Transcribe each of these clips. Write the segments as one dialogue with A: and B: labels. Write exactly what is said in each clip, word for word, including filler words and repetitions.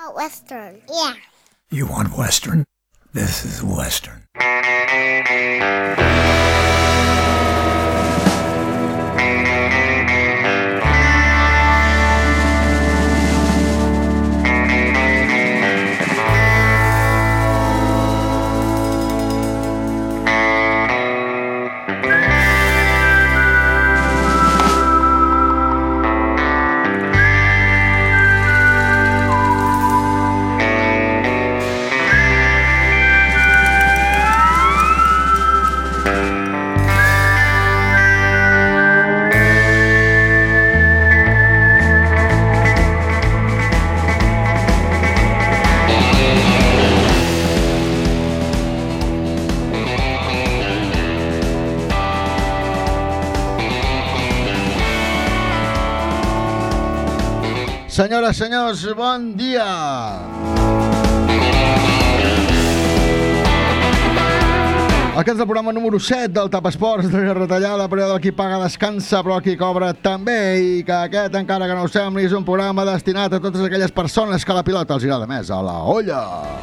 A: want Western. Yeah.
B: You want Western? This is Western.
C: Senyores, senyors, bon dia! Aquest és el programa número set del Tap Esports, de la retallada, però del qui paga descansa, però qui cobra també, i que aquest, encara que no ho sembli, és un programa destinat a totes aquelles persones que la pilota els agrada més a la olla.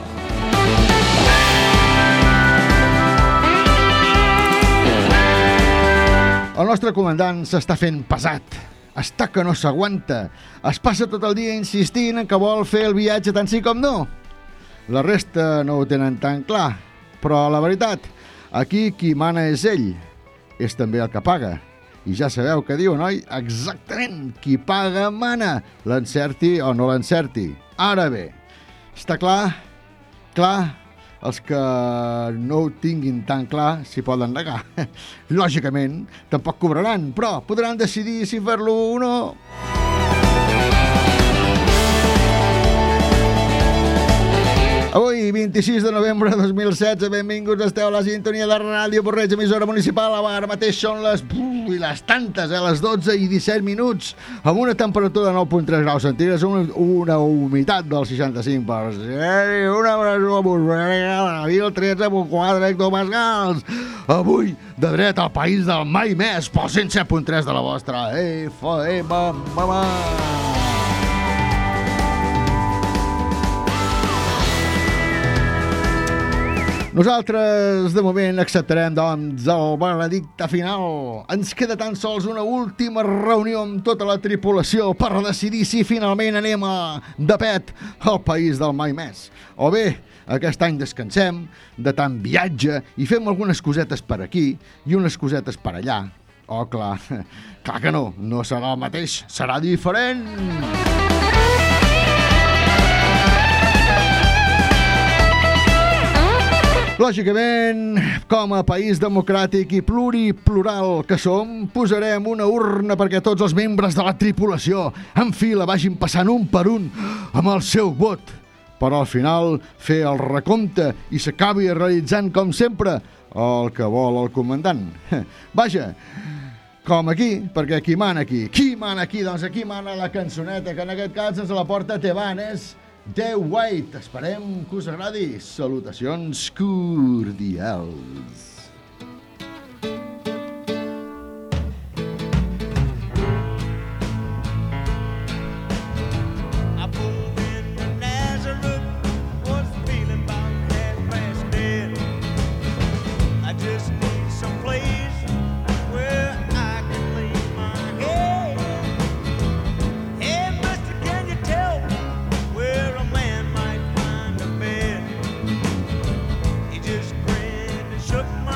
C: El nostre comandant s'està fent pesat. Està que no s'aguanta. Es passa tot el dia insistint en que vol fer el viatge tant sí com no. La resta no ho tenen tan clar. Però la veritat, aquí qui mana és ell. És també el que paga. I ja sabeu què diu, noi? Exactament, qui paga mana. L'encerti o no l'encerti. Ara bé, està clar? Clar, els que no ho tinguin tan clar s'hi poden negar. Lògicament, tampoc cobraran, però podran decidir si fer-lo o no. Avui, vint-i-sis de novembre de dos mil setze, benvinguts, esteu a la sintonia de Ràdio Porreig, emissora municipal. Ara mateix són les... i les tantes, eh? Les dotze i disset minuts, amb una temperatura de nou coma tres graus centígrads, una, una humitat del seixanta-cinc per cent, una pressió atmosfèrica de mil tretze coma quatre hectopascals. Avui, de dret al país del mai més, pel cent set coma tres de la vostra F M, mamà. Nosaltres, de moment, acceptarem, doncs, el veredicte final. Ens queda tan sols una última reunió amb tota la tripulació per decidir si finalment anem a, de pet, al país del mai més. O bé, aquest any descansem de tant viatge i fem algunes cosetes per aquí i unes cosetes per allà. Oh, clar, clar que no, no serà el mateix, serà diferent. Lògicament, com a país democràtic i pluriplural que som, posarem una urna perquè tots els membres de la tripulació en fila vagin passant un per un amb el seu vot, per al final fer el recompte i s'acabi realitzant, com sempre, el que vol el comandant. Vaja, com aquí, perquè qui mana aquí? Qui mana aquí? Doncs aquí mana la cançoneta, que en aquest cas ens la porta Tebanes, The White. Esperem que us agradi. Salutacions cordials.
D: Shook my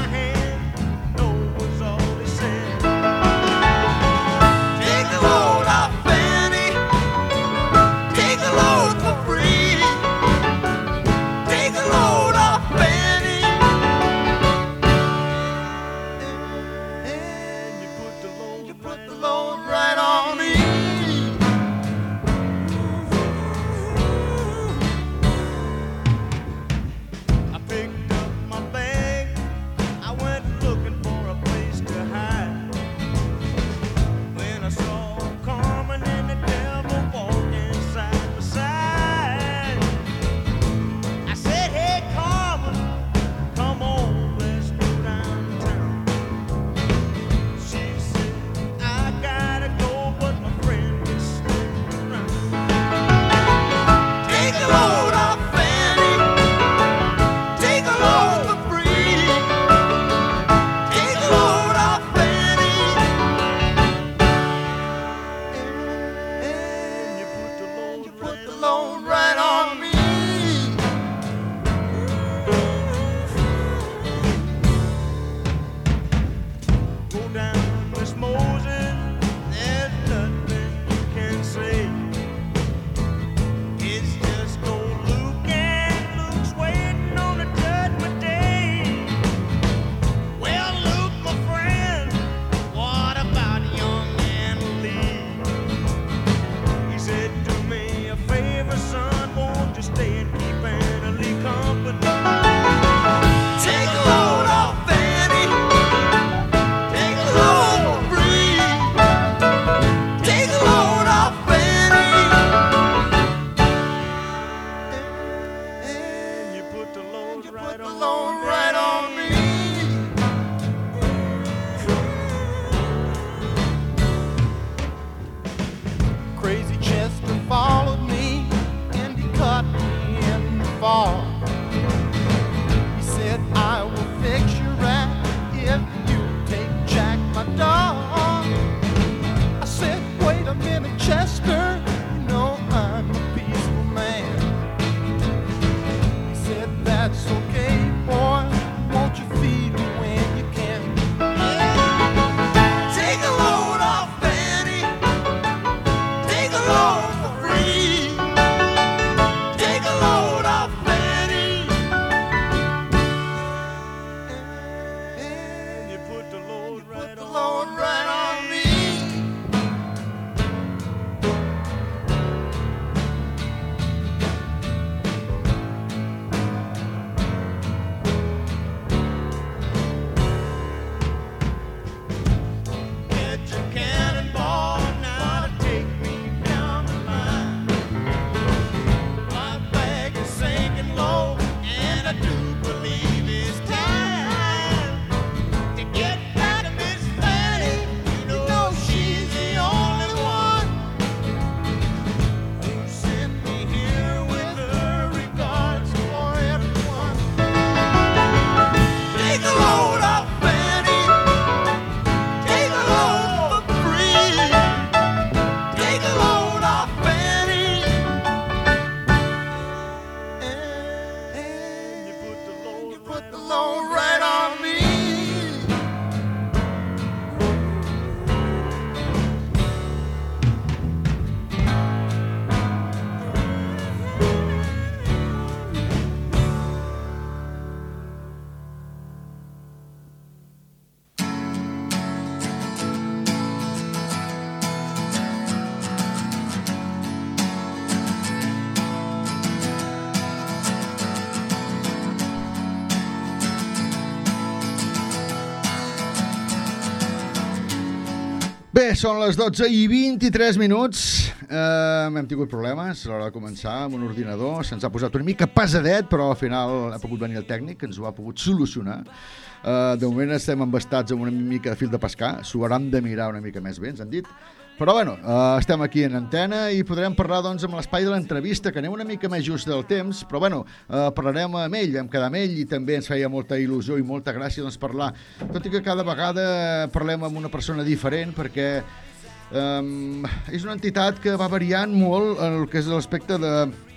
C: Bé, són les dotze i vint-i-tres minuts. Eh, hem tingut problemes a l'hora de començar amb un ordinador. Se'ns ha posat una mica pesadet, però al final ha pogut venir el tècnic, que ens ho ha pogut solucionar. Eh, de moment estem embastats amb una mica de fil de pescar. S'ho hauran de mirar una mica més bé, ens han dit. Però bueno, eh, estem aquí en antena i podrem parlar doncs amb l'espai de l'entrevista, que anem una mica més just del temps, però bueno, eh, parlarem amb ell, vam quedar amb ell i també ens feia molta il·lusió i molta gràcia doncs parlar. Tot i que cada vegada parlem amb una persona diferent, perquè eh, és una entitat que va variant molt en el que és l'aspecte de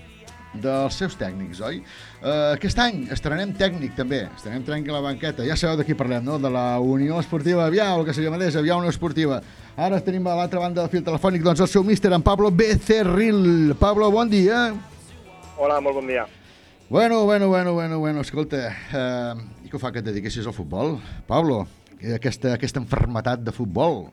C: dels seus tècnics, oi? Uh, aquest any estrenem tècnic també, estrenem tècnic a la banqueta, ja sabeu de qui parlem, no? De la Unió Esportiva Avià, o que seria mateix, Avià Unió Esportiva. Ara tenim a l'altra banda del fil telefònic doncs el seu míster, en Pablo Becerril. Pablo, bon dia.
A: Hola, molt bon dia.
C: Bueno, bueno, bueno, bueno, bueno, escolta, uh, i què fa que et dediquessis al futbol? Pablo, aquesta, aquesta enfermetat de futbol.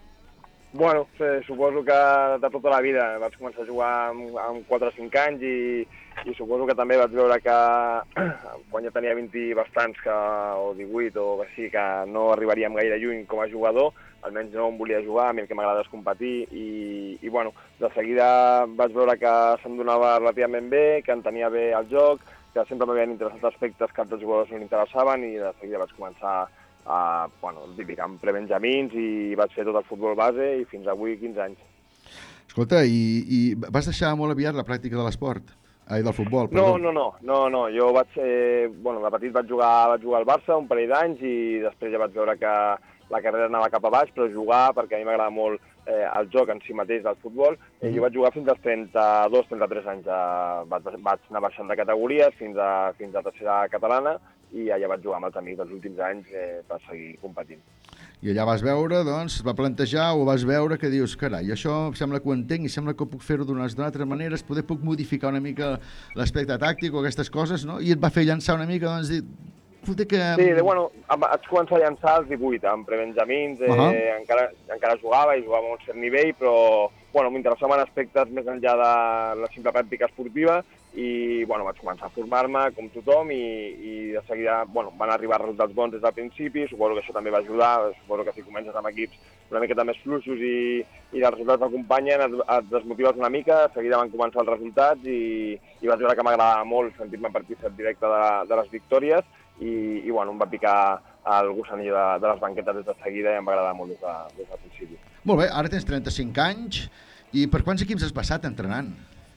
A: Bueno, eh, suposo que de tota la vida vaig començar a jugar amb, amb quatre o cinc anys i, i suposo que també vaig veure que quan ja tenia vint i bastants que, o divuit o així, que no arribaríem gaire lluny com a jugador, almenys no em volia jugar, a mi el que m'agrada és competir i, i bueno, de seguida vaig veure que se'm donava relativament bé, que entenia bé el joc, que sempre m'havien interessat aspectes que altres jugadors no m'interessaven i de seguida vaig començar Uh, bueno, el típic, amb prebenjamins i vaig fer tot el futbol base i fins avui quinze anys.
C: Escolta, i, i vas deixar molt aviat la pràctica de l'esport? Ai, del futbol, perdó.
A: No, no, no, no, no. Jo vaig ser... Bueno, de petit vaig jugar, vaig jugar al Barça un parell d'anys i després ja vaig veure que la carrera anava cap a baix, però jugar, perquè a mi m'agrada molt eh, el joc en si mateix del futbol, mm. i jo vaig jugar fins als trenta-dos trenta-tres anys. Eh, vaig, vaig anar baixant de categories fins a, fins a tercera catalana, i allà vaig jugar amb els amics dels últims anys eh, per seguir competint.
C: I allà vas veure, doncs, va plantejar o vas veure que dius, carai, això sembla que ho entenc i sembla que puc fer-ho d'unes d'altres maneres, poder puc modificar una mica l'aspecte tàctic o aquestes coses, no? I et va fer llançar una mica, doncs, dir, que...
A: Sí, de, bueno, vaig començar a llançar als divuit, amb prebenjamins, eh, uh-huh. encara, encara jugava i jugava a un cert nivell, però bueno, m'interessaven aspectes més enllà de la simple pràctica esportiva i bueno, vaig començar a formar-me com tothom i, i de seguida bueno, van arribar resultats bons des del principi, suposo que això també va ajudar, suposo que si comences amb equips una miqueta més fluixos i, i els resultats t'acompanyen, et, et desmotives una mica, de seguida van començar els resultats i, i vaig veure que m'agradava molt sentir-me partícip directe de, de les victòries i, i bueno, em va picar el gusanillo de, de les banquetes des de seguida i em va agradar molt des, de, des del principi.
C: Molt bé, ara tens trenta-cinc anys i per quants equips has passat entrenant?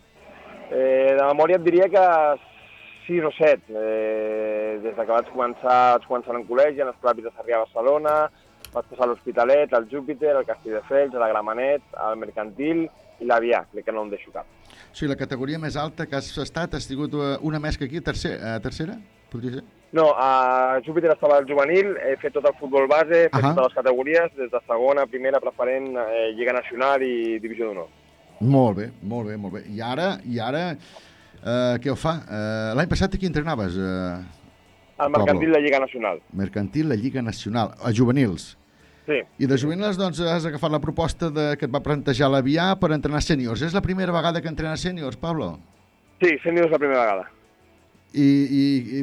A: Eh, de memòria et diria que sis o set. Eh, des de que vaig començar, vaig començar en col·legi, en els Plàpids de Sarrià a Barcelona, vaig passar a l'Hospitalet, al Júpiter, al Castelldefels, a la Gramenet, al Mercantil i l'Avià, crec que no em deixo cap.
C: O sigui, la categoria més alta que has estat, has tingut una mesca aquí, tercer, a tercera? Podria ser?
A: No, a Júpiter estava al juvenil, he fet tot el futbol base, he fet uh-huh. totes les categories, des de segona, primera, preferent, eh, Lliga Nacional i Divisió d'Honor.
C: Molt bé, molt bé, molt bé. I ara, i ara eh, què ho fa? Eh, l'any passat a qui entrenaves? Eh,
A: al Mercantil, la Lliga Nacional.
C: Mercantil, la Lliga Nacional, a juvenils.
A: Sí.
C: I de juvenils, doncs, has agafat la proposta de, que et va plantejar l'Avià per entrenar sèniors. És la primera vegada que entrenes sèniors, Pablo?
A: Sí, sèniors la primera vegada.
C: I, i, i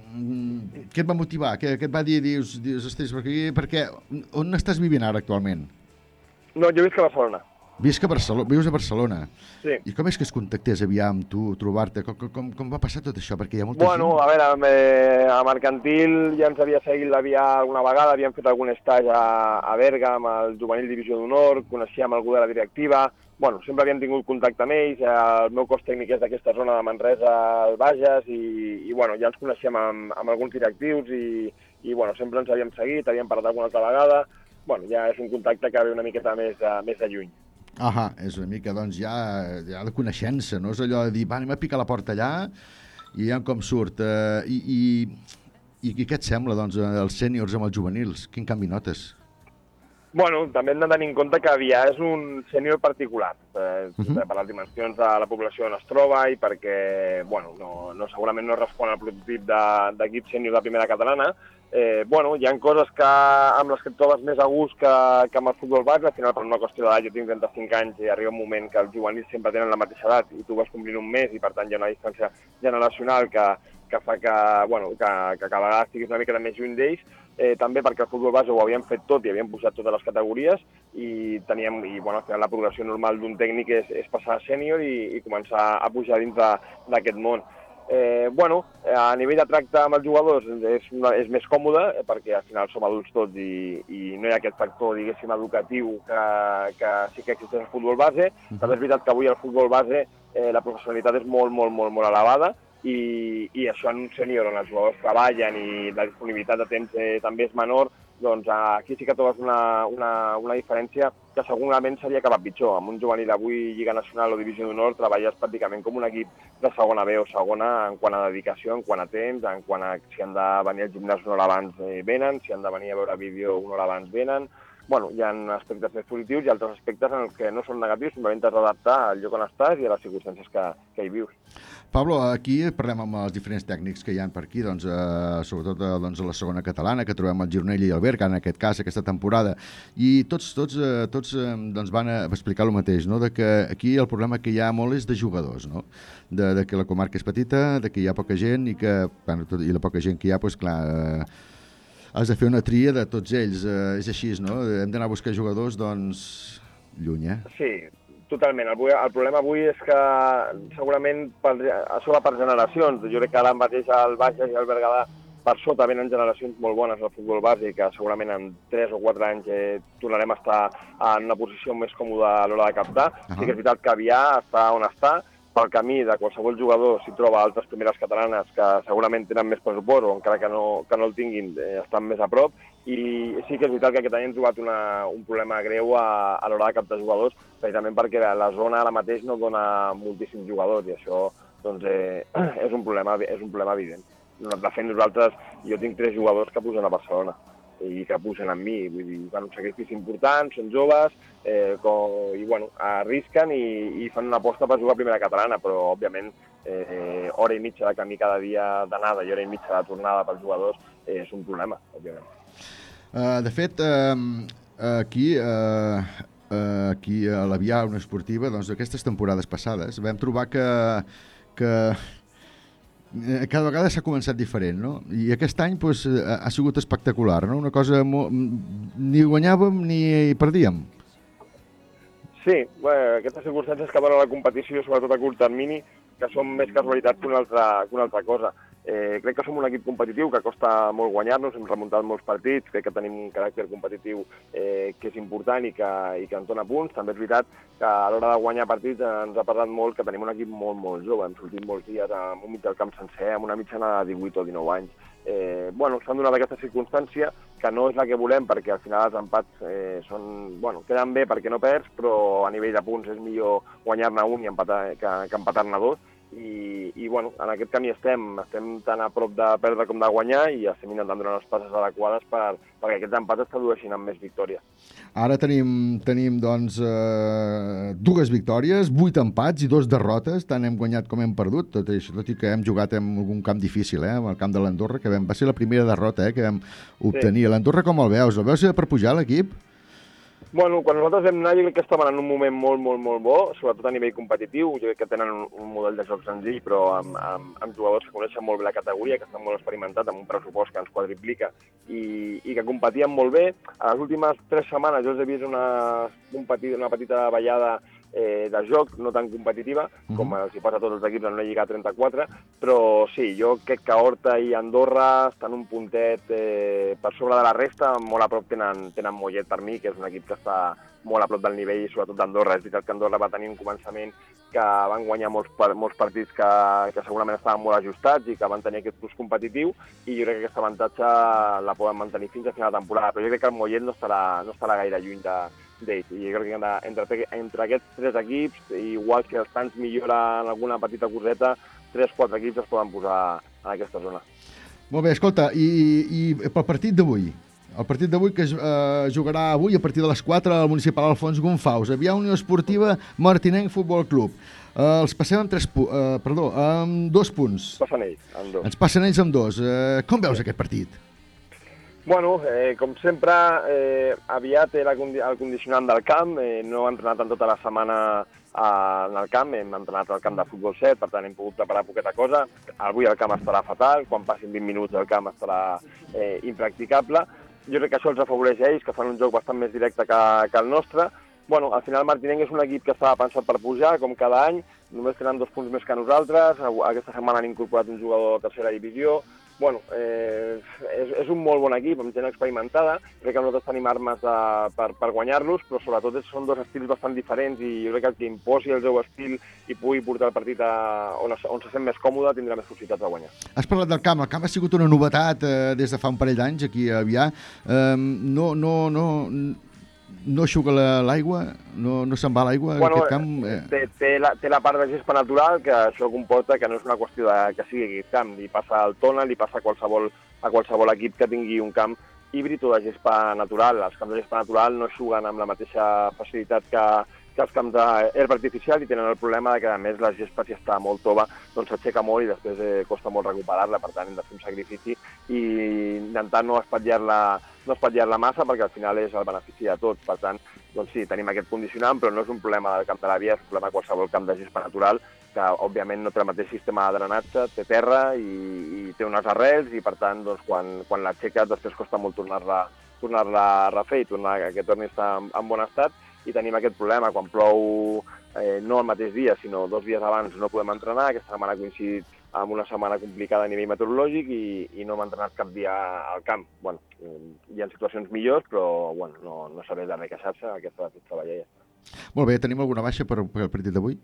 C: què et va motivar? Què, què et va dir? Dius, dius ostres, perquè, perquè on estàs vivint ara actualment?
A: No, jo visc a Barcelona.
C: Visc a Barcelona, vius a Barcelona.
A: Sí.
C: I com és que es contactés aviam amb tu, trobar-te? Com, com, com va passar tot això? Perquè hi ha molta
A: bueno,
C: gent...
A: a veure, eh, a Mercantil ja ens havia seguit l'Avià alguna vegada, havíem fet algun estatge a, a Berga amb el juvenil Divisió d'Honor, coneixíem algú de la directiva, bueno, sempre havíem tingut contacte amb ells, el meu cos tècnic és d'aquesta zona de Manresa, al Bages, i, i bueno, ja ens coneixíem amb, amb alguns directius i, i bueno, sempre ens havíem seguit, havíem parlat alguna altra vegada, bueno, ja és un contacte que ve una miqueta més de, més de lluny.
C: Ahà, és una mica, doncs, ja, ja de coneixença, no? És allò de dir, va, anem a picar la porta allà i ja com surt. Eh, i, i, i, I què et sembla, doncs, els sèniors amb els juvenils? Quin canvi notes?
A: Bueno, també hem de tenir en compte que Avià és un sènior particular, eh, uh-huh. per les dimensions de la població on es troba i perquè, bueno, no, no, segurament no respon al prototip d'equip sènior de primera catalana. Eh, bueno, hi ha coses que, amb les que et trobes més a gust que, que amb el futbol base. Al final, per una qüestió d'edat, jo tinc trenta-cinc anys i arriba un moment que els juvenils sempre tenen la mateixa edat i tu vas complint un mes i, per tant, hi ha una distància generacional que, que fa que, bueno, que, que cada vegada estiguis una mica més lluny d'ells. eh, també perquè el futbol base ho havíem fet tot i havíem pujat totes les categories i teníem, i bueno, al final la progressió normal d'un tècnic és, és passar a sènior i, i començar a pujar dins d'aquest món. Eh, bueno, a nivell de tracte amb els jugadors és, una, és més còmode eh, perquè al final som adults tots i, i no hi ha aquest factor, diguéssim, educatiu que, que sí que existeix al futbol base. També és veritat que avui el futbol base eh, la professionalitat és molt, molt, molt, molt elevada i, i això en un sènior on els jugadors treballen i la disponibilitat de temps eh, també és menor, doncs aquí sí que trobes una, una, una diferència que segurament seria acabat pitjor. Amb un juvenil avui, Lliga Nacional o Divisió d'Honor, treballes pràcticament com un equip de segona B o segona en quant a dedicació, en quant a temps, en quant a si han de venir al gimnàs una hora abans eh, venen, si han de venir a veure vídeo una hora abans venen. Bueno, hi ha aspectes més positius i altres aspectes en els que no són negatius, simplement t'has d'adaptar al lloc on estàs i a les circumstàncies que, que hi vius.
C: Pablo, aquí parlem amb els diferents tècnics que hi ha per aquí, doncs, eh, sobretot eh, doncs, a la segona catalana, que trobem el Gironella i el Berga, en aquest cas, aquesta temporada, i tots, tots, eh, tots eh, doncs van a explicar el mateix, no? De que aquí el problema que hi ha molt és de jugadors, no? De, de que la comarca és petita, de que hi ha poca gent i que, bueno, tot, i la poca gent que hi ha, doncs clar, eh, has de fer una tria de tots ells, eh, és així, no? Hem d'anar a buscar jugadors, doncs, lluny, eh?
A: Sí, totalment. El, el problema avui és que segurament per, això va per generacions. Jo crec que ara mateix al Bages i al Berguedà per sota venen generacions molt bones al futbol base que segurament en tres o quatre anys eh, tornarem a estar en una posició més còmoda a l'hora de captar. Uh-huh. Sí que és veritat que Avià està on està, pel camí de qualsevol jugador s'hi troba altres primeres catalanes que segurament tenen més pressupost o encara que no, que no el tinguin eh, estan més a prop i sí que és veritat que aquest any hem trobat una, un problema greu a, a l'hora de captar jugadors precisament perquè la zona ara mateix no dona moltíssims jugadors i això doncs, eh, és, un problema, és un problema evident. De fet, nosaltres, jo tinc tres jugadors que pugen a Barcelona i que pugen amb mi, vull dir, fan un sacrifici important, són joves, eh, com, i bueno, arrisquen i, i fan una aposta per jugar a primera catalana, però òbviament eh, hora i mitja de camí cada dia d'anada i hora i mitja de tornada pels jugadors eh, és un problema, òbviament.
C: Uh, de fet, uh, aquí, uh, uh, aquí a l'Avià Unió Esportiva, doncs aquestes temporades passades, vam trobar que, que cada vegada s'ha començat diferent, no? I aquest any pues, ha sigut espectacular, no? Una cosa... Molt... Ni guanyàvem ni perdíem.
A: Sí, bueno, aquestes circumstàncies que donen la competició, sobretot a curt termini, que són més casualitat que una altra, que una altra cosa. Eh, crec que som un equip competitiu que costa molt guanyar-nos, hem remuntat molts partits, crec que tenim un caràcter competitiu eh, que és important i que, i que ens dona punts. També és veritat que a l'hora de guanyar partits ens ha parlat molt que tenim un equip molt, molt jove. Hem sortit molts dies amb un mig del camp sencer, amb una mitjana de divuit o dinou anys. Eh, bueno, s'han donat aquesta circumstància que no és la que volem perquè al final els empats eh, són, bueno, queden bé perquè no perds, però a nivell de punts és millor guanyar-ne un i empatar, que, que empatar-ne dos. I, i bueno, en aquest camí estem, estem tan a prop de perdre com de guanyar i estem intentant donar les passes adequades per, perquè aquests empats es tradueixin en més victòries.
C: Ara tenim, tenim doncs, eh, dues victòries, vuit empats i dos derrotes, tant hem guanyat com hem perdut, tot, això, tot i que hem jugat en algun camp difícil, eh, en el camp de l'Andorra, que vam, va ser la primera derrota eh, que vam obtenir. Sí. L'Andorra com el veus? El veus per pujar l'equip?
A: Bueno, quan nosaltres vam anar, jo crec que estaven en un moment molt, molt, molt bo, sobretot a nivell competitiu. Jo crec que tenen un, un model de joc senzill, però amb, amb, amb jugadors que coneixen molt bé la categoria, que estan molt experimentats, amb un pressupost que ens quadriplica i, i que competien molt bé. A les últimes tres setmanes jo els he vist una, un petit, una petita ballada eh, de joc, no tan competitiva, mm-hmm. com els hi passa a tots els equips en una Lliga trenta-quatre, però sí, jo crec que Horta i Andorra estan un puntet eh, per sobre de la resta, molt a prop tenen, tenen Mollet per mi, que és un equip que està molt a prop del nivell, sobretot d'Andorra. És veritat que Andorra va tenir un començament que van guanyar molts, molts partits que, que segurament estaven molt ajustats i que van tenir aquest plus competitiu, i jo crec que aquesta avantatge la poden mantenir fins a final de temporada, però jo crec que el Mollet no estarà, no estarà gaire lluny de, d'ells, i jo crec que entre, entre aquests tres equips, igual que els tants millora en alguna petita coseta, tres o quatre equips es poden posar en aquesta zona.
C: Molt bé, escolta, i, i pel partit d'avui? El partit d'avui que es eh, jugarà avui a partir de les quatre al municipal Alfons Gonfaus. Avià Unió Esportiva Martinenc Futbol Club. Eh, els passem amb tres pu eh, perdó, amb dos punts.
A: Passen ells, amb dos.
C: Ens passen ells amb dos. Eh, com veus aquest partit?
A: Bueno, eh, com sempre, eh, Avià té la condi el condicionant del camp, eh, no ha entrenat en tota la setmana en el camp, hem entrenat al camp de futbol set, per tant hem pogut preparar poqueta cosa. Avui el camp estarà fatal, quan passin vint minuts el camp estarà eh, impracticable. Jo crec que això els afavoreix a ells, que fan un joc bastant més directe que, que el nostre. Bueno, al final Martinenc és un equip que estava pensat per pujar, com cada any, només tenen dos punts més que nosaltres, aquesta setmana han incorporat un jugador de tercera divisió. Bueno, eh, és, és un molt bon equip, amb gent experimentada, crec que nosaltres tenim armes de, per, per guanyar-los, però sobretot són dos estils bastant diferents i jo crec que el que imposi el seu estil i pugui portar el partit a, on, on se sent més còmode tindrà més possibilitats de guanyar.
C: Has parlat del camp, el camp ha sigut una novetat eh, des de fa un parell d'anys aquí a Avià. Eh, no, no, no... No eixuga l'aigua? No, no se'n va l'aigua?
A: Bueno,
C: aquest camp? Eh...
A: té, té, la, té la part de gespa natural, que això comporta que no és una qüestió de que sigui aquest camp. Li passa al Tona, li passa a qualsevol, a qualsevol equip que tingui un camp híbrid o de gespa natural. Els camps de gespa natural no eixuguen amb la mateixa facilitat que, que els camps d'herba artificial i tenen el problema de que, a més, la gespa, si està molt tova, doncs s'aixeca molt i després eh, costa molt recuperar-la. Per tant, hem de fer un sacrifici i intentar no espatllar-la no espatllar-la massa perquè al final és el benefici de tots. Per tant, doncs sí, tenim aquest condicionant, però no és un problema del camp de la via, és un problema de qualsevol camp de gespa natural, que òbviament no té el mateix sistema de drenatge, té terra i, i té unes arrels i per tant, doncs, quan, quan l'aixeques després costa molt tornar-la tornar-la a refer i tornar a que torni a estar en, en bon estat. I tenim aquest problema, quan plou eh, no el mateix dia, sinó dos dies abans no podem entrenar. Aquesta setmana ha coincidit amb una setmana complicada a nivell meteorològic i, i no hem entrenat cap dia al camp. Bueno, hi ha situacions millors, però bueno, no, no serveix de res queixar-se, aquesta de treballar ja està.
C: Molt bé, tenim alguna baixa per, per el partit d'avui?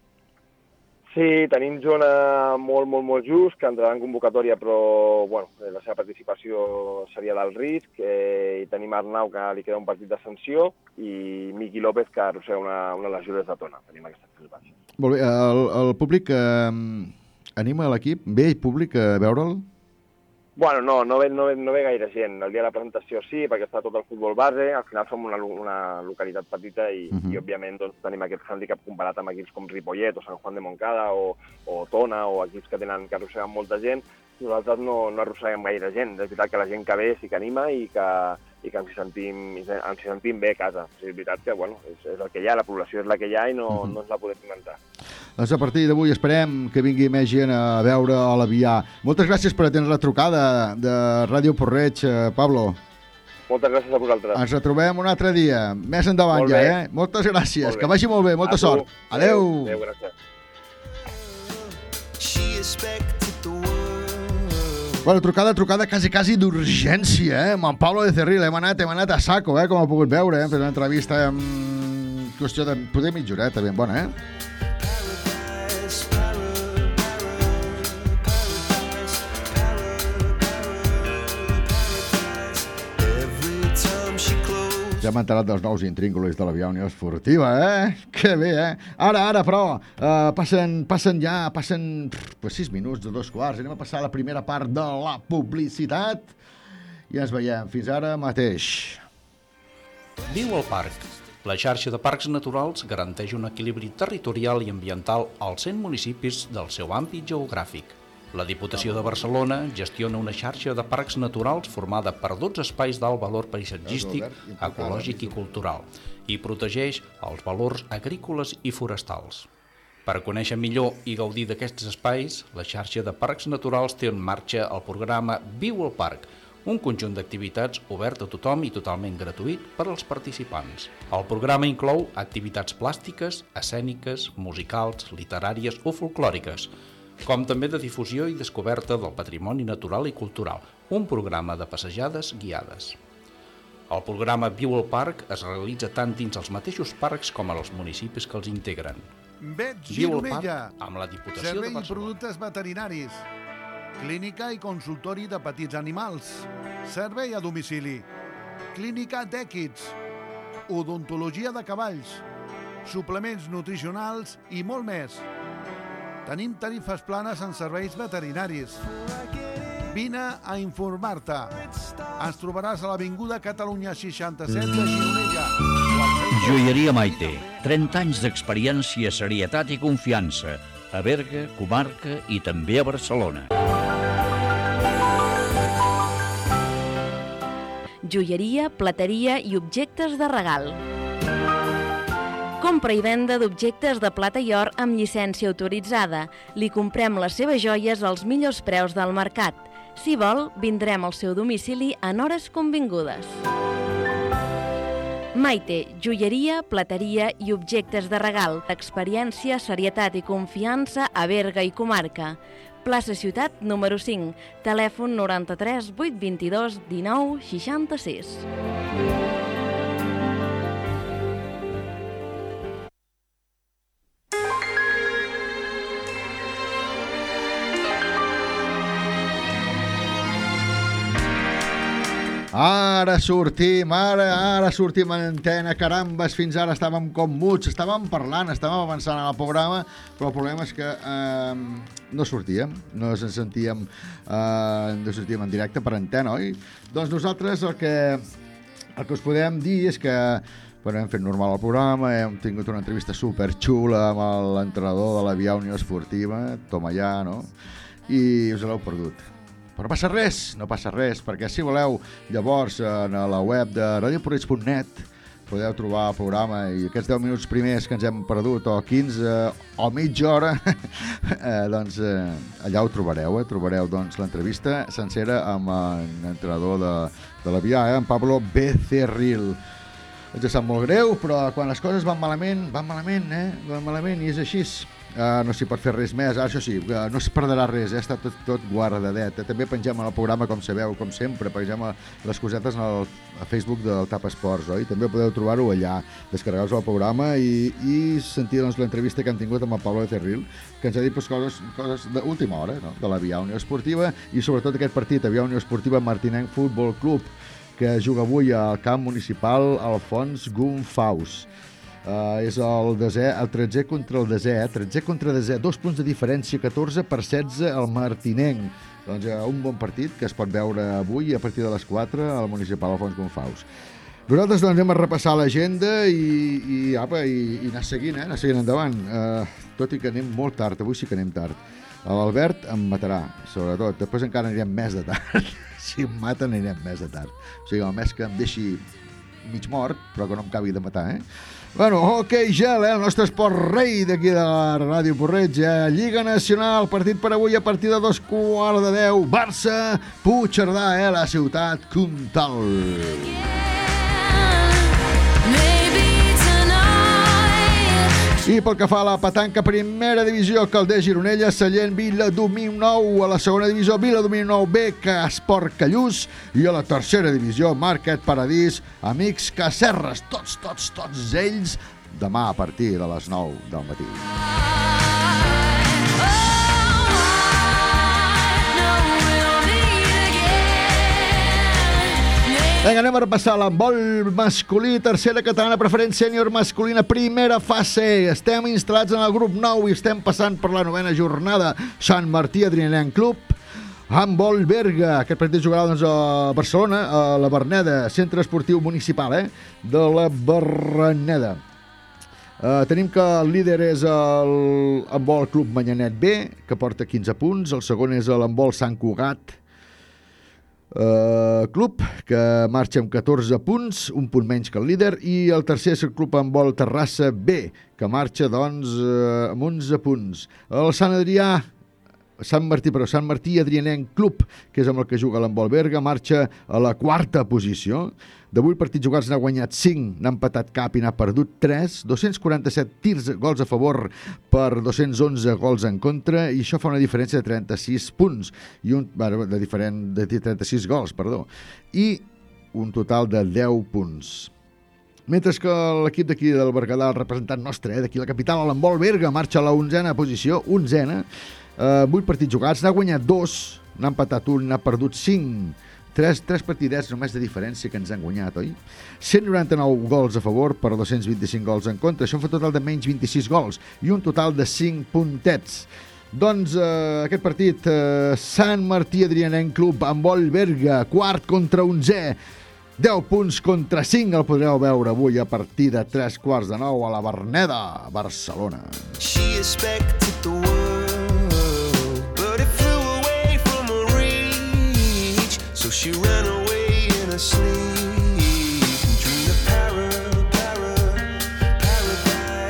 A: Sí, tenim Jona molt, molt, molt just, que entrarà en convocatòria, però bueno, la seva participació seria del risc, eh, i tenim Arnau, que li queda un partit de sanció, i Miqui López, que arrossega una, una lesió des de Tona. Tenim aquestes tres baixes.
C: Molt bé, el, el públic eh, anima l'equip? Ve el públic a veure'l?
A: Bueno, no, no ve, no, ve, no ve gaire gent. El dia de la presentació sí, perquè està tot el futbol base, al final som una, una localitat petita i, uh -huh. i òbviament doncs, tenim aquest handicap comparat amb equips com Ripollet o Sant Juan de Montcada o, o Tona o equips que tenen que arrosseguen molta gent. Nosaltres no, no arrosseguem gaire gent. És veritat que la gent que ve sí que anima i que, i que ens hi sentim, ens hi sentim bé a casa. És veritat que bueno, és, és el que hi ha, la població és la que hi ha i no, uh -huh. no ens la podem inventar.
C: Doncs a partir d'avui esperem que vingui més gent a veure a l'Avià. Moltes gràcies per atendre la trucada de Ràdio Porreig, Pablo.
A: Moltes gràcies a vosaltres.
C: Ens retrobem un altre dia, més endavant ja, eh? Moltes gràcies, molt que vagi molt bé, molta sort. Adeu.
A: Adéu, gràcies.
C: Bueno, trucada, trucada quasi, quasi d'urgència, eh? Amb en Pablo de Cerril, hem anat, hem anat a saco, eh? Com ha pogut veure, eh? Per una entrevista en qüestió de poder mitja horeta, ben bona, eh? Ja m'ha enterat dels nous intríngulis de l'Avià Unió Esportiva, eh? Que bé, eh? Ara, ara, però, uh, passen, passen ja, passen pues, sis minuts de dos quarts. Anem a passar a la primera part de la publicitat i ens veiem. Fins ara mateix.
D: Viu al parc. La xarxa de parcs naturals garanteix un equilibri territorial i ambiental als cent municipis del seu àmbit geogràfic. La Diputació de Barcelona gestiona una xarxa de parcs naturals formada per dotze espais d'alt valor paisatgístic, ecològic i cultural i protegeix els valors agrícoles i forestals. Per conèixer millor i gaudir d'aquests espais, la xarxa de parcs naturals té en marxa el programa Viu al Parc, un conjunt d'activitats obert a tothom i totalment gratuït per als participants. El programa inclou activitats plàstiques, escèniques, musicals, literàries o folclòriques, com també de difusió i descoberta del patrimoni natural i cultural, un programa de passejades guiades. El programa Viu al Parc es realitza tant dins els mateixos parcs com als municipis que els integren.
E: Vet
D: Viu al
E: Gironella,
D: Parc amb la Diputació de
E: servei i
D: Barcelona.
E: productes veterinaris, clínica i consultori de petits animals, servei a domicili, clínica d'èquids, odontologia de cavalls, suplements nutricionals i molt més. Tenim tarifes planes en serveis veterinaris. Vine a informar-te. Ens trobaràs a l'Avinguda Catalunya seixanta-set de Gironella.
F: Joieria Maite. trenta anys d'experiència, serietat i confiança. A Berga, comarca i també a Barcelona.
G: Joieria, plateria i objectes de regal. Compra i venda d'objectes de plata i or amb llicència autoritzada. Li comprem les seves joies als millors preus del mercat. Si vol, vindrem al seu domicili en hores convingudes. Maite, joieria, plateria i objectes de regal, experiència, serietat i confiança a Berga i comarca. Plaça Ciutat, número cinc, telèfon noranta-tres vuit vint-i-dos dinou seixanta-sis.
C: Ara sortim, ara, ara sortim en antena, carambes, fins ara estàvem com muts, estàvem parlant, estàvem avançant en el programa, però el problema és que eh, no sortíem, no ens sentíem, eh, no sortíem en directe per antena, oi? Doncs nosaltres el que, el que us podem dir és que bueno, hem fet normal el programa, hem tingut una entrevista superxula amb l'entrenador de la Via Unió Esportiva, Tomallà, no? I us l'heu perdut. Però no passa res, no passa res, perquè si voleu, llavors, en la web de radio porreig punt net podeu trobar el programa i aquests deu minuts primers que ens hem perdut, o quinze o mitja hora, eh, doncs eh, allà ho trobareu, eh? Trobareu doncs, l'entrevista sencera amb l'entrenador de, de la Via, eh? En Pablo Becerril. Ens sap molt greu, però quan les coses van malament, van malament, eh? Van malament i és així. Uh, no s'hi pot fer res més, això sí, uh, no es perdrà res, eh? Està tot, tot guardadet. També pengem en el programa, com sabeu, com sempre, pengem les cosetes en el Facebook del Tap Esports, oi? També podeu trobar-ho allà, descarregar-vos el programa i, i sentir doncs, l'entrevista que hem tingut amb el Pablo Becerril, que ens ha dit pues, coses, coses d'última hora, no? De la Via Unió Esportiva i sobretot aquest partit, la Via Unió Esportiva Martinenc Futbol Club, que juga avui al camp municipal Alfons Gunfaus. Uh, és el desè, el tretzè contra el desè, eh? tretzè contra desè, dos punts de diferència, catorze per setze al Martinenc. Doncs uh, un bon partit que es pot veure avui a partir de les quatre al municipal Alfons Gunfaus. Nosaltres doncs anem a repassar l'agenda i, i, apa, i, i anar seguint, eh? anar seguint endavant. Uh, tot i que anem molt tard, avui sí que anem tard. L'Albert em matarà, sobretot. Després encara anirem més de tard. Si em mata anirem més de tard. O sigui, el més que em deixi mig mort, però que no em acabi de matar, eh? Bueno, hoquei gel, eh? El nostre esport rei d'aquí de la Ràdio Porreig, eh? Lliga Nacional, partit per avui a partir de dos quarts de deu. Barça, Puigcerdà, eh? La ciutat comtal. I pel que fa a la petanca primera divisió, Calder Gironella, Sallent, Viladomiu Nou, a la segona divisió, Viladomiu Nou B, Esport Callús, i a la tercera divisió, Market Paradís, Amics Cacerres, tots, tots, tots ells, demà a partir de les nou del matí. Vinga, anem a repassar l'handbol masculí, tercera catalana preferent sènior masculina, primera fase. Estem instal·lats en el grup nou i estem passant per la novena jornada. Sant Martí Adrianenc Club, handbol Berga. Aquest partit jugarà doncs, a Barcelona, a la Verneda, centre esportiu municipal, eh? de la Verneda. Uh, tenim que el líder és el handbol Club Manyanet B, que porta quinze punts. El segon és l'handbol Sant Cugat Uh, Club, que marxa amb catorze punts, un punt menys que el líder, i el tercer és el Club Handbol Terrassa B, que marxa doncs uh, amb onze punts. El Sant Adrià Sant Martí, però Sant Martí Adrianenc Club, que és amb el que juga l'handbol Berga, marxa a la quarta posició. De vuit partits jugats n'ha guanyat cinc, n'ha empatat cap i n'ha perdut tres, dos-cents quaranta-set tirs, gols a favor per dos-cents onze gols en contra, i això fa una diferència de trenta-sis punts, i un, de, diferent, de trenta-sis gols, perdó, i un total de deu punts. Mentre que l'equip d'aquí del Berguedà, el representant nostre, eh, d'aquí la capital, l'handbol Berga, marxa a la onzena posició, onzena, eh, vuit partits jugats, n'ha guanyat dos, n'ha empatat un, n'ha perdut cinc, Tres, tres partidets només de diferència que ens han guanyat, oi? cent noranta-nou gols a favor per dos-cents vint-i-cinc gols en contra. Això fa un total de menys vint-i-sis gols i un total de cinc puntets. Doncs eh, aquest partit, eh, Sant Martí Adrianenc Club, handbol Berga, quart contra onzè. deu punts contra cinc, el podreu veure avui a partir de tres quarts de nou a la Verneda, Barcelona. She expected the world, but it flew away from her reach. So she ran away in her sleep and dreamed of para, para, paradise.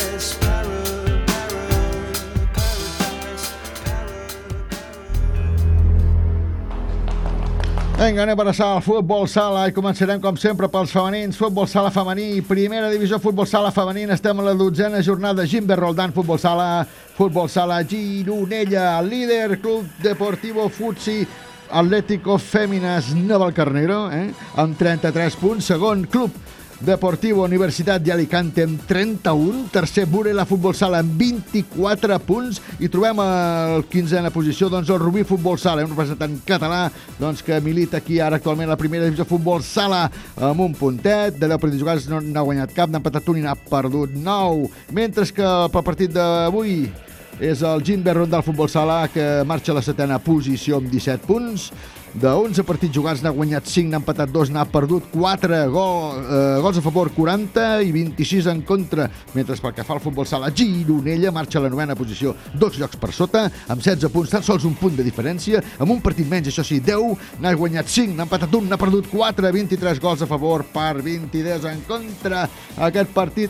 C: Vinga, anem a abraçar el futbol sala i començarem, com sempre, pels femenins. Futbol sala femení, primera divisió futbol sala femenina. Estem a la dotzena jornada. Gimbe Roldán, futbol sala, futbol sala Gironella, líder, Club Deportivo Futsi Atlético Féminas Navalcarnero, eh? amb trenta-tres punts. Segon, Club Deportivo Universitat d'Alicante amb trenta-un. Tercer, Burela Futbol Sala amb vint-i-quatre punts. I trobem a la quinzena posició doncs, el Rubí Futbol Sala, un representant català doncs, que milita aquí ara actualment a la primera divisió Futbol Sala amb un puntet. De deu partits jugats no n'ha guanyat cap, n'ha empatat un i n'ha perdut nou. Mentre que pel partit d'avui és el Gimbe Roldán Futbol Sala, que marxa a la setena posició amb disset punts. De onze partits jugats n'ha guanyat cinc, n'ha empatat dos, n'ha perdut quatre, gol, eh, gols a favor quaranta i vint-i-sis en contra. Mentre pel que fa al futbol sala, Gironella marxa a la novena posició, dos llocs per sota, amb setze punts, tan sols un punt de diferència, amb un partit menys, això sí, deu, n'ha guanyat cinc, n'ha empatat un, n'ha perdut quatre, vint-i-tres gols a favor per vint-i-dos en contra. Aquest partit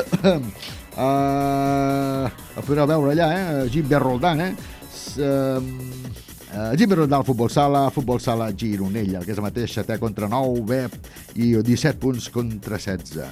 C: Uh, el podreu veure allà, eh? Gimbe Roldán, eh? Uh, uh, Gimbe Roldán, futbol sala, futbol sala Gironella, el que és el mateix, setè contra nou, B, i disset punts contra setze.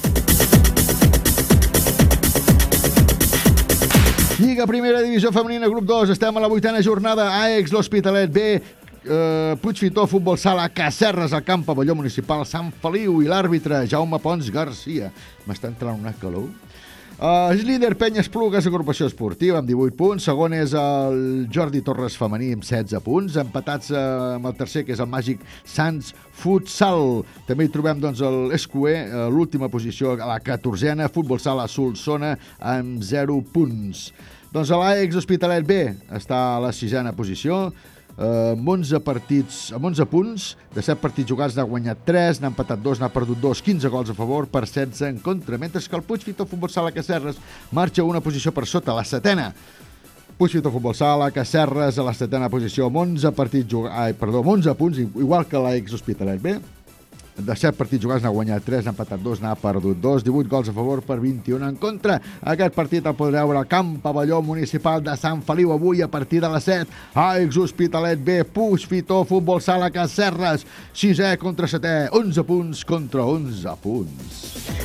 C: Lliga Primera Divisió Femenina, grup dos, estem a la vuitena jornada, A E X, l'Hospitalet B, Uh, Puigfitó, futbol sala, Casserres, al camp pavelló municipal Sant Feliu, i l'àrbitre Jaume Pons Garcia. M'està entrant una calor. Uh, és líder Penya Esplugues, agrupació esportiva, amb divuit punts. Segon és el Jordi Torres femení, amb setze punts. Empatats uh, amb el tercer, que és el Màgic Sants Futsal. També hi trobem doncs, l'Escuer, uh, l'última posició, a la catorzena, futbol sala Solsona, amb zero punts. Doncs l'A E X Hospitalet B està a la sisena posició, Uh, amb onze partits, amb onze punts, de set partits jugats n'ha guanyat tres, n'ha empatat dos, n'ha perdut dos, quinze gols a favor per setze en contra, mentre que el Puigfitó Futbol Sala Casserres marxa una posició per sota, la setena. Puigfitó Futbol Sala Casserres a la setena posició amb onze partits jugats, ai, perdó, amb onze punts, igual que l'A E X Hospitalet B. De set partits jugats n'ha guanyat tres, n'ha empatat dos, n'ha perdut dos, divuit gols a favor per vint-i-un en contra. Aquest partit el podreu veure al camp pavelló municipal de Sant Feliu avui a partir de les set. A E X Hospitalet B, Puigfitó Futbol Sala Casserres, sisè contra setè, onze punts contra onze punts.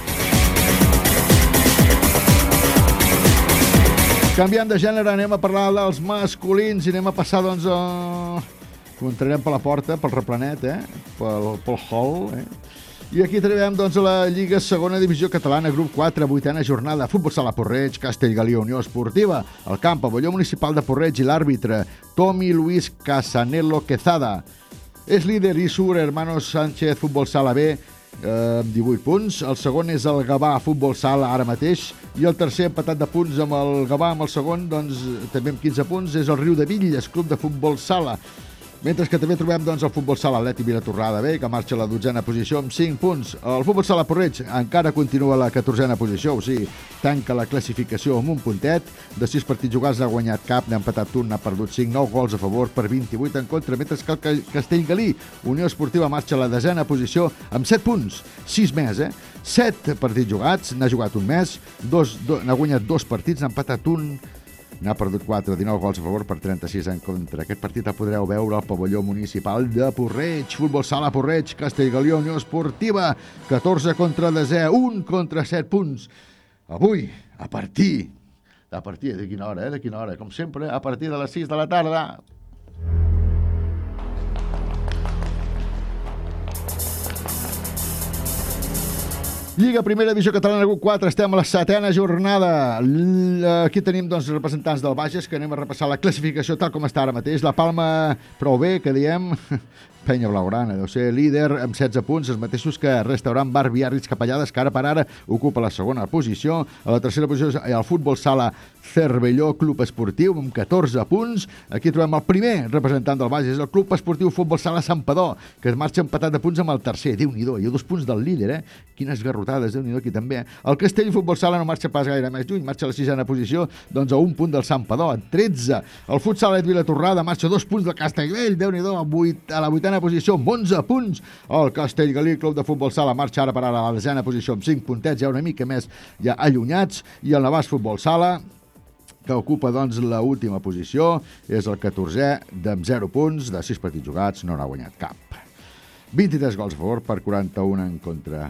C: Canviant de gènere, anem a parlar dels masculins i anem a passar, doncs, a... entrarem per la porta, pel replanet, eh? pel, pel hall. Eh? I aquí trobem doncs, la Lliga Segona Divisió Catalana, grup quatre, vuitena jornada. Futbol sala Porreig, Castellgalí, Unió Esportiva. El camp, pavelló municipal de Porreig i l'àrbitre, Tomi Luis Casanello Quezada. És líder Isur Hermanos Sánchez Futbol Sala B, eh, amb divuit punts. El segon és el Gavà Futbol Sala ara mateix. I el tercer empatat de punts amb el Gavà, amb el segon, doncs, també amb quinze punts, és el Riu de Villes, club de futbol sala. Mentre que també trobem doncs, el futbol sala Atleti Vilatorrada B, que marxa a la dotzena posició amb cinc punts. El futbol sala Porreig encara continua a la catorzena posició, o sigui, tanca la classificació amb un puntet. De sis partits jugats n'ha guanyat cap, n'ha empatat un, n'ha perdut cinc, nou gols a favor per vint-i-vuit en contra, mentre que el Castellgalí, Unió Esportiva, marxa a la desena posició amb set punts, sis més, eh? set partits jugats, n'ha jugat un mes, dos, do, n'ha guanyat dos partits, n'ha empatat un, n'ha perdut quatre, dinou gols a favor per trenta-sis en contra. Aquest partit el podreu veure al pavelló municipal de Porreig. Futbol sala Porreig, Castellgalí, Unió Esportiva, catorze contra desè, un contra set punts. Avui, a partir, a partir de quina hora, eh? De quina hora? Com sempre, a partir de les sis de la tarda. Lliga Primera Divisió Catalana, grup quatre, estem a la setena jornada. Aquí tenim doncs, representants del Bages, que anem a repassar la classificació tal com està ara mateix. La Palma prou bé, que diem, Penya Blaugrana deu ser líder amb setze punts, els mateixos que Restaurant Bar Biarritz Capellades, que ara per ara ocupa la segona posició. A la tercera posició és el Futbol Sala Cervelló Club Esportiu amb catorze punts. Aquí trobem el primer representant del Bages, el Club Esportiu Futbol Sala Santpedor, que es marxa empatat de punts amb el tercer. Déu-n'hi-do, hi ha dos punts del líder, eh? Quines garrotades, Déu-n'hi-do, aquí també. Eh? El Castell Futbol Sala no marxa pas gaire més lluny, marxa a la sisena posició, doncs a un punt del Santpedor, en tretze. El Futsalet Vilatorrada marxa a dos punts del Castellvell, Déu-n'hi-do, a la vuitena posició amb onze punts. El Castellgalí Club de Futbol Sala marxa ara per ara a la desena posició amb cinc puntets, ja una mica més ja allunyats, i el Navàs Futbol Sala, que ocupa doncs l'última posició, és el catorzè amb zero punts, de sis partits jugats no n'ha guanyat cap. vint-i-tres gols a favor per quaranta-un en contra.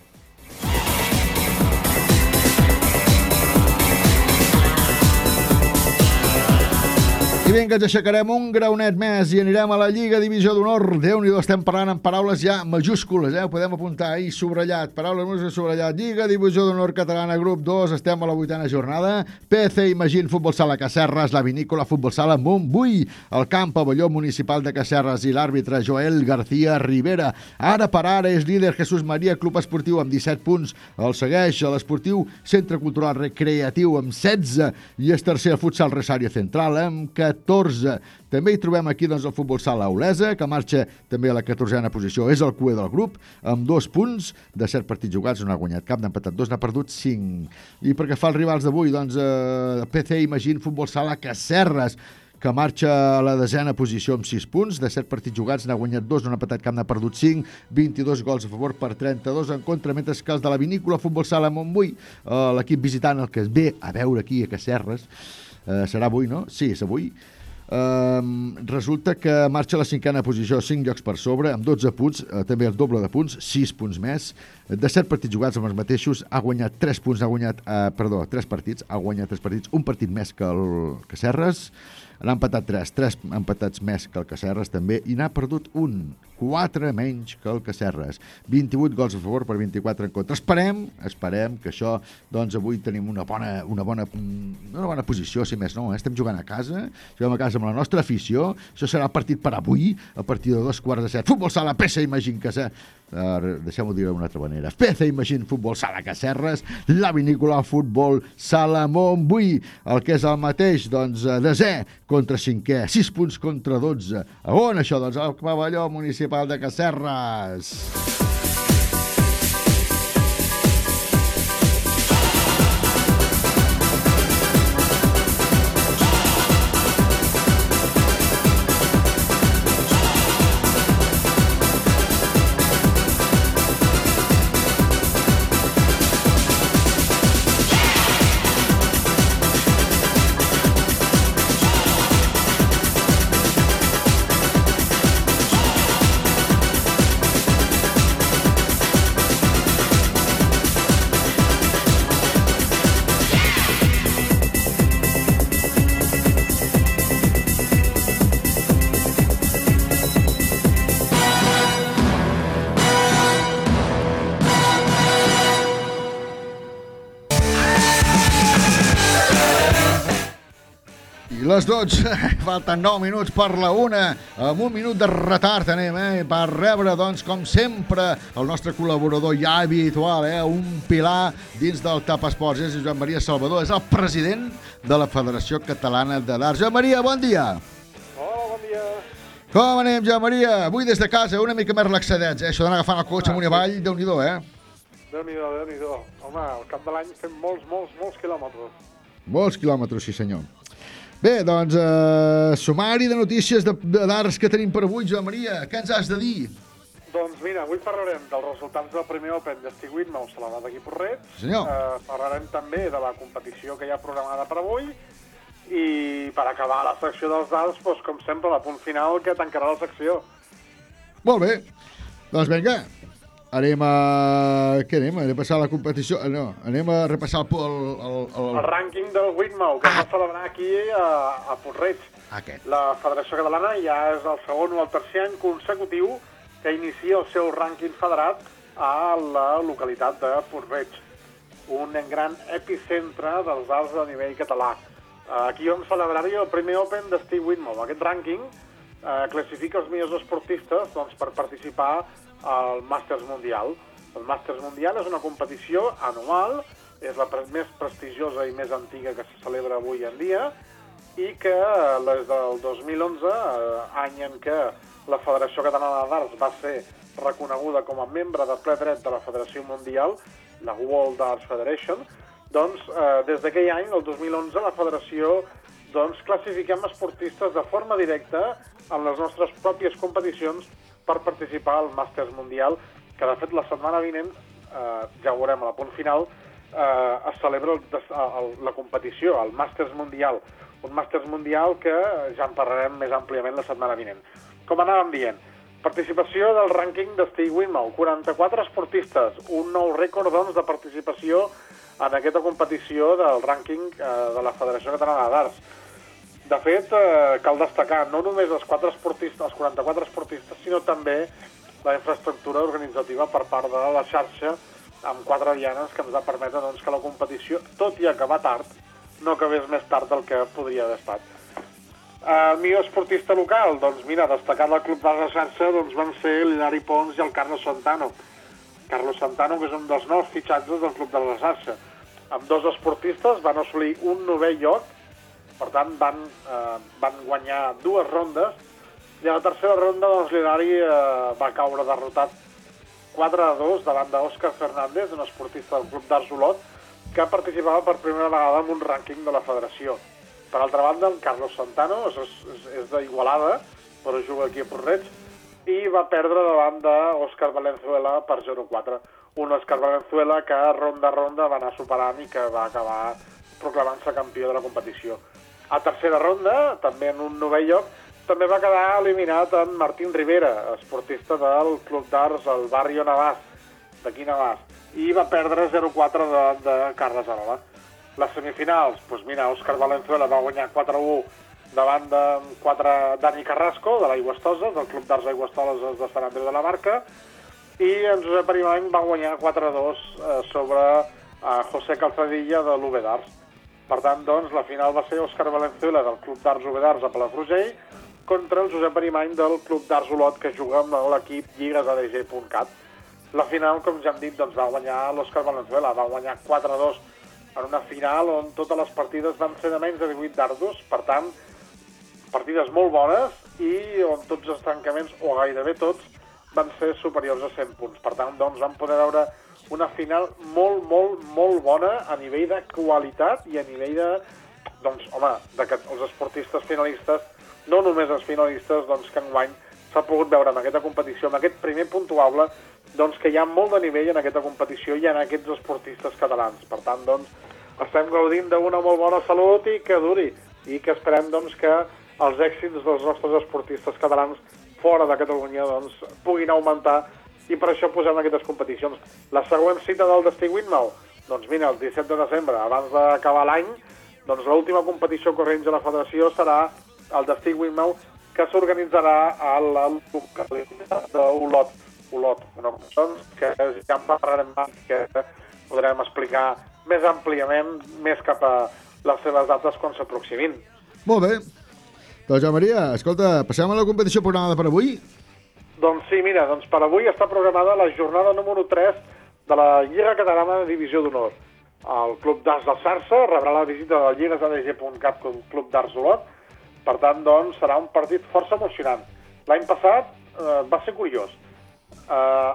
C: I vinga, ens aixecarem un graonet més i anirem a la Lliga Divisió d'Honor. Déu-n'hi-do, estem parlant en paraules ja majúscules, eh? Ho podem apuntar ahí, subratllat. Paraules majúscules, subratllat. Lliga Divisió d'Honor Catalana, grup dos, estem a la vuitena jornada. P C Imagín, Futbol Sala Casserres, la Vinícola, Futbol Sala Montbui, el camp pavelló municipal de Casserres i l'àrbitre Joel García Rivera. Ara per ara és líder Jesús Maria, Club Esportiu amb disset punts. El segueix l'Esportiu Centre Cultural Recreatiu amb setze i és tercer el Futsal Rosario Central amb catorze. També hi trobem aquí doncs, el Futbol Sala Olesa, que marxa també a la catorzena posició. És el cuer del grup, amb dos punts de set partits jugats, no ha guanyat cap, n'ha empatat dos, n'ha perdut cinc. I perquè fa els rivals d'avui, doncs, eh, P C Imagín, Futbol Sala Casserres, que marxa a la desena posició amb sis punts, de set partits jugats, n'ha guanyat dos, no n'ha empatat cap, n'ha perdut cinc, vint-i-dos gols a favor per trenta-dos en contra, mentre que els de la Vinícola, Futbol Sala Montbui, eh, l'equip visitant, el que es ve a veure aquí a Casserres, eh, serà avui, no? Sí, és avui. Um, resulta que marxa a la cinquena posició, cinc llocs per sobre, amb dotze punts, uh, també el doble de punts, sis punts més, de set partits jugats amb els mateixos, ha guanyat tres punts, ha guanyat, uh, perdó, tres partits, ha guanyat tres partits, un partit més que el Casserres, n'ha empatat tres, tres empatats més que el Casserres també, i n'ha perdut un, quatre menys que el Casserres, vint-i-vuit gols a favor per vint-i-quatre en contra. Esperem, esperem que això, doncs avui tenim una bona, una bona, una bona posició, si més no, eh? Estem jugant a casa, juguem a casa amb la nostra afició, això serà el partit per avui, a partir de dos quarts de set. Futbol Sala, P C Imagín, Casserres, uh, deixem-ho dir d'una altra manera, P C Imagín, Futbol Sala Casserres, la Vinícola, Futbol Sala Montbui, el que és el mateix, doncs, desè contra cinquè, sis punts contra dotze. A on això? Doncs al pavelló municipal de Casserres. Les dotze, falten nou minuts per la una, amb un minut de retard anem, eh, per rebre, doncs, com sempre, el nostre col·laborador ja habitual, eh, un pilar dins del TAP Esports, és Joan Maria Salvador, és el president de la Federació Catalana de Darts. Joan Maria, bon dia.
H: Hola, bon dia.
C: Com anem, Joan Maria? Avui des de casa, una mica més relaxadets, eh, això d'anar agafant el cotxe amunt i avall, Déu-n'hi-do, eh?
H: Déu-n'hi-do, Déu-n'hi-do. Home, al cap de l'any fem molts, molts, molts quilòmetres.
C: Molts quilòmetres, sí senyor. Bé, doncs, eh, sumari de notícies de, de darts que tenim per avui, Joan Maria. Què ens has de dir?
H: Doncs mira, avui parlarem dels resultats del primer Open de Steve Whitmore, celebrat aquí a Porret.
C: Sí, senyor.
H: Eh, parlarem també de la competició que hi ha programada per avui. I per acabar la secció dels darts, doncs, com sempre, la punt final que tancarà la secció.
C: Molt bé. Doncs vinga, anem a... Què anem? A repassar la competició? No, anem a repassar el... El, el, el...
H: el rànquing del Whitmore, que ah. es va celebrar aquí a, a Porreig.
C: Aquest.
H: La Federació Catalana ja és el segon o el tercer any consecutiu que inicia el seu rànquing federat a la localitat de Porreig, un gran epicentre dels darts a nivell català. Aquí vam celebrar-hi el primer Open de Steve Whitmore. Aquest rànquing eh, classifica els millors esportistes doncs, per participar al Màsters Mundial. El Màsters Mundial és una competició anual, és la pre més prestigiosa i més antiga que se celebra avui en dia, i que des del dos mil onze, eh, any en què la Federació Catalana de Darts va ser reconeguda com a membre de ple dret de la Federació Mundial, la World Darts Federation, doncs eh, des d'aquell any, el dos mil onze, la Federació doncs, classifiquem esportistes de forma directa en les nostres pròpies competicions per participar al Màsters Mundial, que de fet la setmana vinent, eh, ja ho veurem a la punt final, eh, es celebra el, el, la competició, el Màsters Mundial, un Màsters Mundial que ja en parlarem més àmpliament la setmana vinent. Com anàvem dient, participació del rànquing d'Estig Winmau, quaranta-quatre esportistes, un nou rècord doncs, de participació en aquesta competició del rànquing eh, de la Federació Catalana d'Arts. De fet, eh, cal destacar no només els, quatre esportistes, els quaranta-quatre esportistes, sinó també la infraestructura organitzativa per part de la xarxa amb quatre dianes que ens va permetre doncs, que la competició, tot i acabar tard, no acabés més tard del que podria haver estat. El millor esportista local, doncs mira, destacat del Club d'Arts de Xarxa, doncs van ser l'Hilari Pons i el Carlos Santano. Carlos Santano, que és un dels nous fitxatges del Club d'Arts de Xarxa. Amb dos esportistes van assolir un novè lloc, per tant van, eh, van guanyar dues rondes, i a la tercera ronda doncs, l'Hilari eh, va caure derrotat quatre a dos davant d'Òscar Fernández, un esportista del Club d'Arts Olot, que participava per primera vegada en un rànquing de la federació. Per altra banda, el Carlos Santano és, és, és d'Igualada, però juga aquí a Porreig, i va perdre davant d'Òscar Valenzuela per zero a quatre. Un Òscar Valenzuela que ronda a ronda va anar superant i que va acabar proclamant-se campió de la competició. A tercera ronda, també en un novè lloc, també va quedar eliminat en Martín Rivera, esportista del Club d'Arts al Barrio Navàs, d'aquí Navàs, i va perdre zero a quatre de, de Carles Arola. Les semifinals, doncs mira, Òscar Valenzuela va guanyar quatre a u davant de quatre Dani Carrasco, de l'Aigüestosa, del Club d'Arts Aigüestoses de Sant Andreu de la Barca, i en Josep Arimany va guanyar quatre a dos eh, sobre eh, José Calzadilla de l'U B d'Arts. Per tant, doncs, la final va ser Òscar Valenzuela del Club d'Arts U B d'Arts a Palafrugell contra el Josep Arimany del Club d'Arts Olot, que juga amb l'equip lligues a d g punt cat. La final, com ja hem dit, doncs, va guanyar l'Òscar Valenzuela, va guanyar quatre a dos en una final on totes les partides van ser de menys de divuit dardos, per tant, partides molt bones i on tots els tancaments, o gairebé tots, van ser superiors a cent punts. Per tant, doncs, vam poder veure una final molt, molt, molt bona a nivell de qualitat i a nivell de, doncs, home, de que els esportistes finalistes, no només els finalistes, doncs, que enguany s'ha pogut veure en aquesta competició, en aquest primer puntuable, doncs, que hi ha molt de nivell en aquesta competició i en aquests esportistes catalans. Per tant, doncs, estem gaudint d'una molt bona salut i que duri, i que esperem, doncs, que els èxits dels nostres esportistes catalans fora de Catalunya, doncs, puguin augmentar, i per això posem aquestes competicions. La següent cita del Destí Winmau, doncs mira, el disset de desembre, abans d'acabar l'any, doncs l'última competició corrents de la federació serà el Destí Winmau, que s'organitzarà a la localitat d'Olot. Olot, una cosa que ja en parlarem més, que podrem explicar més àmpliament, més cap a les seves dates quan s'aproximin.
C: Molt bé. Doncs, Joan Maria, escolta, passem a la competició programada per avui?
H: Doncs sí, mira, doncs per avui està programada la jornada número tres de la Lliga Catalana de Divisió d'Honor. El Club d'Arts de Sarsa rebrà la visita de lligues a d g punt cat com Club d'Arts Olot. Per tant, doncs, serà un partit força emocionant. L'any passat eh, va ser curiós. Uh,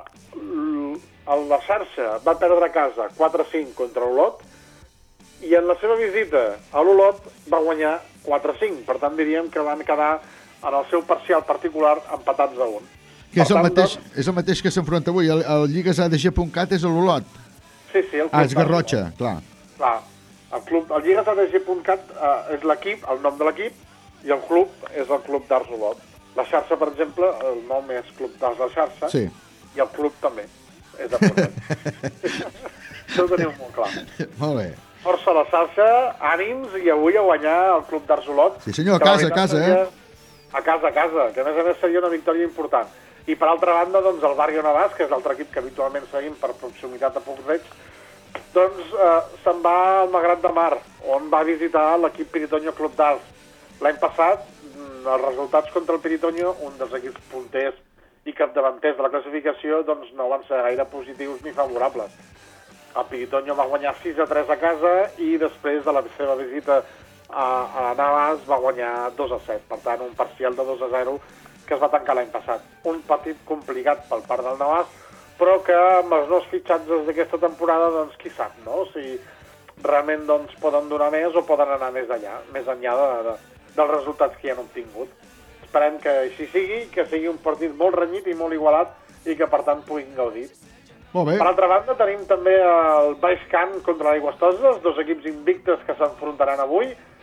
H: el la xarxa va perdre a casa quatre a cinc contra l'Olot i en la seva visita a l'Olot va guanyar quatre a cinc. Per tant, diríem que van quedar en el seu parcial particular empatats a un.
C: Que és el, tant, mateix, doncs, és el mateix que s'enfronta avui. El, el lligues a d g punt cat és l'Olot.
H: Sí, sí. El
C: ah, és Garrotxa, clar.
H: Clar. El, club, el lligues a d g punt cat uh, és l'equip, el nom de l'equip, i el club és el Club d'Arts Olot. La xarxa, per exemple, el nom és Club d'Arts de Xarxa,
C: sí.
H: I el club també és de Porreig. Això ho teniu molt clar.
C: Molt bé.
H: Força a la xarxa, ànims, i avui a guanyar el Club d'Arts Olot.
C: Sí senyor, a casa, a casa,
H: seria,
C: eh?
H: A casa, a casa, que a més a més seria una victòria important. I per altra banda, doncs, el Barrio Navàs, que és l'altre equip que habitualment seguim per proximitat a Porreig, doncs eh, se'n va al Magrat de Mar, on va visitar l'equip Piritoño Club d'Arts. L'any passat, els resultats contra el Piritoño, un dels equips punters i capdavanters de la classificació, doncs no van ser gaire positius ni favorables. El Piritoño va guanyar sis a tres a casa i després de la seva visita a, a Navàs va guanyar dos a set. Per tant, un parcial de dos a zero que es va tancar l'any passat. Un partit complicat pel part del Navàs, però que amb els nous fitxatges d'aquesta temporada, doncs qui sap, no? Si realment doncs, poden donar més o poden anar més allà, més enllà de, de, dels resultats que hi han obtingut. Esperem que així sigui, que sigui un partit molt renyit i molt igualat i que, per tant, puguin gaudir.
C: Molt bé.
H: Per altra banda, tenim també el Baix Camp contra l'Aigüestosa, els dos equips invictes que s'enfrontaran avui.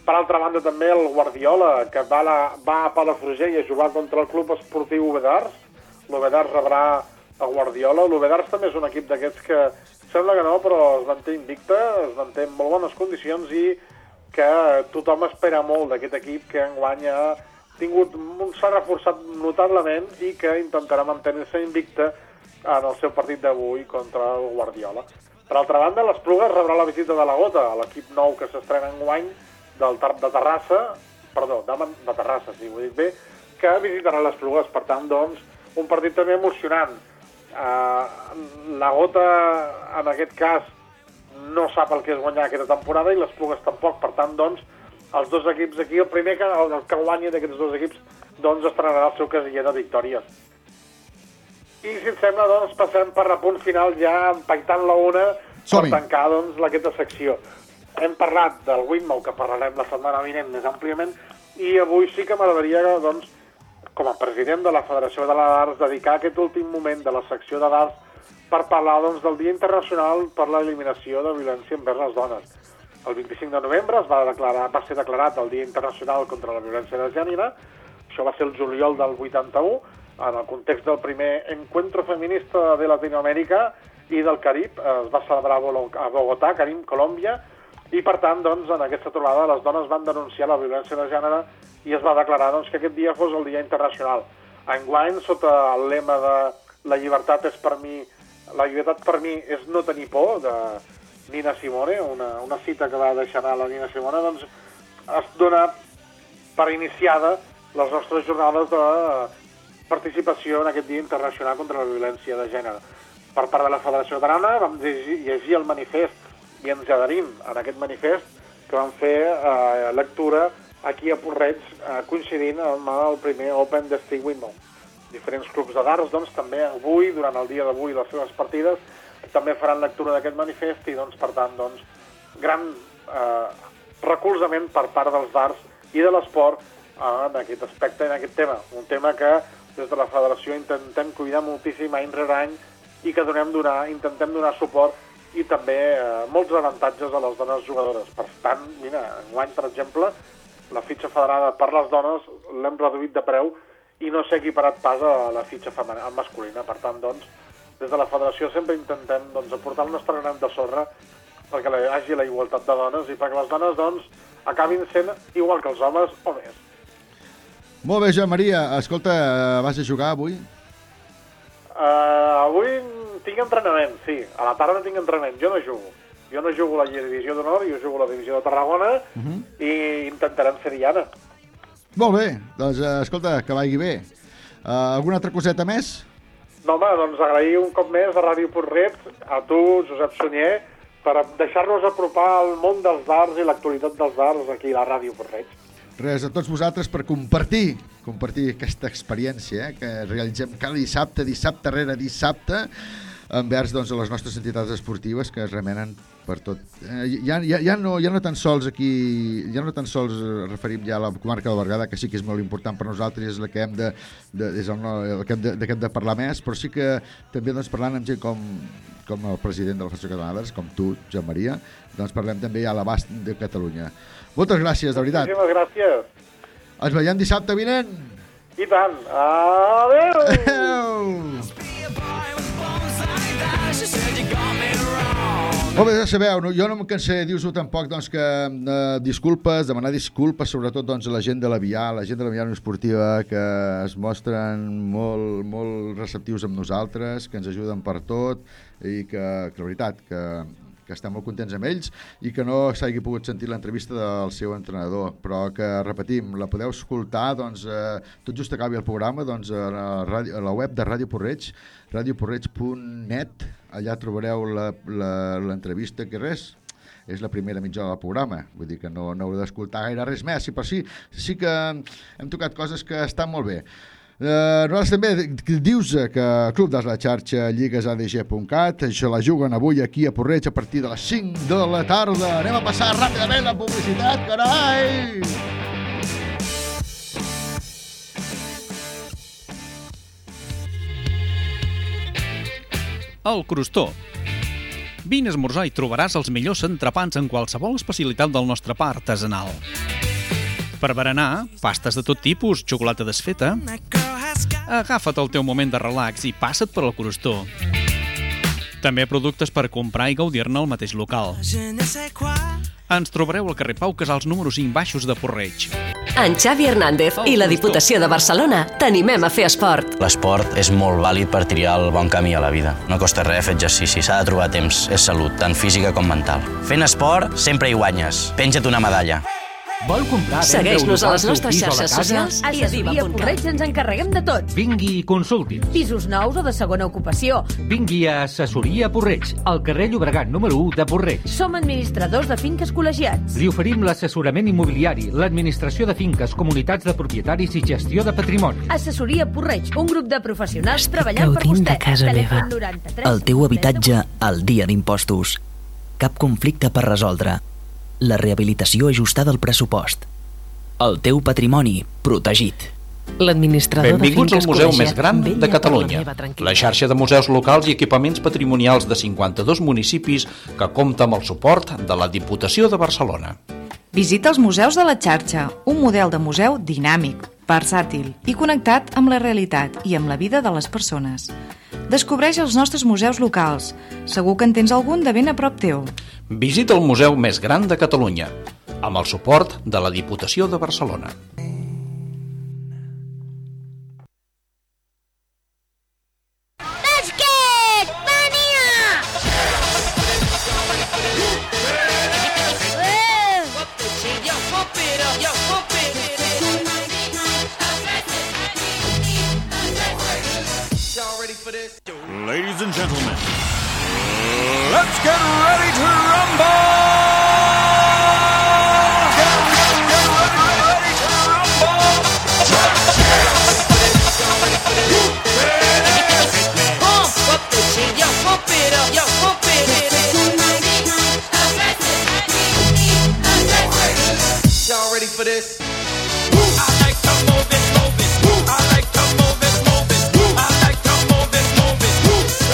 H: Per altra banda, també el Guardiola, que va a, la, va a Palafrugell a jugar contra el Club Esportiu Ubedars. L'Ubedars rebrà a Guardiola. L'Ubedars també és un equip d'aquests que sembla que no, però es manté invicta, es manté en molt bones condicions i que tothom espera molt d'aquest equip, que enguany ha tingut, s'ha reforçat notablement i que intentarà mantenir-se invicta en el seu partit d'avui contra el Guardiola. Per altra banda, l'Esplugues rebrà la visita de la Gota, l'equip nou que s'estrena enguany del Tar de Terrassa, perdó, de, de Terrassa, si ho he dit bé, que visitarà l'Esplugues. Per tant, doncs, un partit també emocionant. Uh, la Gota, en aquest cas, no sap el que és guanyar aquesta temporada i l'Esplugues tampoc. Per tant, doncs, els dos equips aquí, el primer que, el que guanyi d'aquests dos equips, doncs estrenarà el seu casiller de victòries. I, si et sembla, doncs, passem per a punt final ja empaitant la una per tancar, doncs, aquesta secció. Hem parlat del Winmau, que parlarem la setmana vinent més àmpliament, i avui sí que m'agradaria, doncs, com a president de la Federació de l'Arts, dedicar aquest últim moment de la secció de d'Arts per parlar, doncs, del Dia Internacional per l'Eliminació de Violència envers les Dones. El vint-i-cinc de novembre es va, declarar, va ser declarat el Dia Internacional contra la Violència de Gènere. Això va ser el juliol del vuitanta-u, en el context del primer Encuentro Feminista de Latinoamèrica i del Carib. Es va celebrar a Bogotà, Carib, Colòmbia, i, per tant, doncs, en aquesta trobada les dones van denunciar la violència de gènere i es va declarar, doncs, que aquest dia fos el Dia Internacional. Enguany, sota el lema de la llibertat és per mi, la llibertat per mi és no tenir por, de Nina Simone, una, una cita que va deixar anar la Nina Simone, doncs es dona per iniciada les nostres jornades de participació en aquest Dia Internacional contra la Violència de Gènere. Per part de la Federació Catalana vam llegir, llegir el manifest i ens adherim en aquest manifest que vam fer eh, lectura aquí a Porreig, eh, coincidint amb el primer Open Destí Winmau. Diferents clubs de darts, doncs, també avui, durant el dia d'avui, les seves partides, també faran lectura d'aquest manifest i, doncs, per tant, doncs, gran eh, recolzament per part dels darts i de l'esport en aquest aspecte, en aquest tema. Un tema que des de la federació intentem cuidar moltíssim any rere any i que donem donar, intentem donar suport i també eh, molts avantatges a les dones jugadores. Per tant, mira, enguany, per exemple, la fitxa federada per les dones l'hem reduït de preu i no s'ha equiparat pas a la fitxa femenina, masculina. Per tant, doncs, des de la federació sempre intentem, doncs, aportar el nostre granet de sorra perquè hi hagi la igualtat de dones i perquè les dones, doncs, acabin sent igual que els homes o més.
C: Molt bé, Joan Maria. Escolta, vas a jugar avui?
H: Uh, avui tinc entrenament, sí. A la tarda tinc entrenament. Jo no jugo. Jo no jugo a la divisió d'honor, jo jugo a la divisió de Tarragona uh-huh. i intentarem ser-hi ara.
C: Molt bé. Doncs, uh, escolta, que vagi bé. Uh, alguna altra coseta més?
H: No, home, doncs agrair un cop més a Ràdio Porreig, a tu, Josep Sunyer, per deixar-nos apropar al món dels darts i l'actualitat dels darts aquí a la Ràdio Porreig.
C: Res, a tots vosaltres per compartir compartir aquesta experiència eh, que realitzem cada dissabte, dissabte rere dissabte, envers doncs, les nostres entitats esportives que es remenen per tot. Eh, ja, ja, ja, no, ja no tan sols aquí, ja no tan sols referim ja a la comarca del Berguedà, que sí que és molt important per nosaltres, és la que hem de, de, és el, el que hem de, de, que hem de parlar més, però sí que també doncs, parlant amb gent com, com el president de la Federació Catalana, com tu, Joan Maria, doncs parlem també a l'abast de Catalunya. Moltes gràcies, de veritat.
H: Moltíssimes gràcies.
C: Ens veiem dissabte vinent.
H: I tant. Adéu! Adéu!
C: Molt bé, ja sabeu, no? Jo no em cansaré de dir-vos tampoc doncs, que eh, disculpes, demanar disculpes sobretot doncs, a la gent de la Vià, la gent de la Vià Esportiva, que es mostren molt, molt receptius amb nosaltres, que ens ajuden per tot i que, que la veritat, que que estem molt contents amb ells i que no s'hagi pogut sentir l'entrevista del seu entrenador, però que, repetim, la podeu escoltar doncs, eh, tot just acabi el programa doncs, a, la ràdio, a la web de Ràdio Porreig, radio porreig punt net, allà trobareu l'entrevista, que res, és la primera mitja del programa, vull dir que no, no heu d'escoltar gaire res més, i per si sí que hem tocat coses que estan molt bé. Uh, nosaltres també dius que Club de la Xarxa lligues a d g punt cat, això la juguen avui aquí a Porreig a partir de les cinc de la tarda. Anem a passar ràpidament la publicitat, carai!
I: El Crostó. Vine a esmorzar i trobaràs els millors entrepans en qualsevol especialitat del nostre pa artesanal.
D: Per berenar, pastes de tot tipus, xocolata desfeta. Agafa't el teu moment de relax i passa't per al Crostó. També productes per comprar i gaudir-ne al mateix local. Ens trobareu al carrer Pau Casals número cinc baixos de Porreig.
I: En Xavi Hernández i la Diputació de Barcelona t'animem a fer esport.
J: L'esport és molt vàlid per triar el bon camí a la vida. No costa res fer exercici, s'ha de trobar temps. És salut, tant física com mental. Fent esport sempre hi guanyes. Penja't una medalla.
K: Vol comprar,
I: segueix-nos a les nostres xarxes socials
L: i a Diva Porreig ens encarreguem de tot.
K: Vingui i consulti.
L: Pisos nous o de segona ocupació.
K: Vingui a Assessoria Porreig, al carrer Llobregat número u de Porreig.
L: Som administradors de finques col·legiats.
K: Li oferim l'assessorament immobiliari, l'administració de finques, comunitats de propietaris i gestió de patrimoni.
L: Assessoria Porreig, un grup de professionals treballant per vostè.
M: De casa meva. El teu habitatge al dia d'impostos. Cap conflicte per resoldre. La rehabilitació ajustada al pressupost. El teu patrimoni protegit.
G: L'administrador de
D: Benvinguts
G: finques
D: al museu
G: col·legiat
D: més gran
G: vetlla
D: de
G: per
D: Catalunya.
G: la meva tranquil·litat.
D: La xarxa de museus locals i equipaments patrimonials de cinquanta-dos municipis que compta amb el suport de la Diputació de Barcelona.
N: Visita els museus de la xarxa, un model de museu dinàmic, versàtil i connectat amb la realitat i amb la vida de les persones. Descobreix els nostres museus locals. Segur que en tens algun de ben a prop teu.
D: Visita el museu més gran de Catalunya, amb el suport de la Diputació de Barcelona.
O: Ladies and gentlemen, let's get ready to rumble! Get, get, get ready, ready to rumble! Pump up the jig, yo, pump it up, yo, pump it up. Y'all ready for this? I like to move it, move it. I like to move it, move it. I like to move it, move it.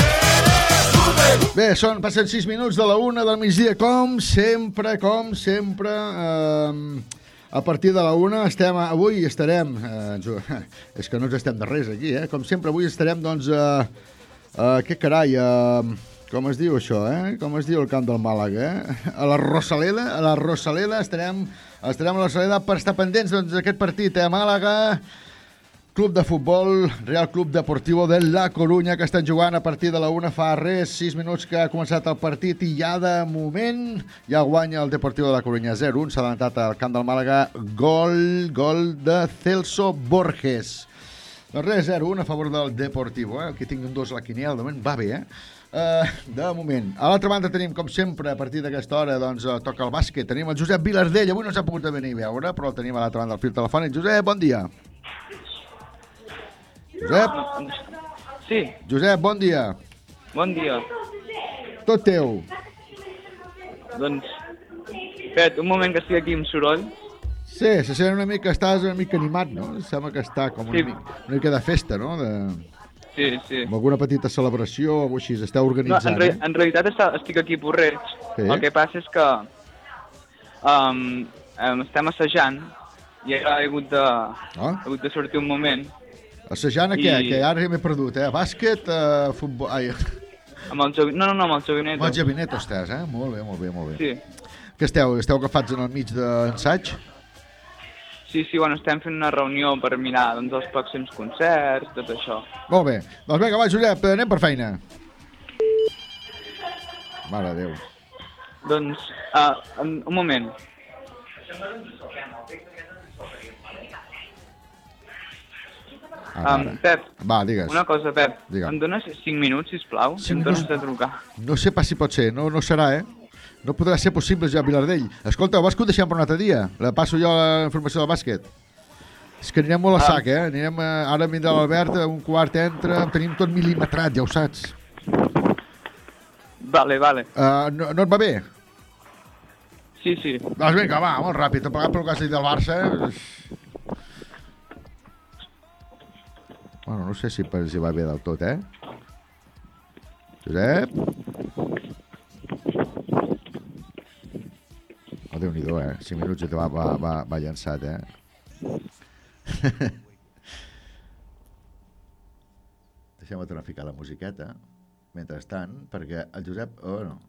C: Bé, són, passen sis minuts de la una del migdia, com sempre, com sempre, eh, a partir de la una estem, avui estarem, eh, és que no ens estem de res aquí, eh, com sempre avui estarem, doncs, eh, eh, què carai, eh, com es diu això, eh, com es diu el camp del Màlaga, eh, a la Rosaleda, a la Rosaleda estarem, estarem a la Rosaleda per estar pendents, doncs, d'aquest partit, eh, a Màlaga, Club de Futbol, Real Club Deportivo de La Coruña, que estan jugant a partir de la una, fa res, sis minuts que ha començat el partit i ja de moment ja guanya el Deportivo de La Coruña zero un, s'ha adelantat al camp del Màlaga, gol, gol de Celso Borges. Doncs res, zero un a favor del Deportivo, eh? El que tingui un dos a la quiniela, de moment va bé, eh? Uh, de moment. A l'altra banda tenim, com sempre, a partir d'aquesta hora, doncs, uh, toca el bàsquet. Tenim el Josep Vilardell, avui no s'ha pogut venir a veure, però el tenim a l'altra banda del fil telefònic. Josep, bon dia. Josep?
P: Sí.
C: Josep, bon dia.
P: Bon dia.
C: Tot teu.
P: Doncs, espera't, un moment que estic aquí amb soroll.
C: Sí, se sent una mica, estàs una mica animat, no? Sembla que està com una,
P: Sí.
C: mica, una mica de festa, no? De,
P: Sí, sí.
C: amb alguna petita celebració o alguna així, esteu
P: No,
C: organitzant,
P: en, re
C: eh?
P: en realitat està, estic aquí a Porreig.
C: Sí.
P: El que passa és que um, um, estem assajant i ara he hagut de,
C: Ah.
P: he hagut de sortir un moment.
C: Assajant a
P: I-
C: què? Que ara m'he perdut, eh? Bàsquet, eh, futbol... Ai,
P: Amb el jovi... No, no, no, amb el jovinet.
C: amb el Javineto estàs, eh? Molt bé, molt bé, molt bé.
P: Sí.
C: Què esteu? Esteu agafats en el mig d'ensaig?
P: Sí, sí, bueno, estem fent una reunió per mirar doncs, els pròxims concerts, tot això.
C: Molt bé. Doncs vinga, va, Josep, anem per feina. Mare de Déu.
P: Doncs, uh, un, un moment.
C: Ah,
P: Um,
C: mare.
P: Pep,
C: Va, digues.
P: una cosa, Pep.
C: Digue'm.
P: Em dones cinc minuts, sisplau?
C: Cinc
P: Em dones
C: minuts?
P: de trucar.
C: No sé pas si pot ser, no, no serà, eh? No podrà ser possible ja, Vilardell. Escolta, vols que ho deixem per un altre dia? La passo jo la informació del bàsquet. És que anirem molt a sac, eh? Anirem, eh, ara vindrà l'Albert, un quart entra, tenim tot mil·limetrat, ja ho saps.
P: Vale, vale.
C: Uh, no, no et va bé?
P: Sí, sí.
C: Doncs vinga, va, molt ràpid. T'ha pagat pel que has dit del Barça. Bueno, no sé si, si va bé del tot, eh? Josep? Oh, Déu-n'hi-do, eh? cinc minuts i va, va, va, va llançat, eh? Deixem-me tornar a ficar la musiqueta mentrestant, perquè el Josep... Oh, no.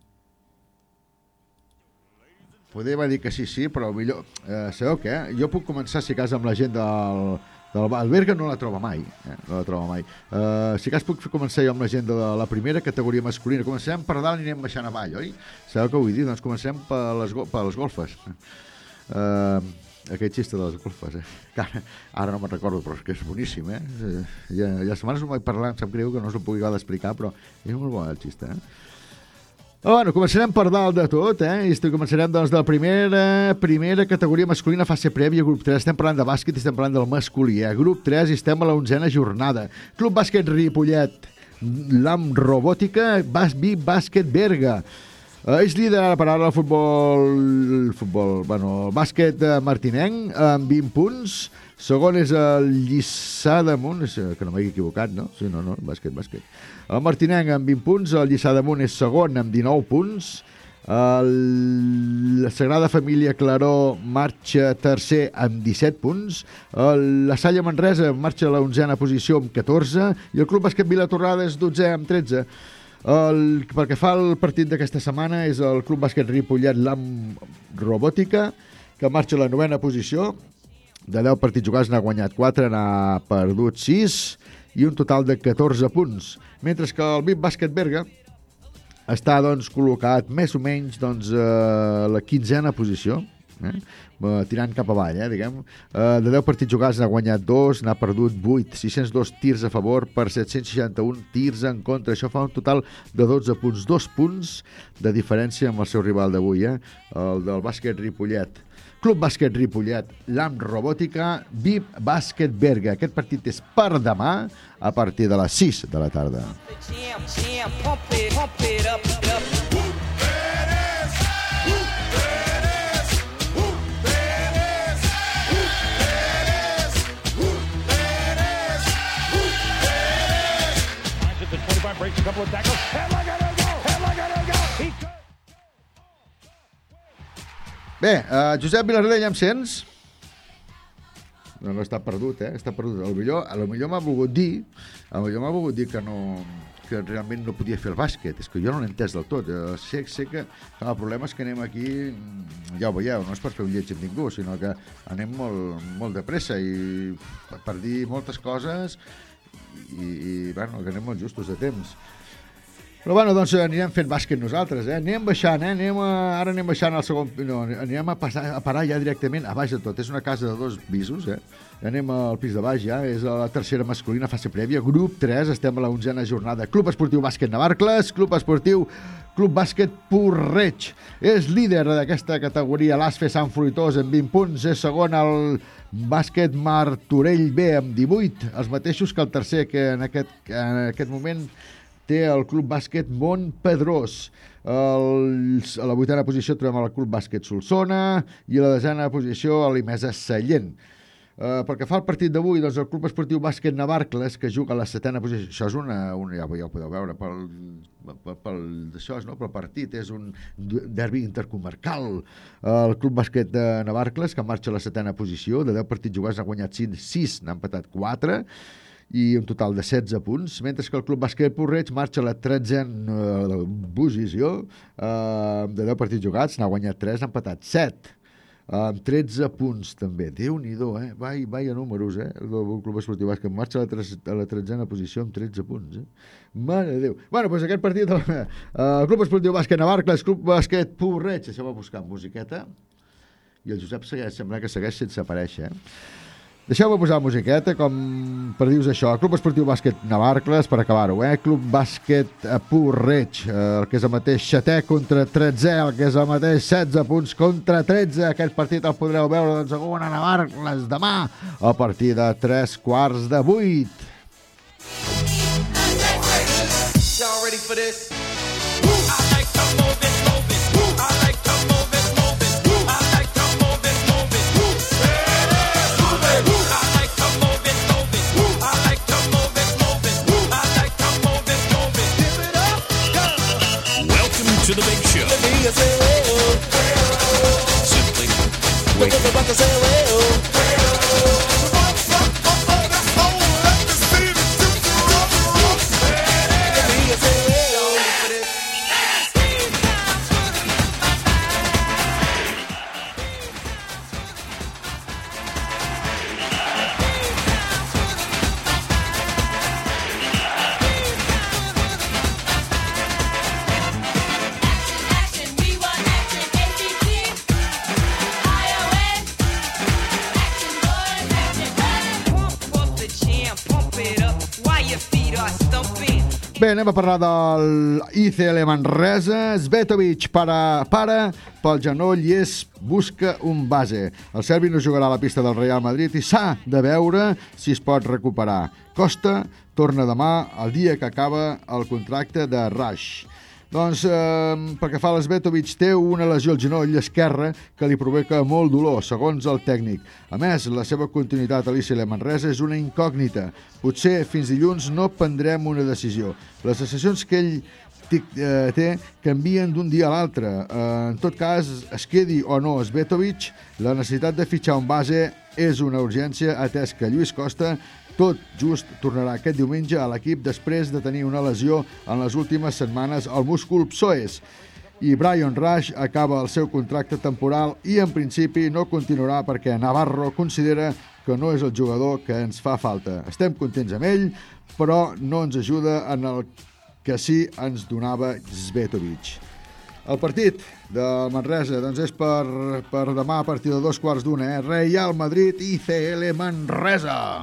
C: Podria dir que sí, sí, però millor... Eh, sabeu què? Jo puc començar, si cas, amb la gent del... del el Berga no la troba mai, eh? No la troba mai. Eh, si cas puc començar jo amb la gent de la primera categoria masculina. Començarem per dalt i anem baixant avall, oi? Sabeu què vull dir? Doncs comencem per les, per les golfes. Eh... Aquest xiste de les golfes, eh? Ara, ara no me'n recordo, però és que és boníssim, eh? Ja, ja setmanes no vaig parlar, em sap greu que no s'ho pugui d'explicar, però és molt bo el xiste, eh? Bueno, començarem per dalt de tot, eh? I començarem, doncs, de la primera, primera categoria masculina, fase prèvia, grup tres. Estem parlant de bàsquet i estem parlant del masculí, eh? Grup tres i estem a l'onzena jornada. Club Bàsquet Ripollet, l'Am Robòtica, Bas Vic Bàsquet Berga. Uh, és líder ara per ara el futbol, el futbol, bueno, el bàsquet uh, martinenc amb vint punts. Segon és el Lliçà d'Amunt, que no m'he equivocat, no? Sí, no, no, bàsquet, bàsquet. El martinenc amb vint punts, el Lliçà d'Amunt és segon amb dinou punts. El... La Sagrada Família Claró marxa tercer amb disset punts. El... La Salle Manresa marxa a la onzena posició amb catorze i el Club Bàsquet Vilatorrada és dotzè amb tretze. El, pel que fa al partit d'aquesta setmana és el Club Bàsquet Ripollet l'Am Robòtica, que marxa a la novena posició. De deu partits jugats n'ha guanyat quatre, n'ha perdut sis i un total de catorze punts, mentre que el Vic Bàsquet Berga està, doncs, col·locat més o menys, doncs, a la quinzena posició, eh? Tirant cap avall, eh, diguem. Uh, de deu partits jugats n'ha guanyat dos, n'ha perdut vuit, sis-cents dos tirs a favor per set-cents seixanta-un tirs en contra. Això fa un total de dotze punts, dos punts de diferència amb el seu rival d'avui, eh? El del bàsquet Ripollet. Club Bàsquet Ripollet, l'Am Robòtica, Vic Bàsquet Berga. Aquest partit és per demà a partir de les sis de la tarda.
O: Breaks a couple of tackles. And look at him go! And look at him go! He...
C: Bé, uh, Josep Vilardell, em sents? No, no, està perdut, eh? Està perdut. A lo millor, a lo millor m'ha volgut dir, a lo millor m'ha volgut dir que no, que realment no podia fer el bàsquet. És que jo no l'he entès del tot. Uh, sé, sé que el problema és que anem aquí, ja ho veieu, no és per fer un lleig amb ningú, sinó que anem molt, molt de pressa i per dir moltes coses i, i bueno, que anem molt justos de temps. Però bueno, doncs anirem fent bàsquet nosaltres, eh? Anem baixant, eh? Anem a, ara anem baixant al segon... No, anirem a, passar, a parar ja directament a baix de tot. És una casa de dos pisos, eh? Anem al pis de baix ja, és la tercera masculina, fase prèvia, grup tres, estem a la onzena jornada. Club Esportiu Bàsquet Navarcles, Club Esportiu Club Bàsquet Porreig. És líder d'aquesta categoria, l'Asfe Sant Fruitós amb vint punts, és segon el Bàsquet Martorell B amb divuit, els mateixos que el tercer, que en aquest, en aquest moment té el Club Bàsquet Montpedrós. El, a la vuitena posició trobem el Club Bàsquet Solsona i a la desena posició a l'Imesa Sallent. Uh, pel que fa al partit d'avui, doncs el Club Esportiu Bàsquet Navarcles, que juga a la setena posició, això és una, una ja, ja ho podeu veure pel, pel, pel, això, no? Pel partit, és un derbi intercomarcal. El Club Bàsquet de Navarcles, que marxa a la setena posició, de deu partits jugats n'ha guanyat sis, n'ha empatat quatre, i un total de setze punts, mentre que el Club Bàsquet Porreig marxa a la tretzena posició, uh, de deu partits jugats n'ha guanyat tres, n'ha empatat set, amb tretze punts també. Déu-n'hi-do, eh? Vai, vai a números, eh? El Club Esportiu Bàsquet marxa a la, tres, a la tretzena posició amb tretze punts, eh? Mare de Déu. Bueno, doncs aquest partit, el uh, Club Esportiu Bàsquet Navarcles, Club Bàsquet Porreig, deixem-me buscar musiqueta, i el Josep segueix, sembla que segueix sense aparèixer, eh? Deixeu-me posar musiqueta, com per dir-vos això. Club Esportiu Bàsquet Navarcles, per acabar-ho, eh? Club Bàsquet Porreig, eh, el que és el mateix setè contra tretzè, el que és el mateix setze punts contra tretze. Aquest partit el podreu veure, doncs, a Gona Navarcles demà, a partir de tres quarts de vuit.
O: Y'all ready for this? I like to move it, move it. I like to move it, move it. I like to move it, move it. To the big show. Simply
C: Bé, anem a parlar del I C L Manresa. Svetovic para, para pel genoll i es busca un base. El serbi no jugarà a la pista del Real Madrid i s'ha de veure si es pot recuperar. Costa torna demà, el dia que acaba el contracte de Rush. Doncs, eh, pel que fa a l'Svetovic, té una lesió al genoll esquerre que li provoca molt dolor, segons el tècnic. A més, la seva continuïtat a l'I C L Manresa és una incògnita. Potser fins dilluns no prendrem una decisió. Les sensacions que ell eh, té canvien d'un dia a l'altre. Eh, en tot cas, es quedi o no Svetovic, la necessitat de fitxar un base és una urgència, atès que Lluís Costa tot just tornarà aquest diumenge a l'equip després de tenir una lesió en les últimes setmanes al múscul psoes. I Brian Rush acaba el seu contracte temporal i en principi no continuarà perquè Navarro considera que no és el jugador que ens fa falta. Estem contents amb ell, però no ens ajuda en el que sí ens donava Svetovic. El partit de Manresa doncs és per, per demà a partir de dos quarts d'una. Eh? Real Madrid I C L Manresa.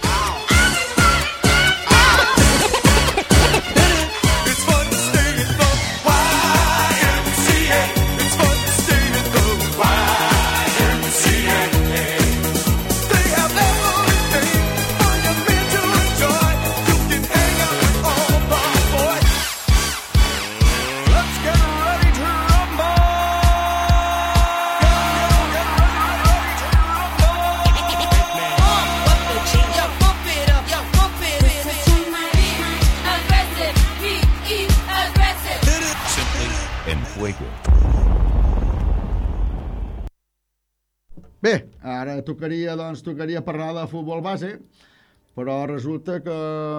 C: Bé, ara tocaria, doncs, tocaria parlar de futbol base, però resulta que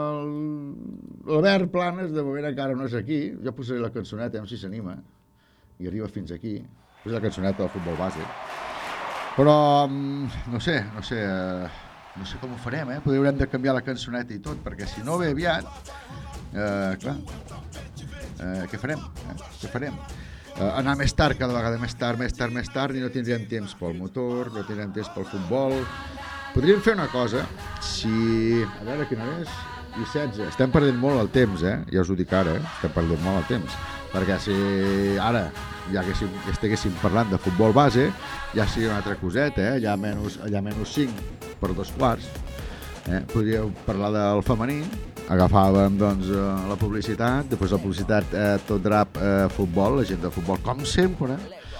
C: l'Albert Planes de moment encara no és aquí. Jo posaré la cançoneta, a veure si s'anima, i arriba fins aquí. Posaré la cançoneta del futbol base. Però, no sé, no sé, no sé com ho farem, eh? Potser haurem de canviar la cançoneta i tot, perquè si no ve aviat, eh, clar, eh, què farem? Eh? Què farem? Uh, anar més tard, cada vegada més tard, més tard, més tard, i no tindrem temps pel motor, no tindrem temps pel futbol. Podríem fer una cosa, si... A veure, quina hora és? I setze. Estem perdent molt el temps, eh? Ja us ho dic ara, eh? Estem perdent molt el temps. Perquè si ara ja que estiguéssim parlant de futbol base, ja seria una altra coseta, eh? Allà menys, allà menys cinc per dos quarts. Eh? Podríeu parlar del femení. Agafàvem doncs, la publicitat, després la publicitat eh, tot drap eh, futbol, la gent de futbol com sempre,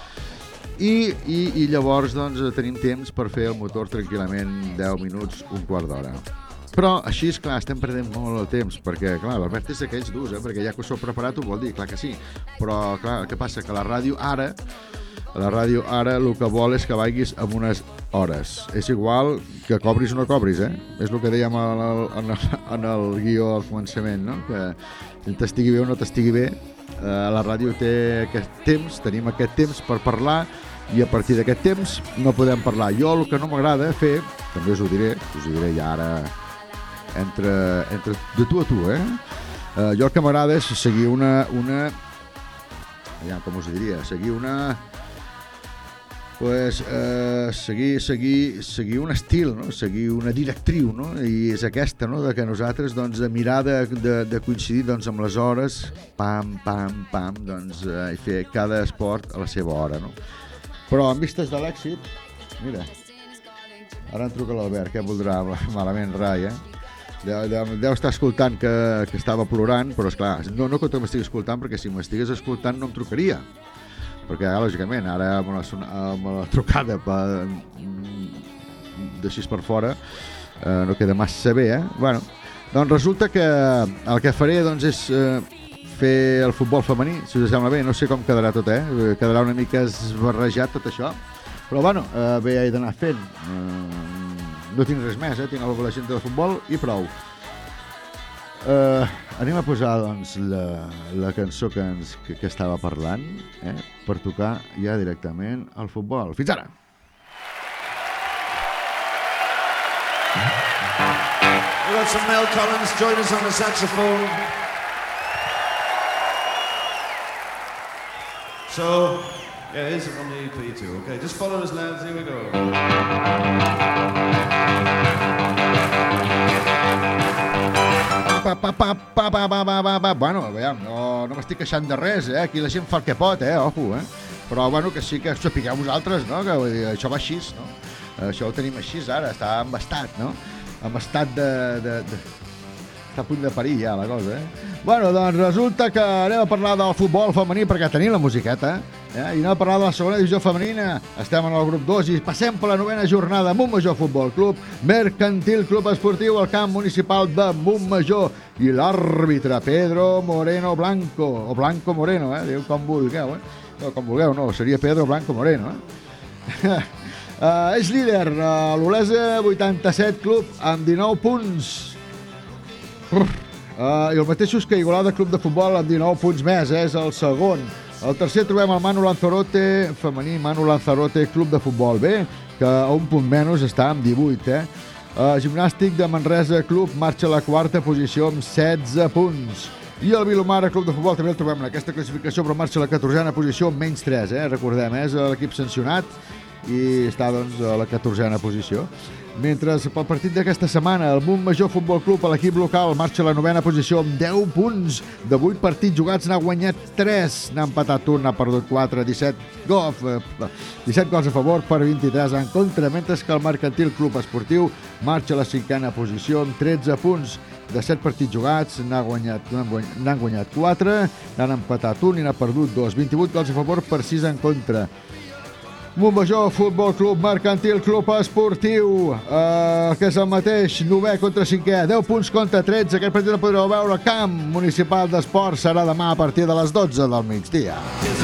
C: i, i, i llavors doncs, tenim temps per fer el motor tranquil·lament deu minuts, un quart d'hora. Però així, és clar, estem perdent molt el temps, perquè, clar, l'Albert és d'aquells durs, eh, perquè ja que us heu preparat ho vol dir, clar que sí, però, clar, el que passa que la ràdio ara, la ràdio ara el que vol és que vagis amb unes hores. És igual que cobris o no cobris, eh? És el que dèiem en el, en el, en el guió al començament, no? Que t'estigui bé o no t'estigui bé, eh, la ràdio té aquest temps, tenim aquest temps per parlar, i a partir d'aquest temps no podem parlar. Jo el que no m'agrada fer, també us ho diré, us ho diré ja ara entre, entre de tu a tu, eh? eh jo el que m'agrada és seguir una, una ja, com us diria, seguir una pues, eh, seguir, seguir, seguir un estil, no? Seguir una directriu, no? I és aquesta, no? De que nosaltres, doncs, de mirar de, de, de coincidir, doncs, amb les hores, pam, pam, pam, doncs, eh, i fer cada esport a la seva hora, no? Però en vistes de l'èxit, mira, ara em truca l'Albert, què voldrà? Malament, rai, eh? Deu, deu, deu estar escoltant que, que estava plorant, però, esclar, no, no que m'estigui escoltant, perquè si m'estigués escoltant no em trucaria. Perquè, lògicament, ara amb la, amb la trucada per, d'així per fora eh, no queda massa bé, eh? Bueno, doncs resulta que el que faré doncs, és eh, fer el futbol femení, si us sembla bé. No sé com quedarà tot, eh? Quedarà una mica esbarrejat tot això. Però, bueno, eh, bé, he d'anar fent. Eh, no tinc res més, eh? Tinc la gent del futbol i prou. Uh, anem a posar doncs, la, la cançó que, ens, que, que estava parlant, eh, per tocar ja directament al futbol. Fins ara!
Q: We've got some Mel Collins join us on the saxophone. So, yeah, here's it on the E P too. Okay, just follow us, lads. Here we go.
C: pa, pa, pa, pa, pa, pa, pa, pa, pa. Bueno, veiem, no, no m'estic queixant de res, eh? Aquí la gent fa el que pot, eh? Ojo, eh? Però, bueno, que sí que sapigueu vosaltres, no? Que vull dir, això va així, no? Això ho tenim així ara, està embastat, no? Embastat de... de, de... Està a punt de parir ja la cosa, eh? Bueno, doncs resulta que anem a parlar del futbol femení perquè tenim la musiqueta, eh? I anem a parlar de la segona divisió femenina. Estem en el grup dos i passem per la novena jornada. Montmajor Futbol Club, Mercantil Club Esportiu al camp municipal de Montmajor. I l'àrbitre Pedro Moreno Blanco, o Blanco Moreno, eh? Diu com vulgueu, eh? No, com vulgueu, no, seria Pedro Blanco Moreno, eh? uh, és líder uh, l'Olesa vuitanta-set Club amb dinou punts. Uh, I el mateixos que Igualada Club de Futbol amb dinou punts més, eh? És el segon. El tercer trobem el Manu Lanzarote, femení Manu Lanzarote Club de Futbol B, que a un punt menys està amb divuit, eh? Uh, Gimnàstic de Manresa Club marxa a la quarta posició amb setze punts. I el Vilomara Club de Futbol també el trobem en aquesta classificació, però marxa a la catorzena posició amb menys tres, eh? Recordem, eh? És l'equip sancionat i està, doncs, a la catorzena posició. Mentre pel partit d'aquesta setmana el Montmajor Futbol Club, a l'equip local, marxa a la novena posició amb deu punts. De vuit partits jugats n'ha guanyat tres, n'ha empatat un, n'ha perdut quatre, disset gols, disset gols a favor per vint-i-tres en contra, mentre que el Mercantil Club Esportiu marxa a la cinquena posició amb tretze punts. De set partits jugats n'ha guanyat, n'han guanyat quatre, n'han empatat un i n'ha perdut dos, vint-i-vuit gols a favor per sis en contra. Montmajor Futbol Club, Mercantil Club Esportiu, eh, que és el mateix, novè contra cinquè, deu punts contra tretze. Aquest partit el podreu veure al camp municipal d'esport. Serà demà a partir de les dotze del migdia.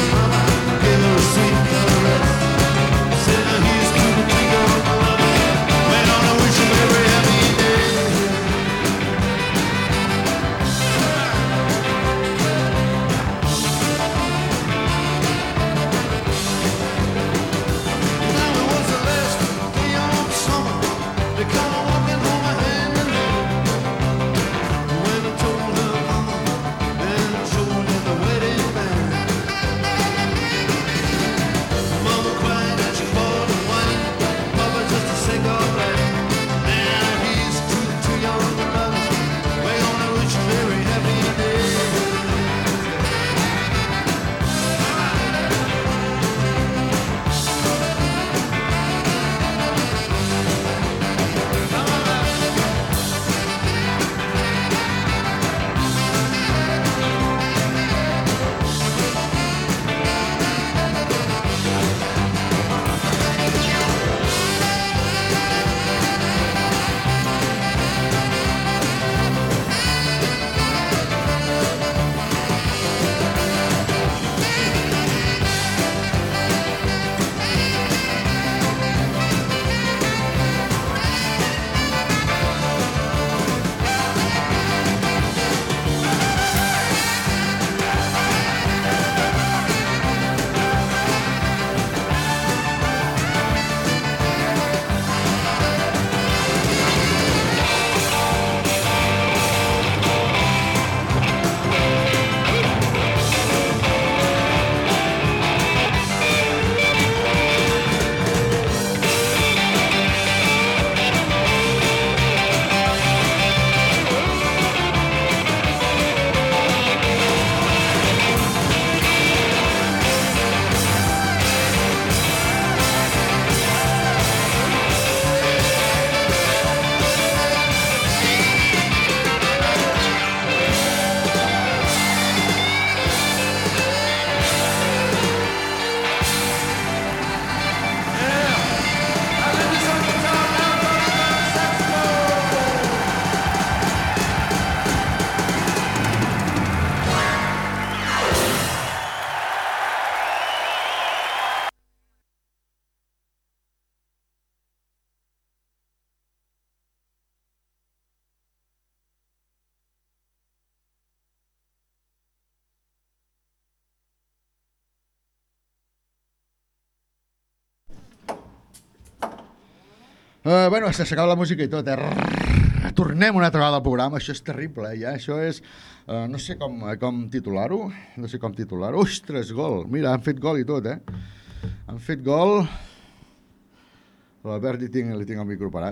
C: Uh, bueno, s'ha acabat la música i tot, eh? Rrr, tornem una altra vegada al programa, això és terrible, eh? Ja, això és... Uh, no sé com, com titular-ho, no sé com titular-ho. Ostres, gol! Mira, han fet gol i tot, eh? Han fet gol... L'Albert li tinc, li tinc el micro parat.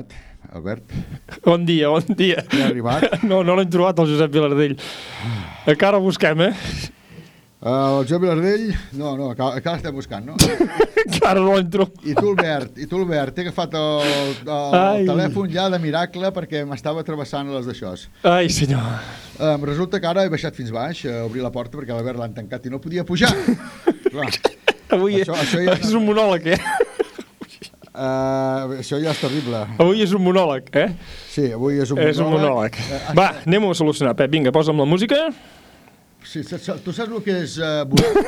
C: Albert.
R: Bon dia, bon dia.
C: Ja ha arribat?
R: No, no l'hem trobat, el Josep Vilardell. Encara el busquem, eh?
C: Uh, el Josep Vilardell... No, no, encara l'estem buscant, no?
R: Encara no l'hem trobat.
C: I tu, Albert, i tu, Albert, t'he agafat el, el telèfon ja de miracle perquè m'estava travessant les d'aixòs.
R: Ai, senyor.
C: Um, resulta que ara he baixat fins baix a obrir la porta perquè l'Albert l'han tancat i no podia pujar. Clar.
R: Avui això, això ja és un monòleg, eh?
C: Uh, això ja és terrible.
R: Avui és un monòleg, eh?
C: Sí, avui és un monòleg.
R: És un monòleg. Uh, Va, anem-ho a solucionar, Pep. Vinga, posa'm la música.
C: Sí, tu saps el que és uh, volar?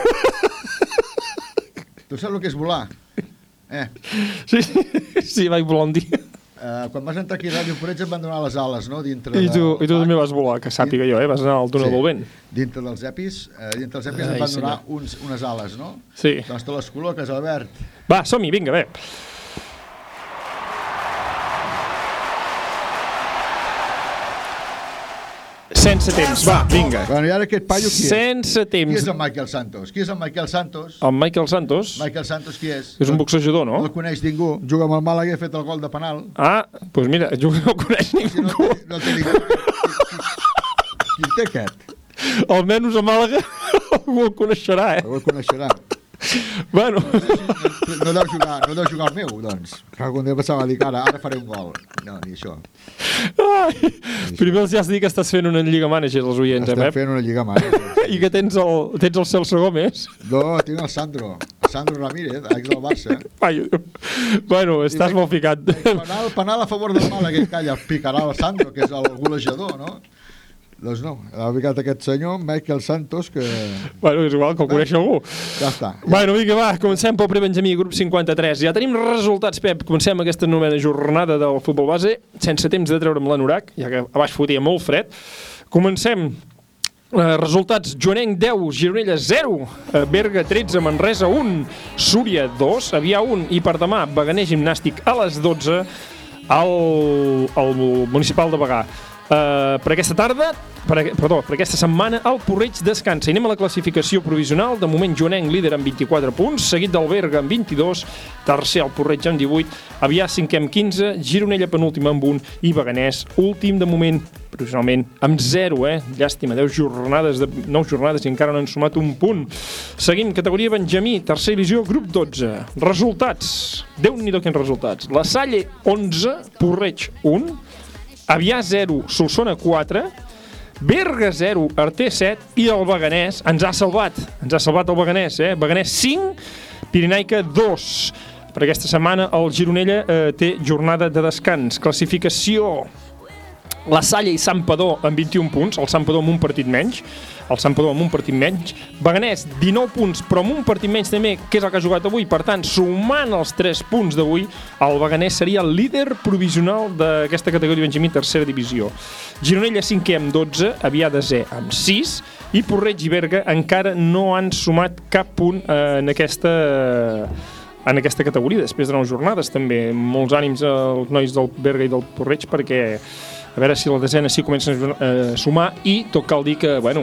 C: Tu saps el que és volar? Eh?
R: Sí, sí, vaig volar un dia.
C: Uh, quan vas entrar aquí a Ràdio Porreig et van donar les ales, no? Dintre
R: I tu,
C: de...
R: i tu també vas volar, que sàpiga jo, eh? Vas anar al túnel
C: sí.
R: del vent.
C: Dintre dels epis, uh, dintre dels epis
R: Ai,
C: et van donar
R: senyor.
C: uns, unes ales, no?
R: Sí.
C: Doncs te les col·loques, Albert.
R: Va, som-hi, vinga, bé. Sense temps, va, vinga.
C: Bueno, i ara aquest paio qui és?
R: Sense temps.
C: Qui és el Michael Santos? Qui és el Michael Santos?
R: El Michael Santos?
C: Michael Santos qui és?
R: És un boxejador, no?
C: No el coneix ningú. Juga amb el Màlaga i ha fet el gol de penal.
R: Ah, doncs pues mira, no el coneix ningú.
C: No té, no té ningú. Qui té aquest?
R: Almenys a Màlaga algú el coneixerà, eh?
C: Algú el coneixerà.
R: Bueno.
C: No deu jugar, no deu jugar el meu, doncs. Que algun dia passava a dir que ara, ara faré un gol. No, ni això.
R: Ai, primer els ja has dit que estàs fent una lliga mànager als oients,
C: Estem
R: eh, Pep?
C: fent una lliga mànager.
R: I que tens el, tens el Celso Gómez?
C: No, tinc el Sandro. El Sandro Ramírez, ex del Barça.
R: Ai, bueno, estàs molt ficat.
C: Penal, penal a favor del Màlaga, que calla, picarà el Sandro, que és el golejador, no? Doncs no, ha ficat aquest senyor, Michael Santos, que...
R: Bueno, és igual, que el coneix algú.
C: Ja està. Ja.
R: Bueno, vinga, va, comencem pel pre-Benjamí, grup cinquanta-tres. Ja tenim resultats, Pep. Comencem aquesta novena jornada del futbol base, sense temps de treure'm l'anorac, ja que a baix fotia molt fred. Comencem. Uh, resultats: Joanenc deu, Gironella zero, uh, Berga tretze, Manresa un, Súria dos, Avià un, i per demà Baganer Gimnàstic a les dotze al, al municipal de Bagà. Uh, per aquesta tarda, per, perdó, per aquesta setmana, el Porreig descansa. I anem a la classificació provisional. De moment, Joanenc líder amb vint-i-quatre punts, seguit del Berga amb vint-i-dos, tercer el Porreig amb divuit, Avià cinquè amb quinze, Gironella penúltim amb un i Beganès últim de moment, provisionalment, amb zero, eh? Llàstima, deu jornades, de, nou jornades i encara no han sumat un punt. Seguim, categoria Benjamí, tercera divisió, grup dotze. Resultats, Déu-n'hi-do quins resultats. La Salle onze, Porreig un, Avià zero, Solsona quatre, Berga zero, Arter set i el Beganès ens ha salvat. Ens ha salvat el Beganès, eh? Beganès cinc, Pirenaica dos. Per aquesta setmana el Gironella eh, té jornada de descans. Classificació: la Salle i Santpedor amb vint-i-un punts, el Santpedor amb un partit menys, el Santpedor amb un partit menys, Beganès dinou punts però amb un partit menys també, que és el que ha jugat avui. Per tant, sumant els tres punts d'avui, el Beganès seria el líder provisional d'aquesta categoria Benjamí, tercera divisió. Gironella cinquè amb dotze, Avià desè amb sis, i Porreig i Berga encara no han sumat cap punt eh, en aquesta... en aquesta categoria, després de nou jornades també. Molts ànims als nois del Berga i del Porreig, perquè a veure si la desena sí comencen a sumar, i tot cal dir que, bueno,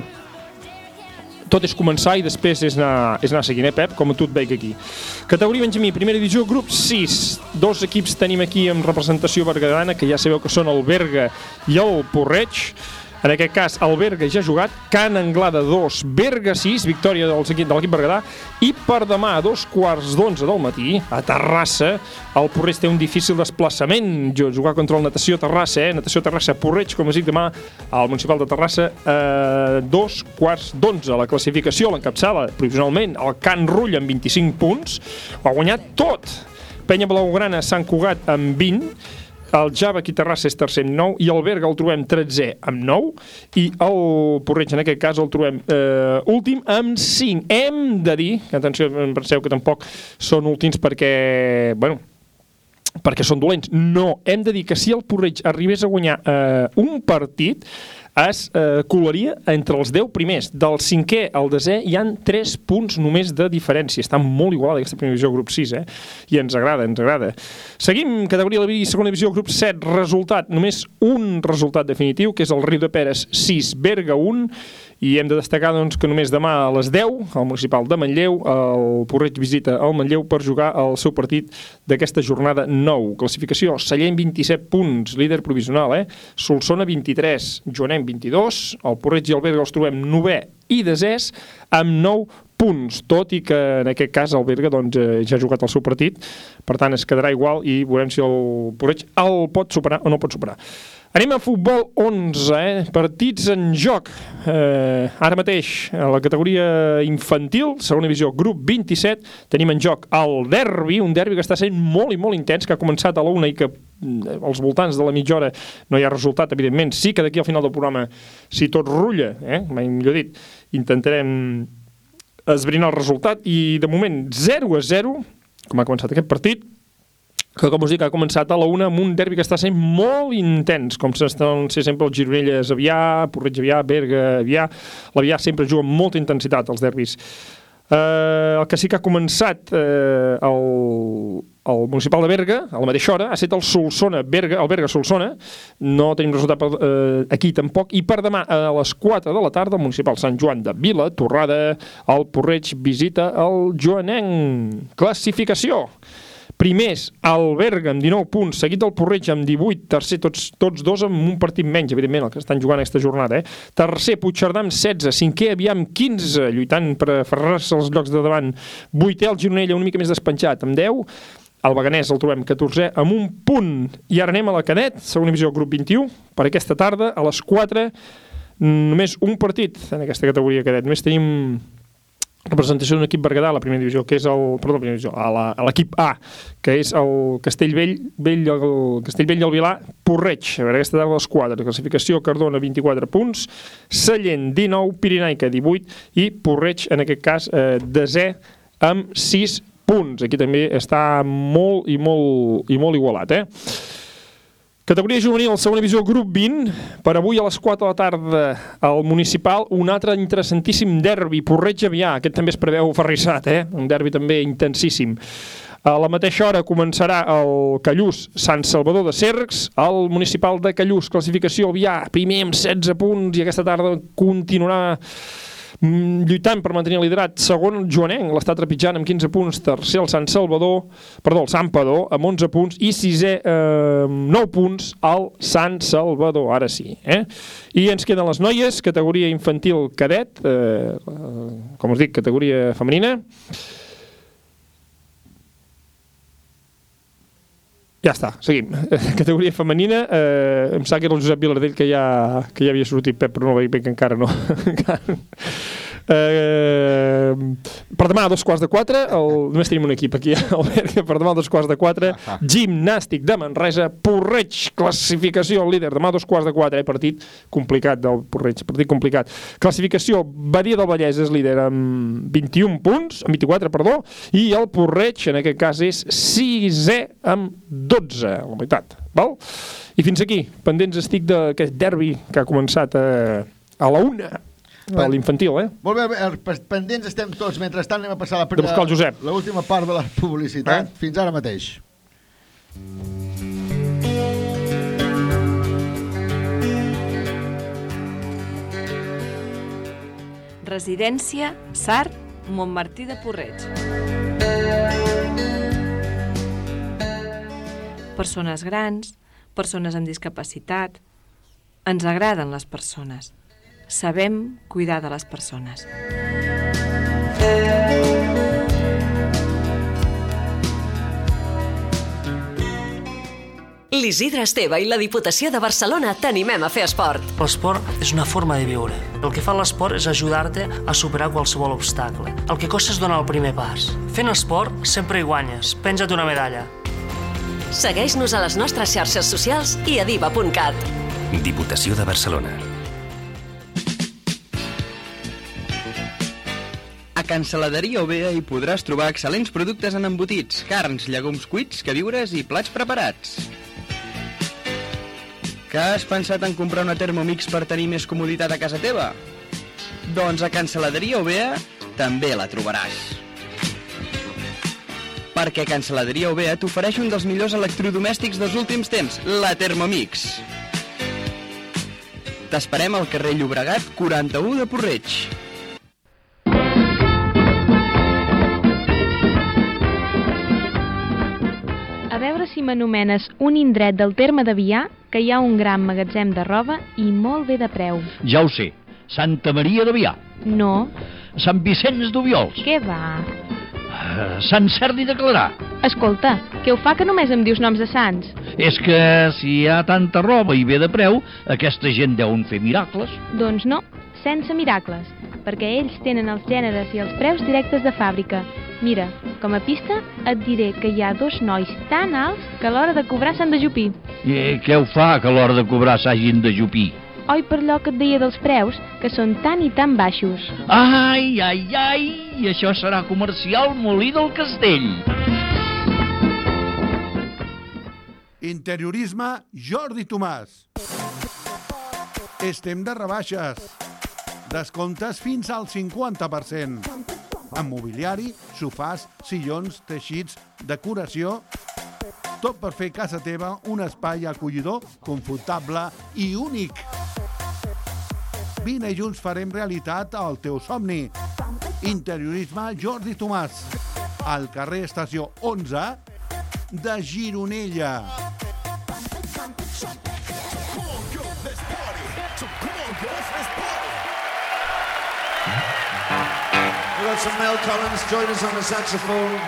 R: tot és començar i després és anar, és anar seguint, eh, Pep? Com a tu et veig aquí. Categoria Benjamí, primera divisió, grup sis. Dos equips tenim aquí amb representació bergadana, que ja sabeu que són el Berga i el Porreig. En aquest cas, el Berga ja ha jugat, Can Anglada dos, Berga sis, victòria dels equip, de l'equip bergadà, i per demà, a dos quarts d'onze del matí, a Terrassa, el Porreig té un difícil desplaçament, jugar contra el Natació Terrassa, eh? Natació Terrassa, Porreig, com es dic, demà al Municipal de Terrassa, a dos quarts d'onze. La classificació l'encapçala provisionalment el Can Rull amb vint-i-cinc punts, ho ha guanyat tot. Penya Blaugrana, Sant Cugat amb vint, el Java aquí Terrassa és tercer amb nou, i el Berga el trobem tretzè amb nou, i el Porreig en aquest cas el trobem eh, últim amb cinc. Hem de dir, que atenció, em penseu que tampoc són últims perquè, bueno, perquè són dolents. No, hem de dir que si el Porreig arribés a guanyar eh, un partit, es eh, colaria entre els deu primers. Del cinquè al desè hi han tres punts només de diferència. Està molt igualada aquesta primera divisió, grup sis, eh? I ens agrada, ens agrada. Seguim, categoria de segona divisió, grup set, resultat, només un resultat definitiu, que és el Riu de Peres sis, Berga un, i hem de destacar doncs, que només demà a les deu, al municipal de Manlleu, el Porreig visita el Manlleu per jugar el seu partit d'aquesta jornada nou. Classificació, Sallent vint-i-set punts, líder provisional, eh? Solsona vint-i-tres, Joanem vint-i-dos, el Porreig i el Berga els trobem novè i desès amb nou punts, tot i que en aquest cas el Berga doncs, ja ha jugat el seu partit, per tant es quedarà igual i veurem si el Porreig el pot superar o no pot superar. Anem a futbol onze, eh? Partits en joc. Eh, ara mateix, a la categoria infantil, segona divisió, grup vint-i-set, tenim en joc el derbi, un derbi que està sent molt i molt intens, que ha començat a la una i que als voltants de la mitja hora no hi ha resultat, evidentment. Sí que d'aquí al final del programa, si tot rulla, eh? mai millor dit, intentarem esbrinar el resultat, i de moment zero a zero, com ha començat aquest partit, que com us dic ha començat a la una amb un derbi que està sent molt intens, com s'estan ser sempre els Gironelles Avià, Porreig Avià, Berga Avià. L'Avià sempre juga amb molta intensitat als derbis. Eh, el que sí que ha començat eh, el, el municipal de Berga a la mateixa hora ha estat el Solsona Berga, el Berga Solsona. No tenim resultat per, eh, aquí tampoc, i per demà a les quatre de la tarda el municipal Sant Joan de Vila Torrada, el Porreig visita el Joanenc. Classificació: primers, el Berga amb dinou punts, seguit del Porreig amb divuit, tercer, tots, tots dos amb un partit menys, evidentment, el que estan jugant aquesta jornada. Eh? Tercer, Puigcerdà amb setze, cinquè, Avià amb quinze, lluitant per aferrar-se als llocs de davant. Vuitè, el Gironella, una mica més despenjat, amb deu. El Beganès el trobem catorzè amb un punt. I ara anem a la cadet, segona divisió, grup vint-i-u, per aquesta tarda, a les quatre, només un partit en aquesta categoria cadet. Només tenim representació d'un equip berguedà a la primera divisió, que és el, perdó, la primera divisió, a l'equip A, que és el Castellvell, Vell, el Castellvell i el Vilar, Porreig, a veure, aquesta tarda a les quatre, classificació, Cardona, vint-i-quatre punts, Sallent, dinou, Pirinaica, divuit, i Porreig, en aquest cas, eh, desè, amb sis punts. Aquí també està molt i molt, i molt igualat, eh? Categoria juvenil, segona divisió, grup vint, per avui a les quatre de la tarda al municipal, un altre interessantíssim derbi, Porreig Avià, aquest també es preveu ferrissat, eh? Un derbi també intensíssim. A la mateixa hora començarà el Callús Sant Salvador de Cercs, el municipal de Callús, classificació Avià, primer amb setze punts, i aquesta tarda continuarà lluitant per mantenir el liderat. Segon, el Joanenc l'està trepitjant amb quinze punts, tercer el Sant Salvador, perdó, el Sant Padó amb onze punts, i sisè, eh, nou punts al Sant Salvador, ara sí, eh? I ens queden les noies, categoria infantil cadet, eh, com us dic, categoria femenina. Ja està, seguim. Categoria femenina, eh, em sap que era el Josep Vilardell que ja, que ja havia sortit, Pep, però no veig que encara no. eh, per demà a dos quarts de quatre, el, només tenim un equip aquí, el Berga, per demà a dos quarts de quatre, ah, ah. Gimnàstic de Manresa, Porreig, classificació, el líder, demà a dos quarts de quatre, eh, partit complicat del Porreig, partit complicat. Classificació, Badia del Vallès és líder amb vint-i-un punts, amb vint-i-quatre, perdó, i el Porreig, en aquest cas, és sisè amb dotze, a la meitat, val? I fins aquí, pendents estic d'aquest derbi que ha començat a, a la una, a l'infantil, eh?
C: Molt bé, pendents estem tots. Mentrestant anem a passar la,
R: de buscar el Josep.
C: l'última part de la publicitat. Eh? Fins ara mateix.
N: Residència Sart, Montmartí de Porreig. Persones grans, persones amb discapacitat. Ens agraden les persones. Sabem cuidar de les persones.
I: L'Isidre Esteve i la Diputació de Barcelona t'animem a fer esport.
S: L'esport és una forma de viure. El que fa l'esport és ajudar-te a superar qualsevol obstacle. El que costa és donar el primer pas. Fent esport sempre hi guanyes. Penja't una medalla.
I: Segueix-nos a les nostres xarxes socials i a diva punt cat.
T: Diputació de Barcelona.
U: A Can Saladeria Ovea hi podràs trobar excel·lents productes en embotits, carns, llegums cuits, queviures i plats preparats. Que has pensat en comprar una Thermomix per tenir més comoditat a casa teva? Doncs a Cancel·laderia Ovea també la trobaràs. Perquè Cancel·laderia Ovea t'ofereix un dels millors electrodomèstics dels últims temps, la Thermomix. T'esperem al carrer Llobregat quaranta-u de Porreig.
B: A veure si m'anomenes un indret del terme de Vià que hi ha un gran magatzem de roba i molt bé de preu.
F: Ja ho sé, Santa Maria de Vià.
B: No.
F: Sant Vicenç d'Obiols.
B: Què va?
F: Uh, Sant Cerdi de Clarà.
B: Escolta, què ho fa que només em dius noms de sants?
F: És que si hi ha tanta roba i bé de preu, aquesta gent deuen fer miracles.
B: Doncs no, sense miracles, perquè ells tenen els gèneres i els preus directes de fàbrica. Mira, com a pista et diré que hi ha dos nois tan alts que a l'hora de cobrar s'han de jupir.
F: I què ho fa que a l'hora de cobrar s'hagin de jupir?
B: Oi per allò que et deia dels preus, que són tan i tan baixos.
F: Ai, ai, ai, i això serà comercial Molí del Castell.
E: Interiorisme Jordi Tomàs. Estem de rebaixes. Descomptes fins al cinquanta per cent. En mobiliari, sofàs, sillons, teixits, decoració... Tot per fer casa teva un espai acollidor, confortable i únic. Vine i junts farem realitat el teu somni. Interiorisme Jordi Tomàs. Al carrer Estació onze de Gironella.
Q: We've got some Mel Collins join us on the saxophone.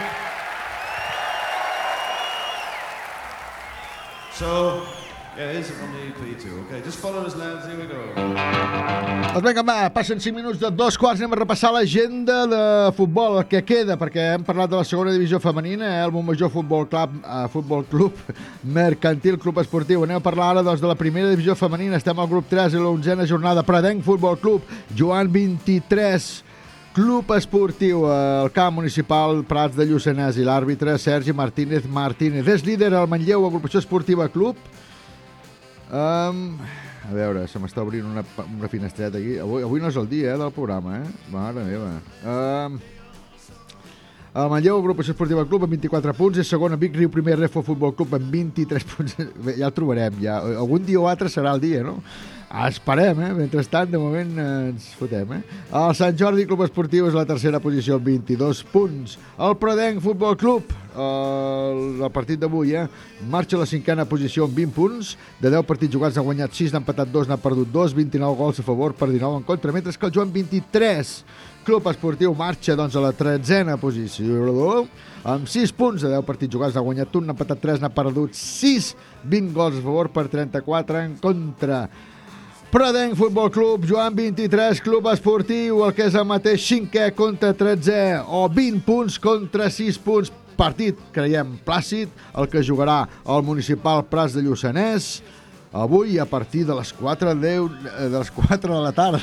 Q: So, yeah, here's it on the E P too, okay? Just follow us, lads, here we go.
C: Doncs vinga, va, passen cinc minuts de dos quarts, anem a repassar l'agenda de futbol, el que queda, perquè hem parlat de la segona divisió femenina, eh, el Montmajor Futbol Club, eh, Futbol Club Mercantil Club Esportiu. Anem a parlar ara doncs, de la primera divisió femenina, estem al grup tres i l'onzena jornada, Pradenc Futbol Club, Joan vint-i-tres, Club Esportiu, el camp municipal Prats de Lluçanès i l'àrbitre Sergi Martínez Martínez. És líder al Manlleu, agrupació esportiva Club. Um, a veure, se m'està obrint una, una finestreta aquí. Avui, avui no és el dia eh, del programa, eh? Mare meva. Um, el Manlleu, agrupació esportiva Club, amb vint-i-quatre punts. És segon, Vic Riu, primer Refo Futbol Club, amb vint-i-tres punts. Bé, ja el trobarem, ja. Algun dia o altre serà el dia, no? Esperem, eh? Mentrestant, de moment eh, ens fotem, eh? El Sant Jordi Club Esportiu és la tercera posició amb vint-i-dos punts. El Pradenc Futbol Club, el, el partit d'avui, eh? Marxa a la cinquena posició amb vint punts. De deu partits jugats ha guanyat sis, n'ha empatat dos, n'ha perdut dos, vint-i-nou gols a favor per dinou en contra, mentre que el Joan vint-i-tres Club Esportiu marxa doncs, a la tretzena posició amb sis punts. De deu partits jugats ha guanyat un, n'ha empatat tres, n'ha perdut sis, vint gols a favor per trenta-quatre en contra. Pradenc Futbol Club, Joan vint-i-tres, Club Esportiu, el que és el mateix cinquè contra tretzè, o vint punts contra sis punts. Partit, creiem, plàcid, el que jugarà el municipal Prats de Lluçanès, avui a partir de les quatre de les quatre de la tarda.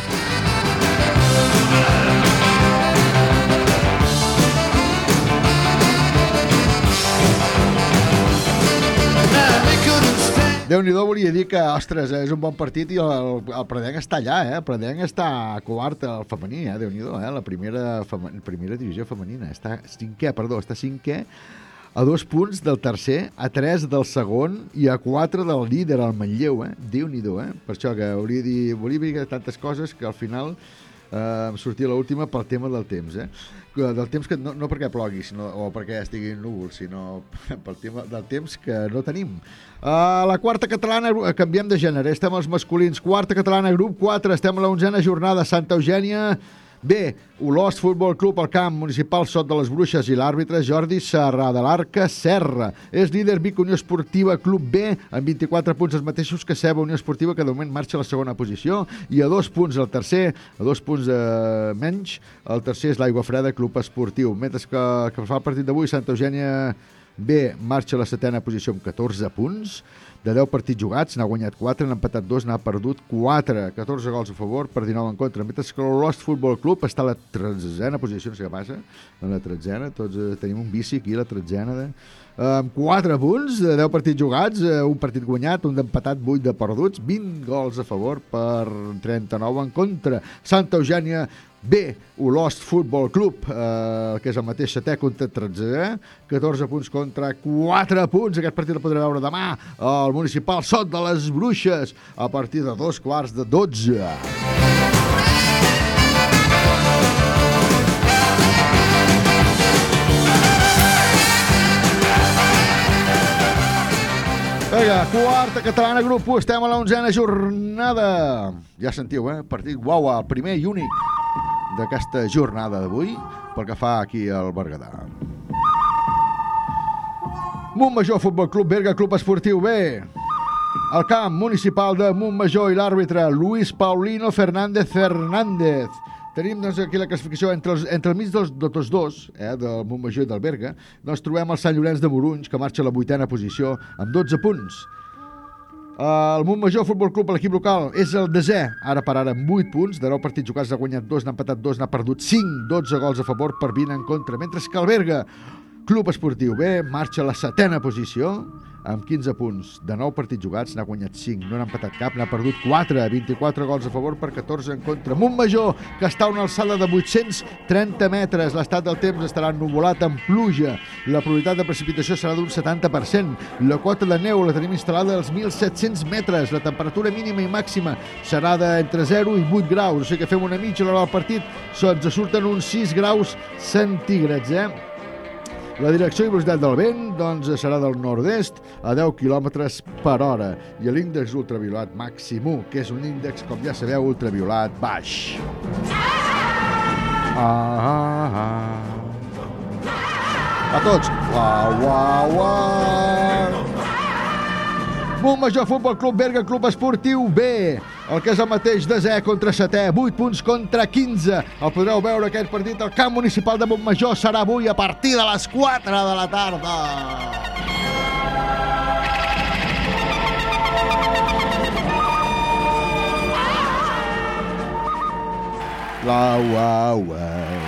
C: Déu-n'hi-do, volia dir que, ostres, és un bon partit i el, el Pradenc està allà, eh? El Pradenc està a quart al femení, eh? Déu-n'hi-do, eh? La primera, fem... primera divisió femenina. Està cinquè, perdó, està cinquè a dos punts del tercer, a tres del segon i a quatre del líder, al Manlleu, eh? Déu-n'hi-do, eh? Per això que volia dir, volia dir tantes coses que al final eh, em sortia l'última pel tema del temps, eh? Del temps que no, no perquè plogui sinó, o perquè estigui núvol, sinó pel tema del temps que no tenim. A la quarta catalana, canviem de gènere, estem als masculins. Quarta catalana, grup quatre, estem a la onzena jornada, Santa Eugènia B, Olost Futbol Club, al camp municipal Sot de les Bruixes i l'àrbitre Jordi Serra de l'Arca Serra. És líder Vic Unió Esportiva Club B, amb vint-i-quatre punts, els mateixos que Ceba Unió Esportiva, que de moment marxa a la segona posició, i a dos punts el tercer, a dos punts eh, menys, el tercer és l'Aigua Freda Club Esportiu. Mentre que, que fa el partit d'avui, Santa Eugènia B marxa a la setena posició amb catorze punts. De deu partits jugats, n'ha guanyat quatre, n'ha empatat dos, n'ha perdut quatre. catorze gols a favor per dinou en contra. Mentre que l'Olost Futbol Club està a la tretzena posició, no sé què passa, en la tretzena. Tots eh, tenim un vici aquí, la tretzena. De... amb quatre punts, de deu partits jugats, un partit guanyat, un d'empatat, vuit de perduts, vint gols a favor per trenta-nou en contra. Santa Eugènia B, Olost Futbol Club, eh, que és el mateix setè contra tretzè, catorze punts contra quatre punts. Aquest partit el podreu veure demà al municipal Sot de les Bruixes a partir de dos quarts de dotze. Vinga, quarta catalana, grup u, estem a l'onzena jornada. Ja sentiu, eh? Partit guau, el primer i únic d'aquesta jornada d'avui, pel que fa aquí al Berguedà. Montmajor Futbol Club, Berga Club Esportiu B. El camp municipal de Montmajor i l'àrbitre Luis Paulino Fernández Fernández. Tenim doncs, aquí la classificació entre, els, entre el mig dels, de tots dos, eh, del Montmajor i del Berga. Doncs trobem el Sant Llorenç de Morunys, que marxa a la vuitena posició amb dotze punts. El Montmajor Futbol Club, l'equip local, és el desè, ara per ara amb vuit punts. De nou partits jugats, ha guanyat dos, n'ha empatat dos, n'ha perdut cinc, dotze gols a favor per vint en contra. Mentre que el Berga Club Esportiu B marxa a la setena posició amb quinze punts. De nou partits jugats, n'ha guanyat cinc, no n'ha empatat cap, n'ha perdut quatre, vint-i-quatre gols a favor per catorze en contra. Montmajor, que està a una alçada de vuit-cents trenta metres. L'estat del temps estarà ennuvolat amb pluja. La probabilitat de precipitació serà d'un setanta per cent. La quota de neu la tenim instal·lada als mil set-cents metres. La temperatura mínima i màxima serà d'entre zero i vuit graus. O sigui que fem una mitja a l'hora del partit, ens surten uns sis graus centígrads, eh? La direcció i velocitat del vent doncs, serà del nord-est a deu quilòmetres per hora i l'índex ultraviolat màxim u, que és un índex, com ja sabeu, ultraviolat baix. Ah, ah, ah. A tots. Uau, uau, uau. Montmajor Futbol Club, Berga Club Esportiu B, el que és el mateix desè contra setè, vuit punts contra quinze. El podreu veure aquest partit al camp municipal de Montmajor, serà avui a partir de les quatre de la tarda. Uau, uau, uau.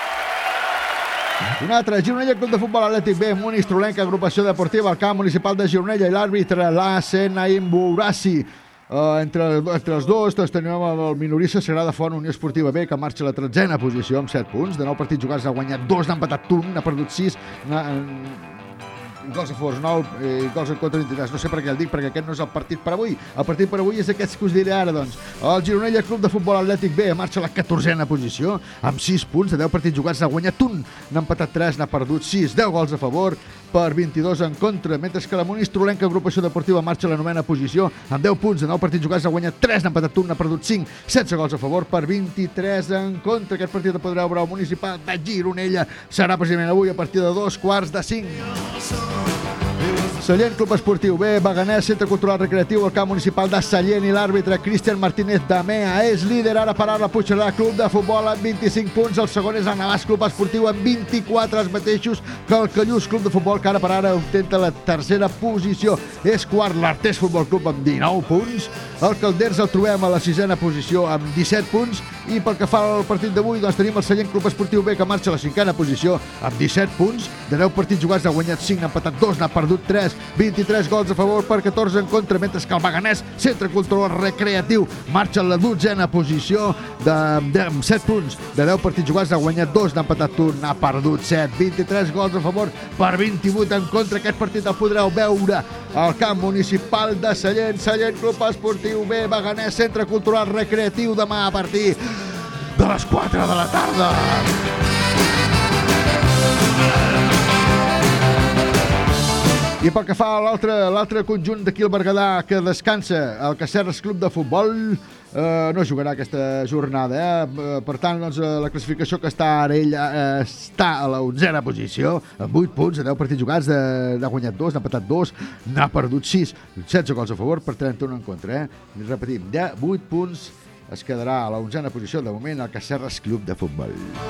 C: Un altre, Gironella Club de Futbol Atlètic B, Monistrolenca, agrupació deportiva, al camp municipal de Gironella i l'àrbitre, l'A C Naim Bourassi. Uh, entre, entre els dos doncs, tenim el minorista Sagrada Font Unió Esportiva B, que marxa a la tretzena posició amb set punts. De nou partits jugats ha guanyat dos, n'ha empatat un, n'ha perdut sis, n'ha... gols a favor, nou, eh, gols en contra vint-i-tres. No sé per què el dic, perquè aquest no és el partit per avui. El partit per avui és aquest que us diré ara, doncs. El Gironella Club de Futbol Atlètic B marxa a la catorzena posició, amb sis punts. De deu partits jugats n'ha guanyat un, n'ha empatat tres, n'ha perdut sis, deu gols a favor per vint-i-dos en contra, mentre que la Monistrolenca agrupació deportiva marxa a la novena posició amb deu punts. De nou partits jugats n'ha guanyat tres, n'ha empatat un, n'ha perdut cinc, setze gols a favor per vint-i-tres en contra. Aquest partit el podreu veure al municipal de Gironella. Serà precisament avui a partir de dos quarts de cinc. Sallent Club Esportiu B, Beganès, Centre Cultural Recreatiu, el camp municipal de Sallent i l'àrbitre Cristian Martínez d'Amea és líder. Ara per ara Puigcerdà Club de Futbol amb vint-i-cinc punts, el segon és el Navàs Club Esportiu amb vint-i-quatre, els mateixos que el Callús Club de Futbol, que ara per ara ostenta la tercera posició. És quart l'Artés Futbol Club amb dinou punts, el Calders el trobem a la sisena posició amb disset punts, i pel que fa al partit d'avui doncs tenim el Sallent Club Esportiu B, que marxa a la cinquena posició amb disset punts. De deu partits jugats n'ha guanyat cinc, n'ha empatat dos, n'ha perdut tres, vint-i-tres gols a favor per catorze en contra, mentre que el Beganès Centre Cultural Recreatiu marxa a la dotzena posició de, de, amb set punts. De deu partits jugats n'ha guanyat dos, n'ha empatat un, n'ha perdut set, vint-i-tres gols a favor per vint-i-vuit en contra. Aquest partit el podreu veure al camp municipal de Sallent. Sallent Club Esportiu B, Beganès Centre Cultural Recreatiu, demà a partir de les quatre de la tarda. I pel que fa a l'altre conjunt d'aquí al Berguedà que descansa, el Cacerres Club de Futbol, eh, no jugarà aquesta jornada. Eh? Per tant, doncs, la classificació que està ara ell eh, està a la onzena posició, amb vuit punts, de deu partits jugats, n'ha guanyat dos, n'ha empatat dos, n'ha perdut sis, setze gols a favor per trenta-un en contra. Eh? Repetim, de vuit punts es quedarà a la onzena posició de moment el Cacerres Club de Futbol.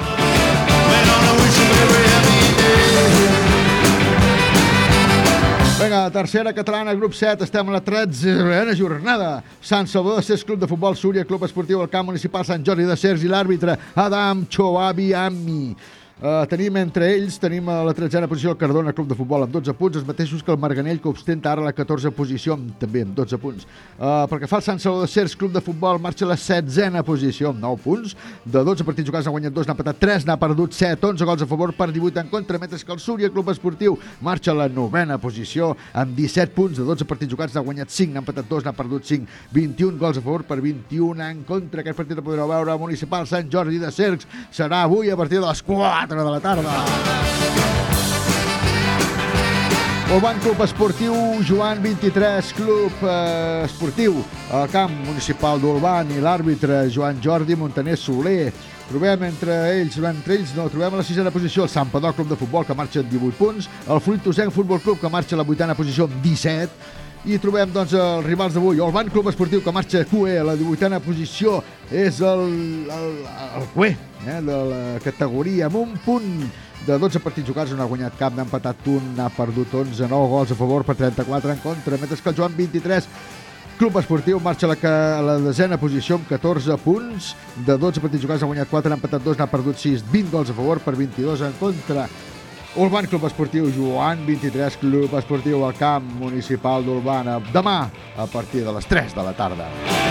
C: Vinga, tercera catalana, grup set, estem a la tretzena jornada. Sant Salvador de Cers Club de Futbol, Súria Club Esportiu, el camp municipal Sant Jordi de Cers i l'àrbitre Adam Choabiami. Uh, tenim entre ells, tenim a la tretzena posició el Cardona Club de Futbol amb dotze punts, els mateixos que el Marganell, que ostenta ara la catorze posició, també amb dotze punts. Uh, perquè fa el Sant Salvador Cercs Club de Futbol, marxa a la setzena posició amb nou punts. De dotze partits jugats n'ha guanyat dos, n'ha empatat tres, n'ha perdut set, onze gols a favor per divuit en contra, mentre que el Súria Club Esportiu marxa a la novena posició amb disset punts. De dotze partits jugats n'ha guanyat cinc, n'ha empatat dos, n'ha perdut cinc, vint-i-un gols a favor per vint-i-un en contra. Aquest partit el podreu veure a Municipal Sant Jordi de Cercs. Serà avui a partir de les quatre de la tarda. Olvan Club Esportiu, Joan vint-i-tres Club eh, Esportiu, al camp municipal d'Olvan, i l'àrbitre Joan Jordi Montaner Soler. Trobem entre ells, entre ells no, trobem a la sisena posició el Sant Padó Club de Futbol, que marxa amb divuit punts, el Fruitosenc Futbol Club, que marxa a la vuitena posició amb disset, i trobem doncs els rivals d'avui. Olvan Club Esportiu, que marxa a Q E, a la divuitena posició, és el, el, el Q E eh, de la categoria, amb un punt. De dotze partits jugats no ha guanyat cap, n'ha empatat un, n'ha perdut onze, nou gols a favor per trenta-quatre en contra, mentre que el Joan vint-i-tres Club Esportiu marxa a la, a la desena posició amb catorze punts. De dotze partits jugats ha guanyat quatre, n'ha empatat dos, n'ha perdut sis, vint gols a favor per vint-i-dos en contra. Olvan Club Esportiu, Joan vint-i-tres Club Esportiu al camp municipal d'Olvan, demà a partir de les tres de la tarda.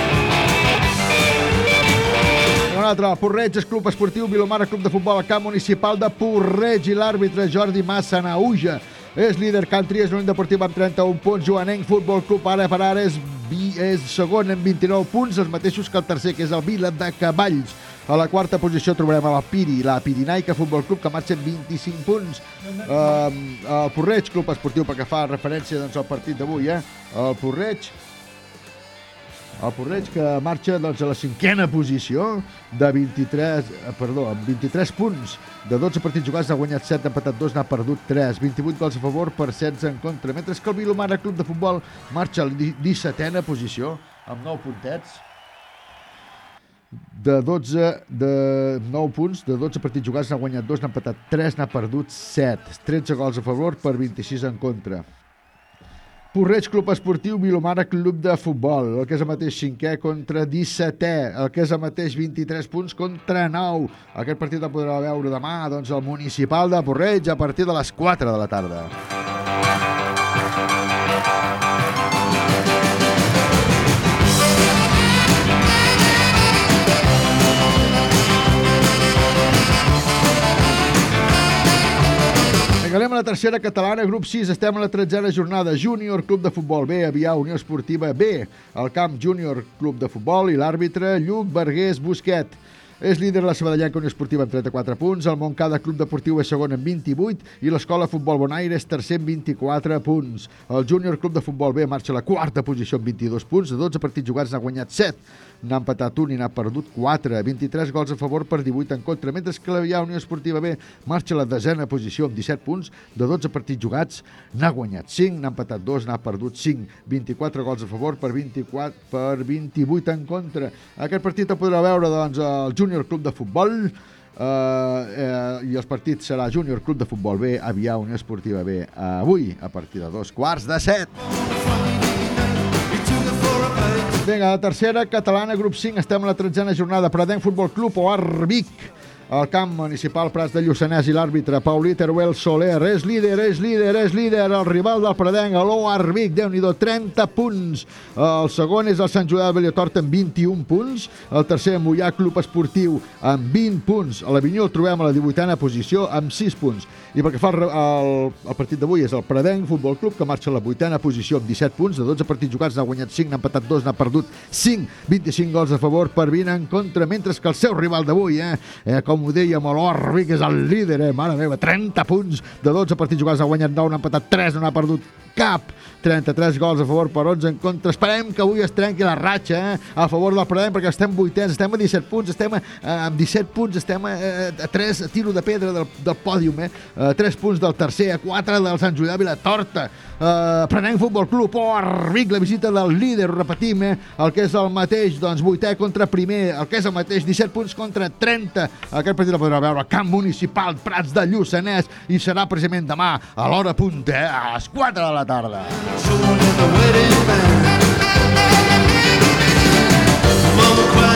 C: Un altre, Porreig Club Esportiu, Vilomara Club de Futbol al camp municipal de Porreig, i l'àrbitre Jordi Massa Nauja és líder. Country és l'únic deportiu amb trenta-un punts. Joanenc Futbol Club ara per ara és, és segon amb vint-i-nou punts, els mateixos que el tercer, que és el Vila de Cavalls. A la quarta posició trobarem a la Piri, la Pirinaica Futbol Club, que marxa amb vint-i-cinc punts. Uh, el Porreig Club Esportiu, perquè fa referència doncs, al partit d'avui, eh? El Porreig, el Porreig que marxa doncs, a la cinquena posició de vint-i-tres, perdó, amb vint-i-tres punts. De dotze partits jugats n'ha guanyat set, n'ha empatat dos, n'ha perdut tres, vint-i-vuit gols a favor per setze en contra, mentre que el Vilomara Club de Futbol marxa a la dissetena posició amb nou puntets. De dotze, de nou punts, de dotze partits jugats n'ha guanyat dos, n'ha empatat tres, n'ha perdut set, tretze gols a favor per vint-i-sis en contra. Porreig Club Esportiu, Vilomara Club de Futbol, el que és el mateix cinquè contra dissetè, el que és el mateix vint-i-tres punts contra nou. Aquest partit el podrà veure demà doncs, al municipal de Porreig a partir de les quatre de la tarda. Anem a la tercera catalana, grup sis, estem a la tretzena jornada. Júnior Club de Futbol B, Avià Unió Esportiva B, el camp Júnior Club de Futbol, i l'àrbitre Lluc Vergués Busquet. És líder la Sabadellenca Unió Esportiva amb trenta-quatre punts, el Montcada Club Deportiu és segon amb vint-i-vuit i l'Escola Futbol Bonaire és tercer amb vint-i-quatre punts. El Júnior Club de Futbol B marxa a la quarta posició amb vint-i-dos punts, de dotze partits jugats n'ha guanyat set, n'ha empatat un i n'ha perdut quatre, vint-i-tres gols a favor per divuit en contra, mentre que l'Avià Unió Esportiva B marxa a la desena posició amb disset punts, de dotze partits jugats n'ha guanyat cinc, n'ha empatat dos, n'ha perdut cinc, vint-i-quatre gols a favor per vint-i-quatre per vint-i-vuit en contra. Aquest partit el podrà veure doncs, el Júnior Club de Futbol eh, eh, i els partits serà Júnior Club de Futbol B, Avià Unió Esportiva B, avui a partir de dos quarts de set. Vinga, la tercera catalana, grup cinc, estem a la tretzena jornada. Pradenc Futbol Club o Arbic, al camp municipal Prats de Lluçanès, i l'àrbitre Paulí Teruel Soler és líder, és líder, és líder, el rival del Pradenc, l'O Arbic, Déu-n'hi-do, trenta punts. El segon és el Sant Julià de Bellotort amb vint-i-un punts, el tercer Mollà Club Esportiu amb vint punts, a l'Avinyó el trobem a la divuitena posició amb sis punts. I pel que fa al, al, al partit d'avui és el Pradenc Futbol Club, que marxa a la vuitena posició amb disset punts, de dotze partits jugats n'ha guanyat cinc, n'ha empatat dos, n'ha perdut cinc, vint-i-cinc gols a favor per vint en contra, mentre que el seu rival d'avui, eh, eh, com ho dèiem, l'Orbic és el líder, eh, mare meva, trenta punts, de dotze partits jugats n'ha guanyat nou, n'ha empatat tres, no n'ha perdut cap, trenta-tres gols a favor per onze en contra. Esperem que avui es trenqui la ratxa eh, a favor del Pradenc, perquè estem vuitens, estem a disset punts, estem a, a, amb disset punts, estem a, a tres a tiro de pedra del, del pòdium, eh, a tres punts del tercer, a quatre del Sant Julià Vilatorta. Uh, Pradenc Futbol Club o Arbic, la visita del líder, ho repetim, eh, el que és el mateix, doncs vuitè contra primer, el que és el mateix, disset punts contra trenta. Aquest partit el podrà veure al camp municipal Prats de Lluçanès i serà precisament demà a l'hora punta, eh, a les quatre de la tarda. Mama cried at you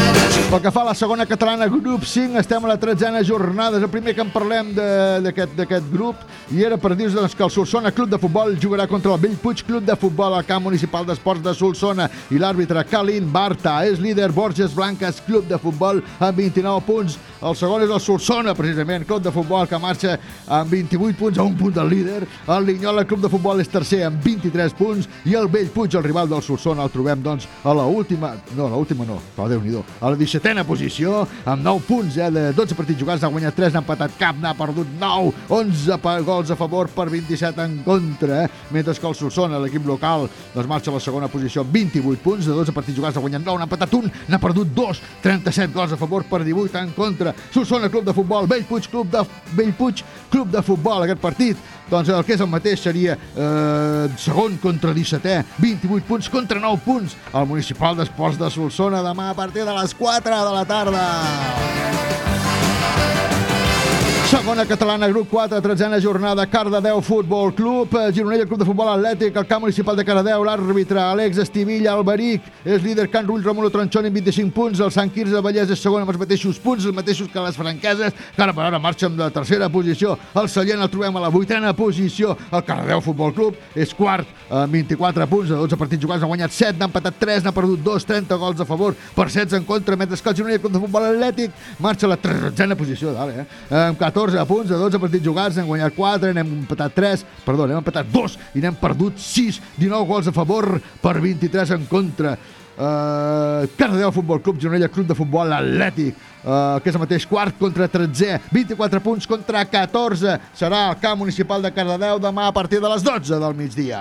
C: Pel que fa a la segona catalana, grup cinc, estem a la tretzena jornada. És el primer que en parlem d'aquest grup i era per dir doncs, que el Solsona Club de Futbol jugarà contra el Bellpuig Club de Futbol al camp municipal d'esports de Solsona i l'àrbitre Kalin Barta. És líder Borges Blanques Club de Futbol amb vint-i-nou punts. El segon és el Solsona, precisament, Club de Futbol, que marxa amb vint-i-vuit punts, a un punt del líder. El Linyola Club de Futbol és tercer amb vint-i-tres punts i el Bellpuig, el rival del Solsona, el trobem doncs a la última, no, la última no, però Déu-n'hi-do, a la dissetena posició, amb nou punts, eh, de dotze partits jugats, n'ha guanyat tres, n'ha empatat cap, n'ha perdut nou, onze gols a favor per vint-i-set en contra, eh, mentre que el Solsona, l'equip local, doncs marxa a la segona posició amb vint-i-vuit punts, de dotze partits jugats, n'ha guanyat nou, n'ha empatat un, n'ha perdut dos, trenta-set gols a favor per divuit en contra. Solsona Club de Futbol, Bellpuig Club de, Bellpuig Club de Futbol, aquest partit, doncs el que és el mateix seria eh, segon contra dissetè, vint-i-vuit punts contra nou punts. El Municipal d'Esports de Solsona demà a partir de les quatre de la tarda. Segona catalana, grup quatre, tretzena jornada, Cardedeu Futbol Club, Gironella Club de Futbol Atlètic, el camp municipal de Cardedeu, l'àrbitre Àlex Estivilla Alberic, és líder Can Rull Romulo Tronchón amb vint-i-cinc punts, el Sant Quirze Vallès és segon amb els mateixos punts, els mateixos que les franqueses, que ara per ara marxa amb la tercera posició, el Sallent el trobem a la vuitena posició, el Cardedeu Futbol Club és quart amb vint-i-quatre punts, de dotze partits jugats, ha guanyat set, n'ha empatat tres, n'ha perdut dos, trenta gols a favor per setze en contra, mentre que el Gironella Club de Futbol Atlètic marxa a la tretzena posició, dale, eh? amb catorze punts, de dotze partits jugats, n'hem guanyat quatre, n'hem empatat tres, perdó, n'hem empatat dos i n'hem perdut sis, dinou gols a favor per vint-i-tres en contra. Uh, Cardedeu Futbol Club, Gironella Club de Futbol Atlètic, uh, que és el mateix quart contra tretzè, vint-i-quatre punts contra catorze, serà el camp municipal de Cardedeu demà a partir de les dotze del migdia.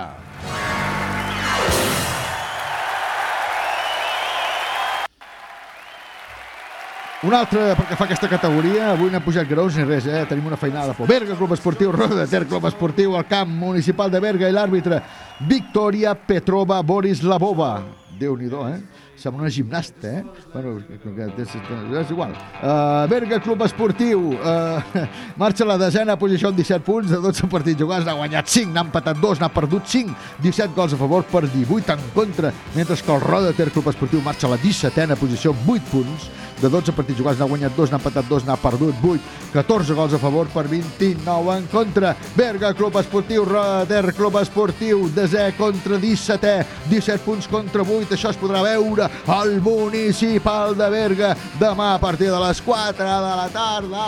C: Un altre, perquè fa aquesta categoria, avui n'ha pujat graons ni res, eh? Tenim una feinada por Berga, Club Esportiu, Roda de Ter, Club Esportiu, el camp municipal de Berga i l'àrbitre Victoria Petrova Borislavova. Déu-n'hi-do, eh? Sembla una gimnasta, eh? Bueno, és, és igual. Uh, Berga Club Esportiu uh, marxa a la desena posició amb disset punts, de dotze partits jugats, n'ha guanyat cinc, n'ha empatat dos, n'ha perdut cinc, disset gols a favor per divuit en contra, mentre que el Roda de Ter Club Esportiu marxa a la dissetena posició amb vuit punts, de dotze partits jugats, n'ha guanyat dos, n'ha empatat dos, n'ha perdut vuit, catorze gols a favor per vint-i-nou en contra. Berga Club Esportiu, Roda de Ter Club Esportiu, desè contra dissetè, disset punts contra vuit, això es podrà veure al Municipal de Berga demà a partir de les quatre de la tarda.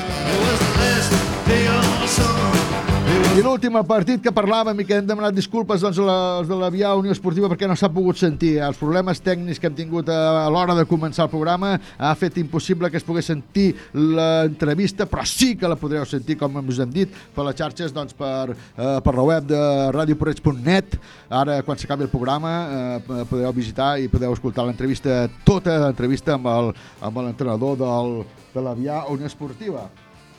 C: I l'últim partit que parlàvem i que hem demanat disculpes doncs, als de l'Avià Unió Esportiva perquè no s'ha pogut sentir. Els problemes tècnics que hem tingut a l'hora de començar el programa ha fet impossible que es pogués sentir l'entrevista, però sí que la podreu sentir, com us hem dit, per les xarxes, doncs, per, eh, per la web de radio porreig punt net. Ara, quan s'acabi el programa, eh, podreu visitar i podeu escoltar l'entrevista, tota l'entrevista amb el, amb l'entrenador del, de l'Avià Unió Esportiva,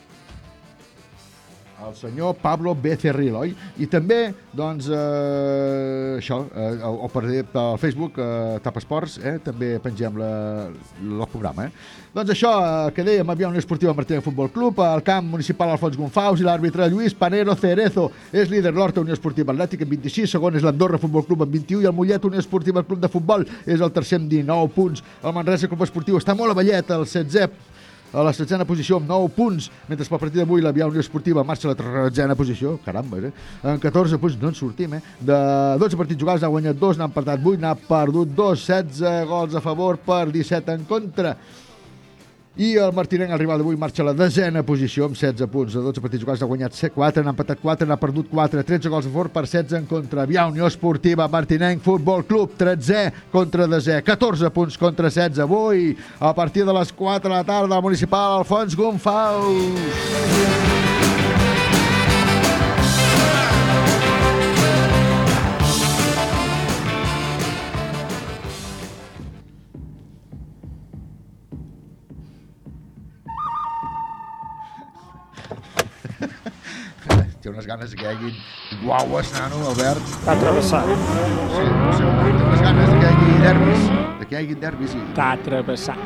C: el senyor Pablo Becerril, oi? I també, doncs, eh, això, eh, o per al Facebook, eh, Tap Esports, eh, també pengem la, el programa, eh? Doncs això, eh, que dèiem, Avià Unió Esportiva Martínez Futbol Club, el camp municipal Alfons Gonfaus i l'àrbitre Lluís Panero Cerezo. És líder l'Horta Unió Esportiva Atlètic amb vint-i-sis, segon és l'Andorra Futbol Club amb vint-i-u i el Mollet Unió Esportiva Club de Futbol és el tercer amb dinou punts. El Manresa Club Esportiu està molt a ballet, el setzè, a la setzena posició amb nou punts, mentre pel partit d'avui l'Avià Unió Esportiva marxa a la tretzena posició, caramba, eh? En catorze punts no en sortim, eh? De dotze partits jugats n'ha guanyat dos, n'ha empatat vuit, n'ha perdut dos, setze gols a favor per disset en contra. I el Martinenc, el rival d'avui, marxa a la desena posició amb setze punts. De dotze partits jugats n'ha guanyat quatre, n'ha empatat quatre, n'ha perdut quatre, tretze gols a favor per setze en contra. Avià Unió Esportiva Martinenc Futbol Club, tretzè contra desè, catorze punts contra setze. Avui, a partir de les quatre de la tarda, al municipal Alfons Gonfaus. Té unes ganes que hi hagi guaues, nano, Albert.
R: T'ha travessat.
C: Sí, no sé, té unes ganes que hi hagi derbis, de que hi hagi derbis. I...
R: T'ha travessat.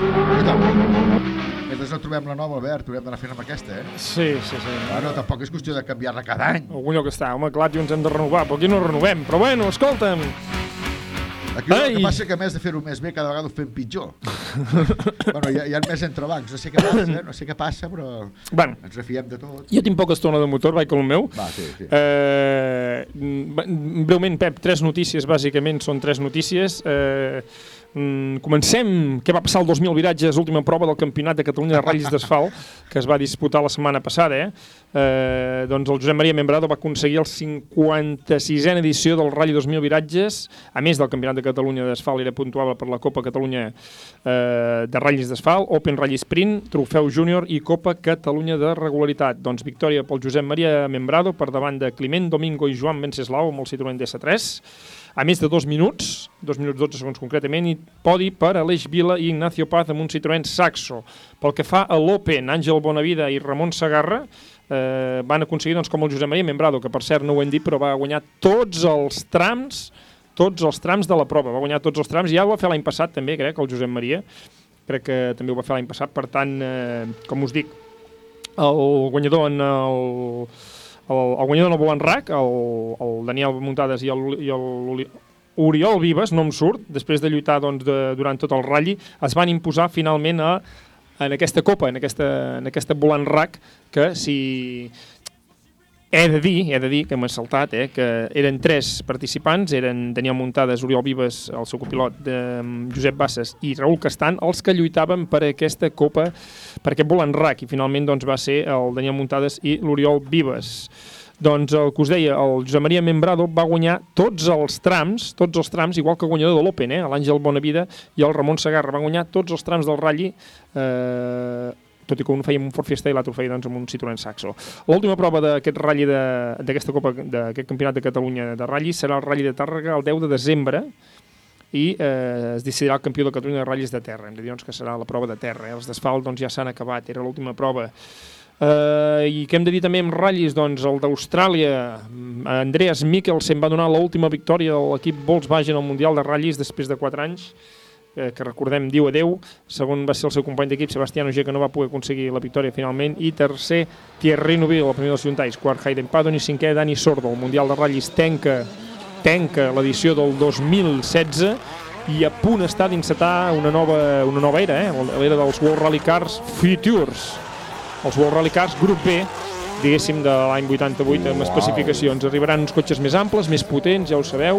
C: Mentre no trobem la nova, Albert, haurem d'anar fent amb aquesta, eh?
R: Sí, sí, sí.
C: Bueno, tampoc és qüestió de canviar-la cada any.
R: Algun lloc està, home, clar, tio, ens hem de renovar, però aquí no renovem. Però bueno, escolta'm,
C: Aquí el que passa que a més de fer-ho més bé, cada vegada ho fem pitjor. Bueno, hi ha, hi ha més entrebancs, no sé què passa, no sé què passa, però
R: bueno,
C: ens refiem de tot.
R: Jo tinc poca estona de motor, vaig com el meu.
C: Va, sí, sí.
R: Eh, breument, Pep, tres notícies, bàsicament, són tres notícies. Eh, Mm, comencem. Què va passar el dos mil viratges, última prova del Campionat de Catalunya de ratllis d'asfalt, que es va disputar la setmana passada. Eh? Eh, doncs el Josep Maria Membrado va aconseguir el cinquanta-sisena edició del Rally dos mil viratges. A més del Campionat de Catalunya d'asfalt, era puntuable per la Copa Catalunya eh, de ratllis d'asfalt, Open Rally Sprint, Trofeu Júnior i Copa Catalunya de regularitat. Doncs victòria pel Josep Maria Membrado per davant de Climent Domingo i Joan Venceslau amb el Citroën D S tres. A més de dos minuts, dos minuts dotze segons concretament, i podi per Aleix Vila i Ignacio Paz amb un Citroën Saxo. Pel que fa a l'Open, Àngel Bonavida i Ramon Sagarra eh, van aconseguir, doncs, com el Josep Maria Membrado, que per cert no ho hem dit, però va guanyar tots els trams, tots els trams de la prova, va guanyar tots els trams, i ja ho va fer l'any passat també, crec, el Josep Maria, crec que també ho va fer l'any passat, per tant, eh, com us dic, el guanyador en el... El, el guanyador en el volant rac, el, el Daniel Muntades i el, i el Oriol Vives, no em surt, després de lluitar doncs, de, durant tot el ratll, es van imposar finalment a, en aquesta copa, en aquesta, en aquesta volant rac, que si... He de dir, he de dir que m'he saltat, eh, que eren tres participants, eren Daniel Muntades, Oriol Vives, el seu copilot, de Josep Bassas i Raül Castan, els que lluitaven per aquesta copa, per aquest volant rac, i finalment doncs, va ser el Daniel Muntades i l'Oriol Vives. Doncs el que us deia, el Josep Maria Membrado va guanyar tots els trams, tots els trams, igual que el guanyador de l'Open, eh, l'Àngel Bonavida i el Ramon Sagarra, van guanyar tots els trams del ratll, eh, tot i que un feia un Ford Fiesta i l'altre feia doncs, amb un Citroën Saxo. L'última prova d'aquest ratll, d'aquesta Copa, d'aquest Campionat de Catalunya de ratllis, serà el ratll de Tàrrega el deu de desembre, i eh, es decidirà el campió de Catalunya de ratllis de terra. Hem de dir doncs, que serà la prova de terra. Eh? Els d'asfalt doncs, ja s'han acabat, era l'última prova. Eh, I què hem de dir també amb ratllis? Doncs el d'Austràlia, Andreas Mikkelsen va donar l'última victòria de l'equip Volkswagen al Mundial de ratllis després de quatre anys, que recordem diu adeu. Segon va ser el seu company d'equip Sebastián Ogier, que no va poder aconseguir la victòria finalment, i tercer Thierry Neuville, el primer dels juntais, quart Hayden Paddon i cinquè Dani Sordo. El Mundial de ratllis tenca, tenca l'edició del dos mil setze i a punt està d'encetar una nova, una nova era, eh? l'era dels World Rally Cars Futures. Els World Rally Cars Grup B, diguéssim, de l'any vuitanta-vuit, amb especificacions. Arribaran uns cotxes més amples, més potents, ja ho sabeu.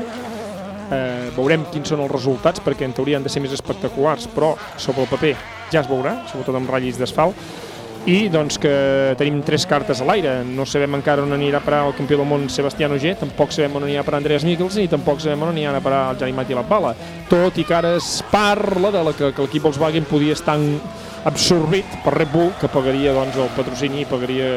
R: Eh, veurem quins són els resultats, perquè en teoria han de ser més espectaculars, però sobre el paper ja es veurà, sobretot amb ratllis d'asfalt. I doncs que tenim tres cartes a l'aire. No sabem encara on anirà a parar el campió del món Sebastián Ogier, tampoc sabem on anirà a parar Andreas Mikkelsen i tampoc sabem on anirà a parar el Gianni Matti Labbala. Tot i que ara es parla de la que, que l'equip Volkswagen podia estar absorbit per Red Bull, que pagaria doncs, el patrocini i pagaria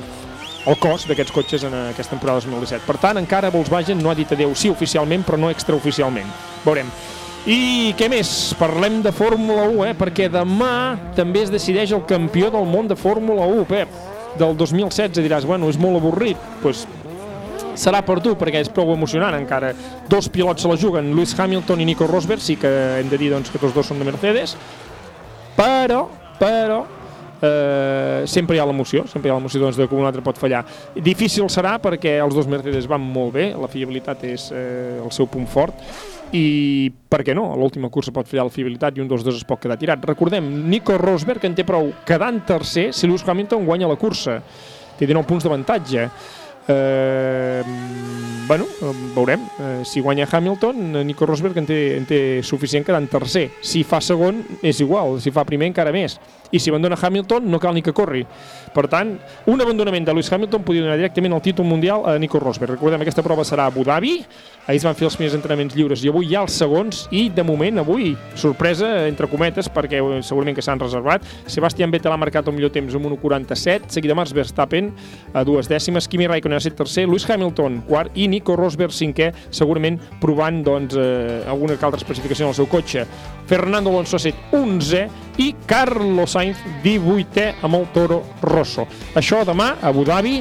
R: el cost d'aquests cotxes en aquesta temporada dos mil disset. Per tant, encara Volkswagen no ha dit adeu, sí oficialment, però no extraoficialment. Veurem. I què més? Parlem de Fórmula u, eh? Perquè demà també es decideix el campió del món de Fórmula u, Pep, del dos mil setze. Diràs, bueno, és molt avorrit. Doncs serà per tu, perquè és prou emocionant encara. Dos pilots se la juguen, Lewis Hamilton i Nico Rosberg, sí que hem de dir doncs, que tots dos són de Mercedes, però, però, Uh, sempre hi ha l'emoció, sempre hi ha l'emoció doncs, de que un altre pot fallar. Difícil serà perquè els dos Mercedes van molt bé, la fiabilitat és uh, el seu punt fort, i per què no? A l'última cursa pot fallar la fiabilitat i un dels dos es pot quedar tirat. Recordem, Nico Rosberg en té prou quedant tercer si Lewis Hamilton guanya la cursa. Té dinou punts d'avantatge. Uh, bueno, veurem. Uh, si guanya Hamilton, Nico Rosberg en té, en té suficient quedant tercer. Si fa segon, és igual. Si fa primer, encara més. I si abandona Hamilton, no cal ni que corri. Per tant, un abandonament de Lewis Hamilton podria donar directament el títol mundial a Nico Rosberg. Recordem, aquesta prova serà a Abu Dhabi. Ahir es van fer els primers entrenaments lliures i avui hi ha els segons. I, de moment, avui, sorpresa, entre cometes, perquè segurament que s'han reservat. Sebastian Vettel ha marcat el millor temps amb un u quaranta-set, seguida Max Verstappen a dues dècimes, Kimi Raikkonen ha set tercer, Lewis Hamilton quart i Nico Rosberg cinquè, segurament provant doncs, eh, alguna altra especificació en el seu cotxe. Fernando Alonso ha set onzè i Carlos Sainz divuitè amb el Toro Rosso. Això demà a Abu Dhabi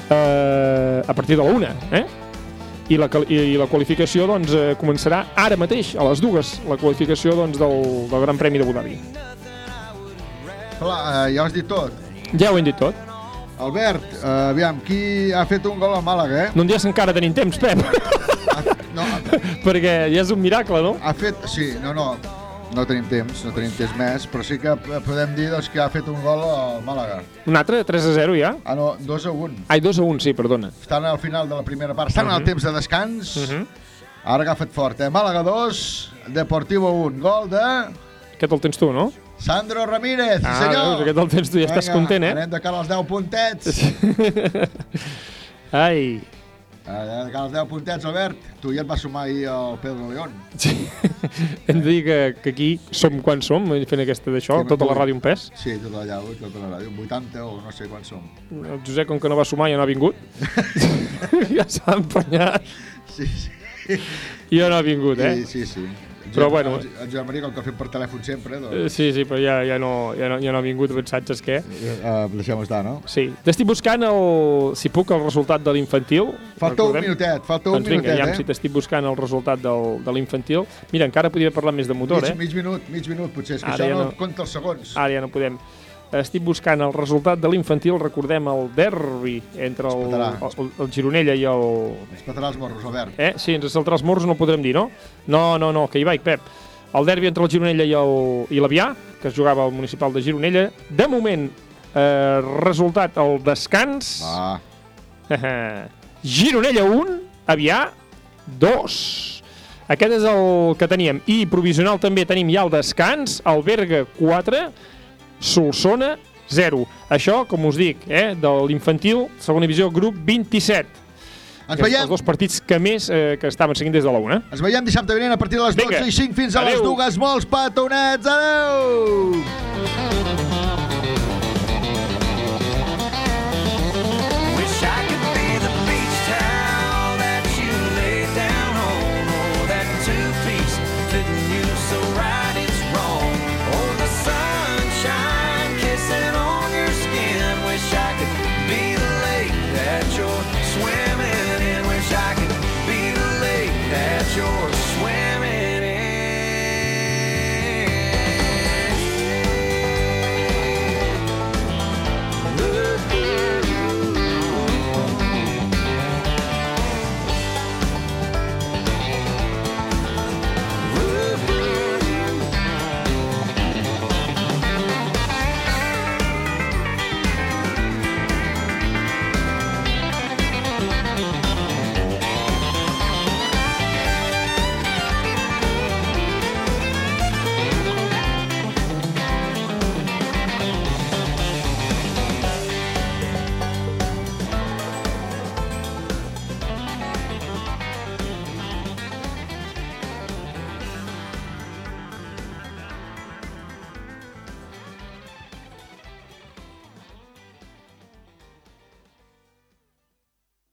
R: eh, a partir de la una, eh? I la, i la qualificació doncs, eh, començarà ara mateix, a les dues, la qualificació doncs, del, del Gran Premi d'Abu Dhabi.
C: Clar, eh, ja ho has dit tot.
R: Ja ho hem dit tot.
C: Albert, eh, aviam, qui ha fet un gol a Màlaga, eh?
R: No em digues encara tenim temps, Pep.
C: no.
R: Perquè ja és un miracle, no?
C: Ha fet... Sí, no, no. No tenim temps, no tenim temps més, però sí que podem dir doncs, que ha fet un gol al Màlaga.
R: Un altre? tres a zero ja?
C: Ah, no, dos a un.
R: Ai, dos a un, sí, perdona.
C: Estan al final de la primera part, estan uh -huh. al temps de descans. Uh -huh. Ara que ha fet fort, eh? Màlaga dos, Deportivo un. Gol de...
R: Aquest el tens tu, no?
C: Sandro Ramírez,
R: ah,
C: senyor.
R: Veus, aquest el tens tu, ja Venga, estàs content, eh?
C: Anem de cara als deu puntets.
R: Ai...
C: De cara als deu puntets, Albert. Tu ja et vas sumar ahir al Pedro León.
R: Sí. Hem de dir que, que aquí som quan som, fent aquesta d'això, tota la ràdio un pes.
C: Sí, tota la, tota la ràdio, vuitanta o no sé quan som.
R: El Josep, com que no va sumar, ja no ha vingut. Ja s'ha emprenyat.
C: Sí, sí.
R: Jo no ha vingut, eh?
C: Sí, sí, sí.
R: Però bueno...
C: El Joan Maria, com que ha fet per telèfon sempre, doncs...
R: Sí, sí, però ja, ja, no, ja, no, ja no ha vingut, pensatges què?
C: Uh, Deixem estar, no?
R: Sí. T'estic buscant, el, si puc, el resultat de l'infantil.
C: Falta recordem? un minutet, falta un
R: doncs vinga,
C: minutet,
R: ja,
C: eh?
R: Si t'estic buscant el resultat del, de l'infantil... Mira, encara podria parlar més de motor,
C: mig,
R: eh?
C: Mig minut, mig minut, potser, és que Ara això ja no, no compta els segons.
R: Ara ja no podem. Estic buscant el resultat de l'infantil, recordem el derbi entre el, el, el Gironella i el...
C: Es petarà els morros, Albert.
R: Eh? Sí, ens saltarà els morros, no ho podrem dir, no? No, no, no, que hi vaig, Pep. El derbi entre el Gironella i el i l'Avià, que es jugava al municipal de Gironella. De moment, eh, resultat al descans.
C: Ah.
R: Gironella un, Avià dos. Aquest és el que teníem. I provisional també tenim ja el descans. El Berga quatre, Solsona zero. Això, com us dic, eh, de l'infantil, segona divisió, grup vint-i-set.
C: Ens veiem...
R: Els dos partits que més eh, que estaven seguint des de la una.
C: Ens veiem dissabte vinent a partir de les dotze i cinc fins a les dues. Molts petonets. Adéu!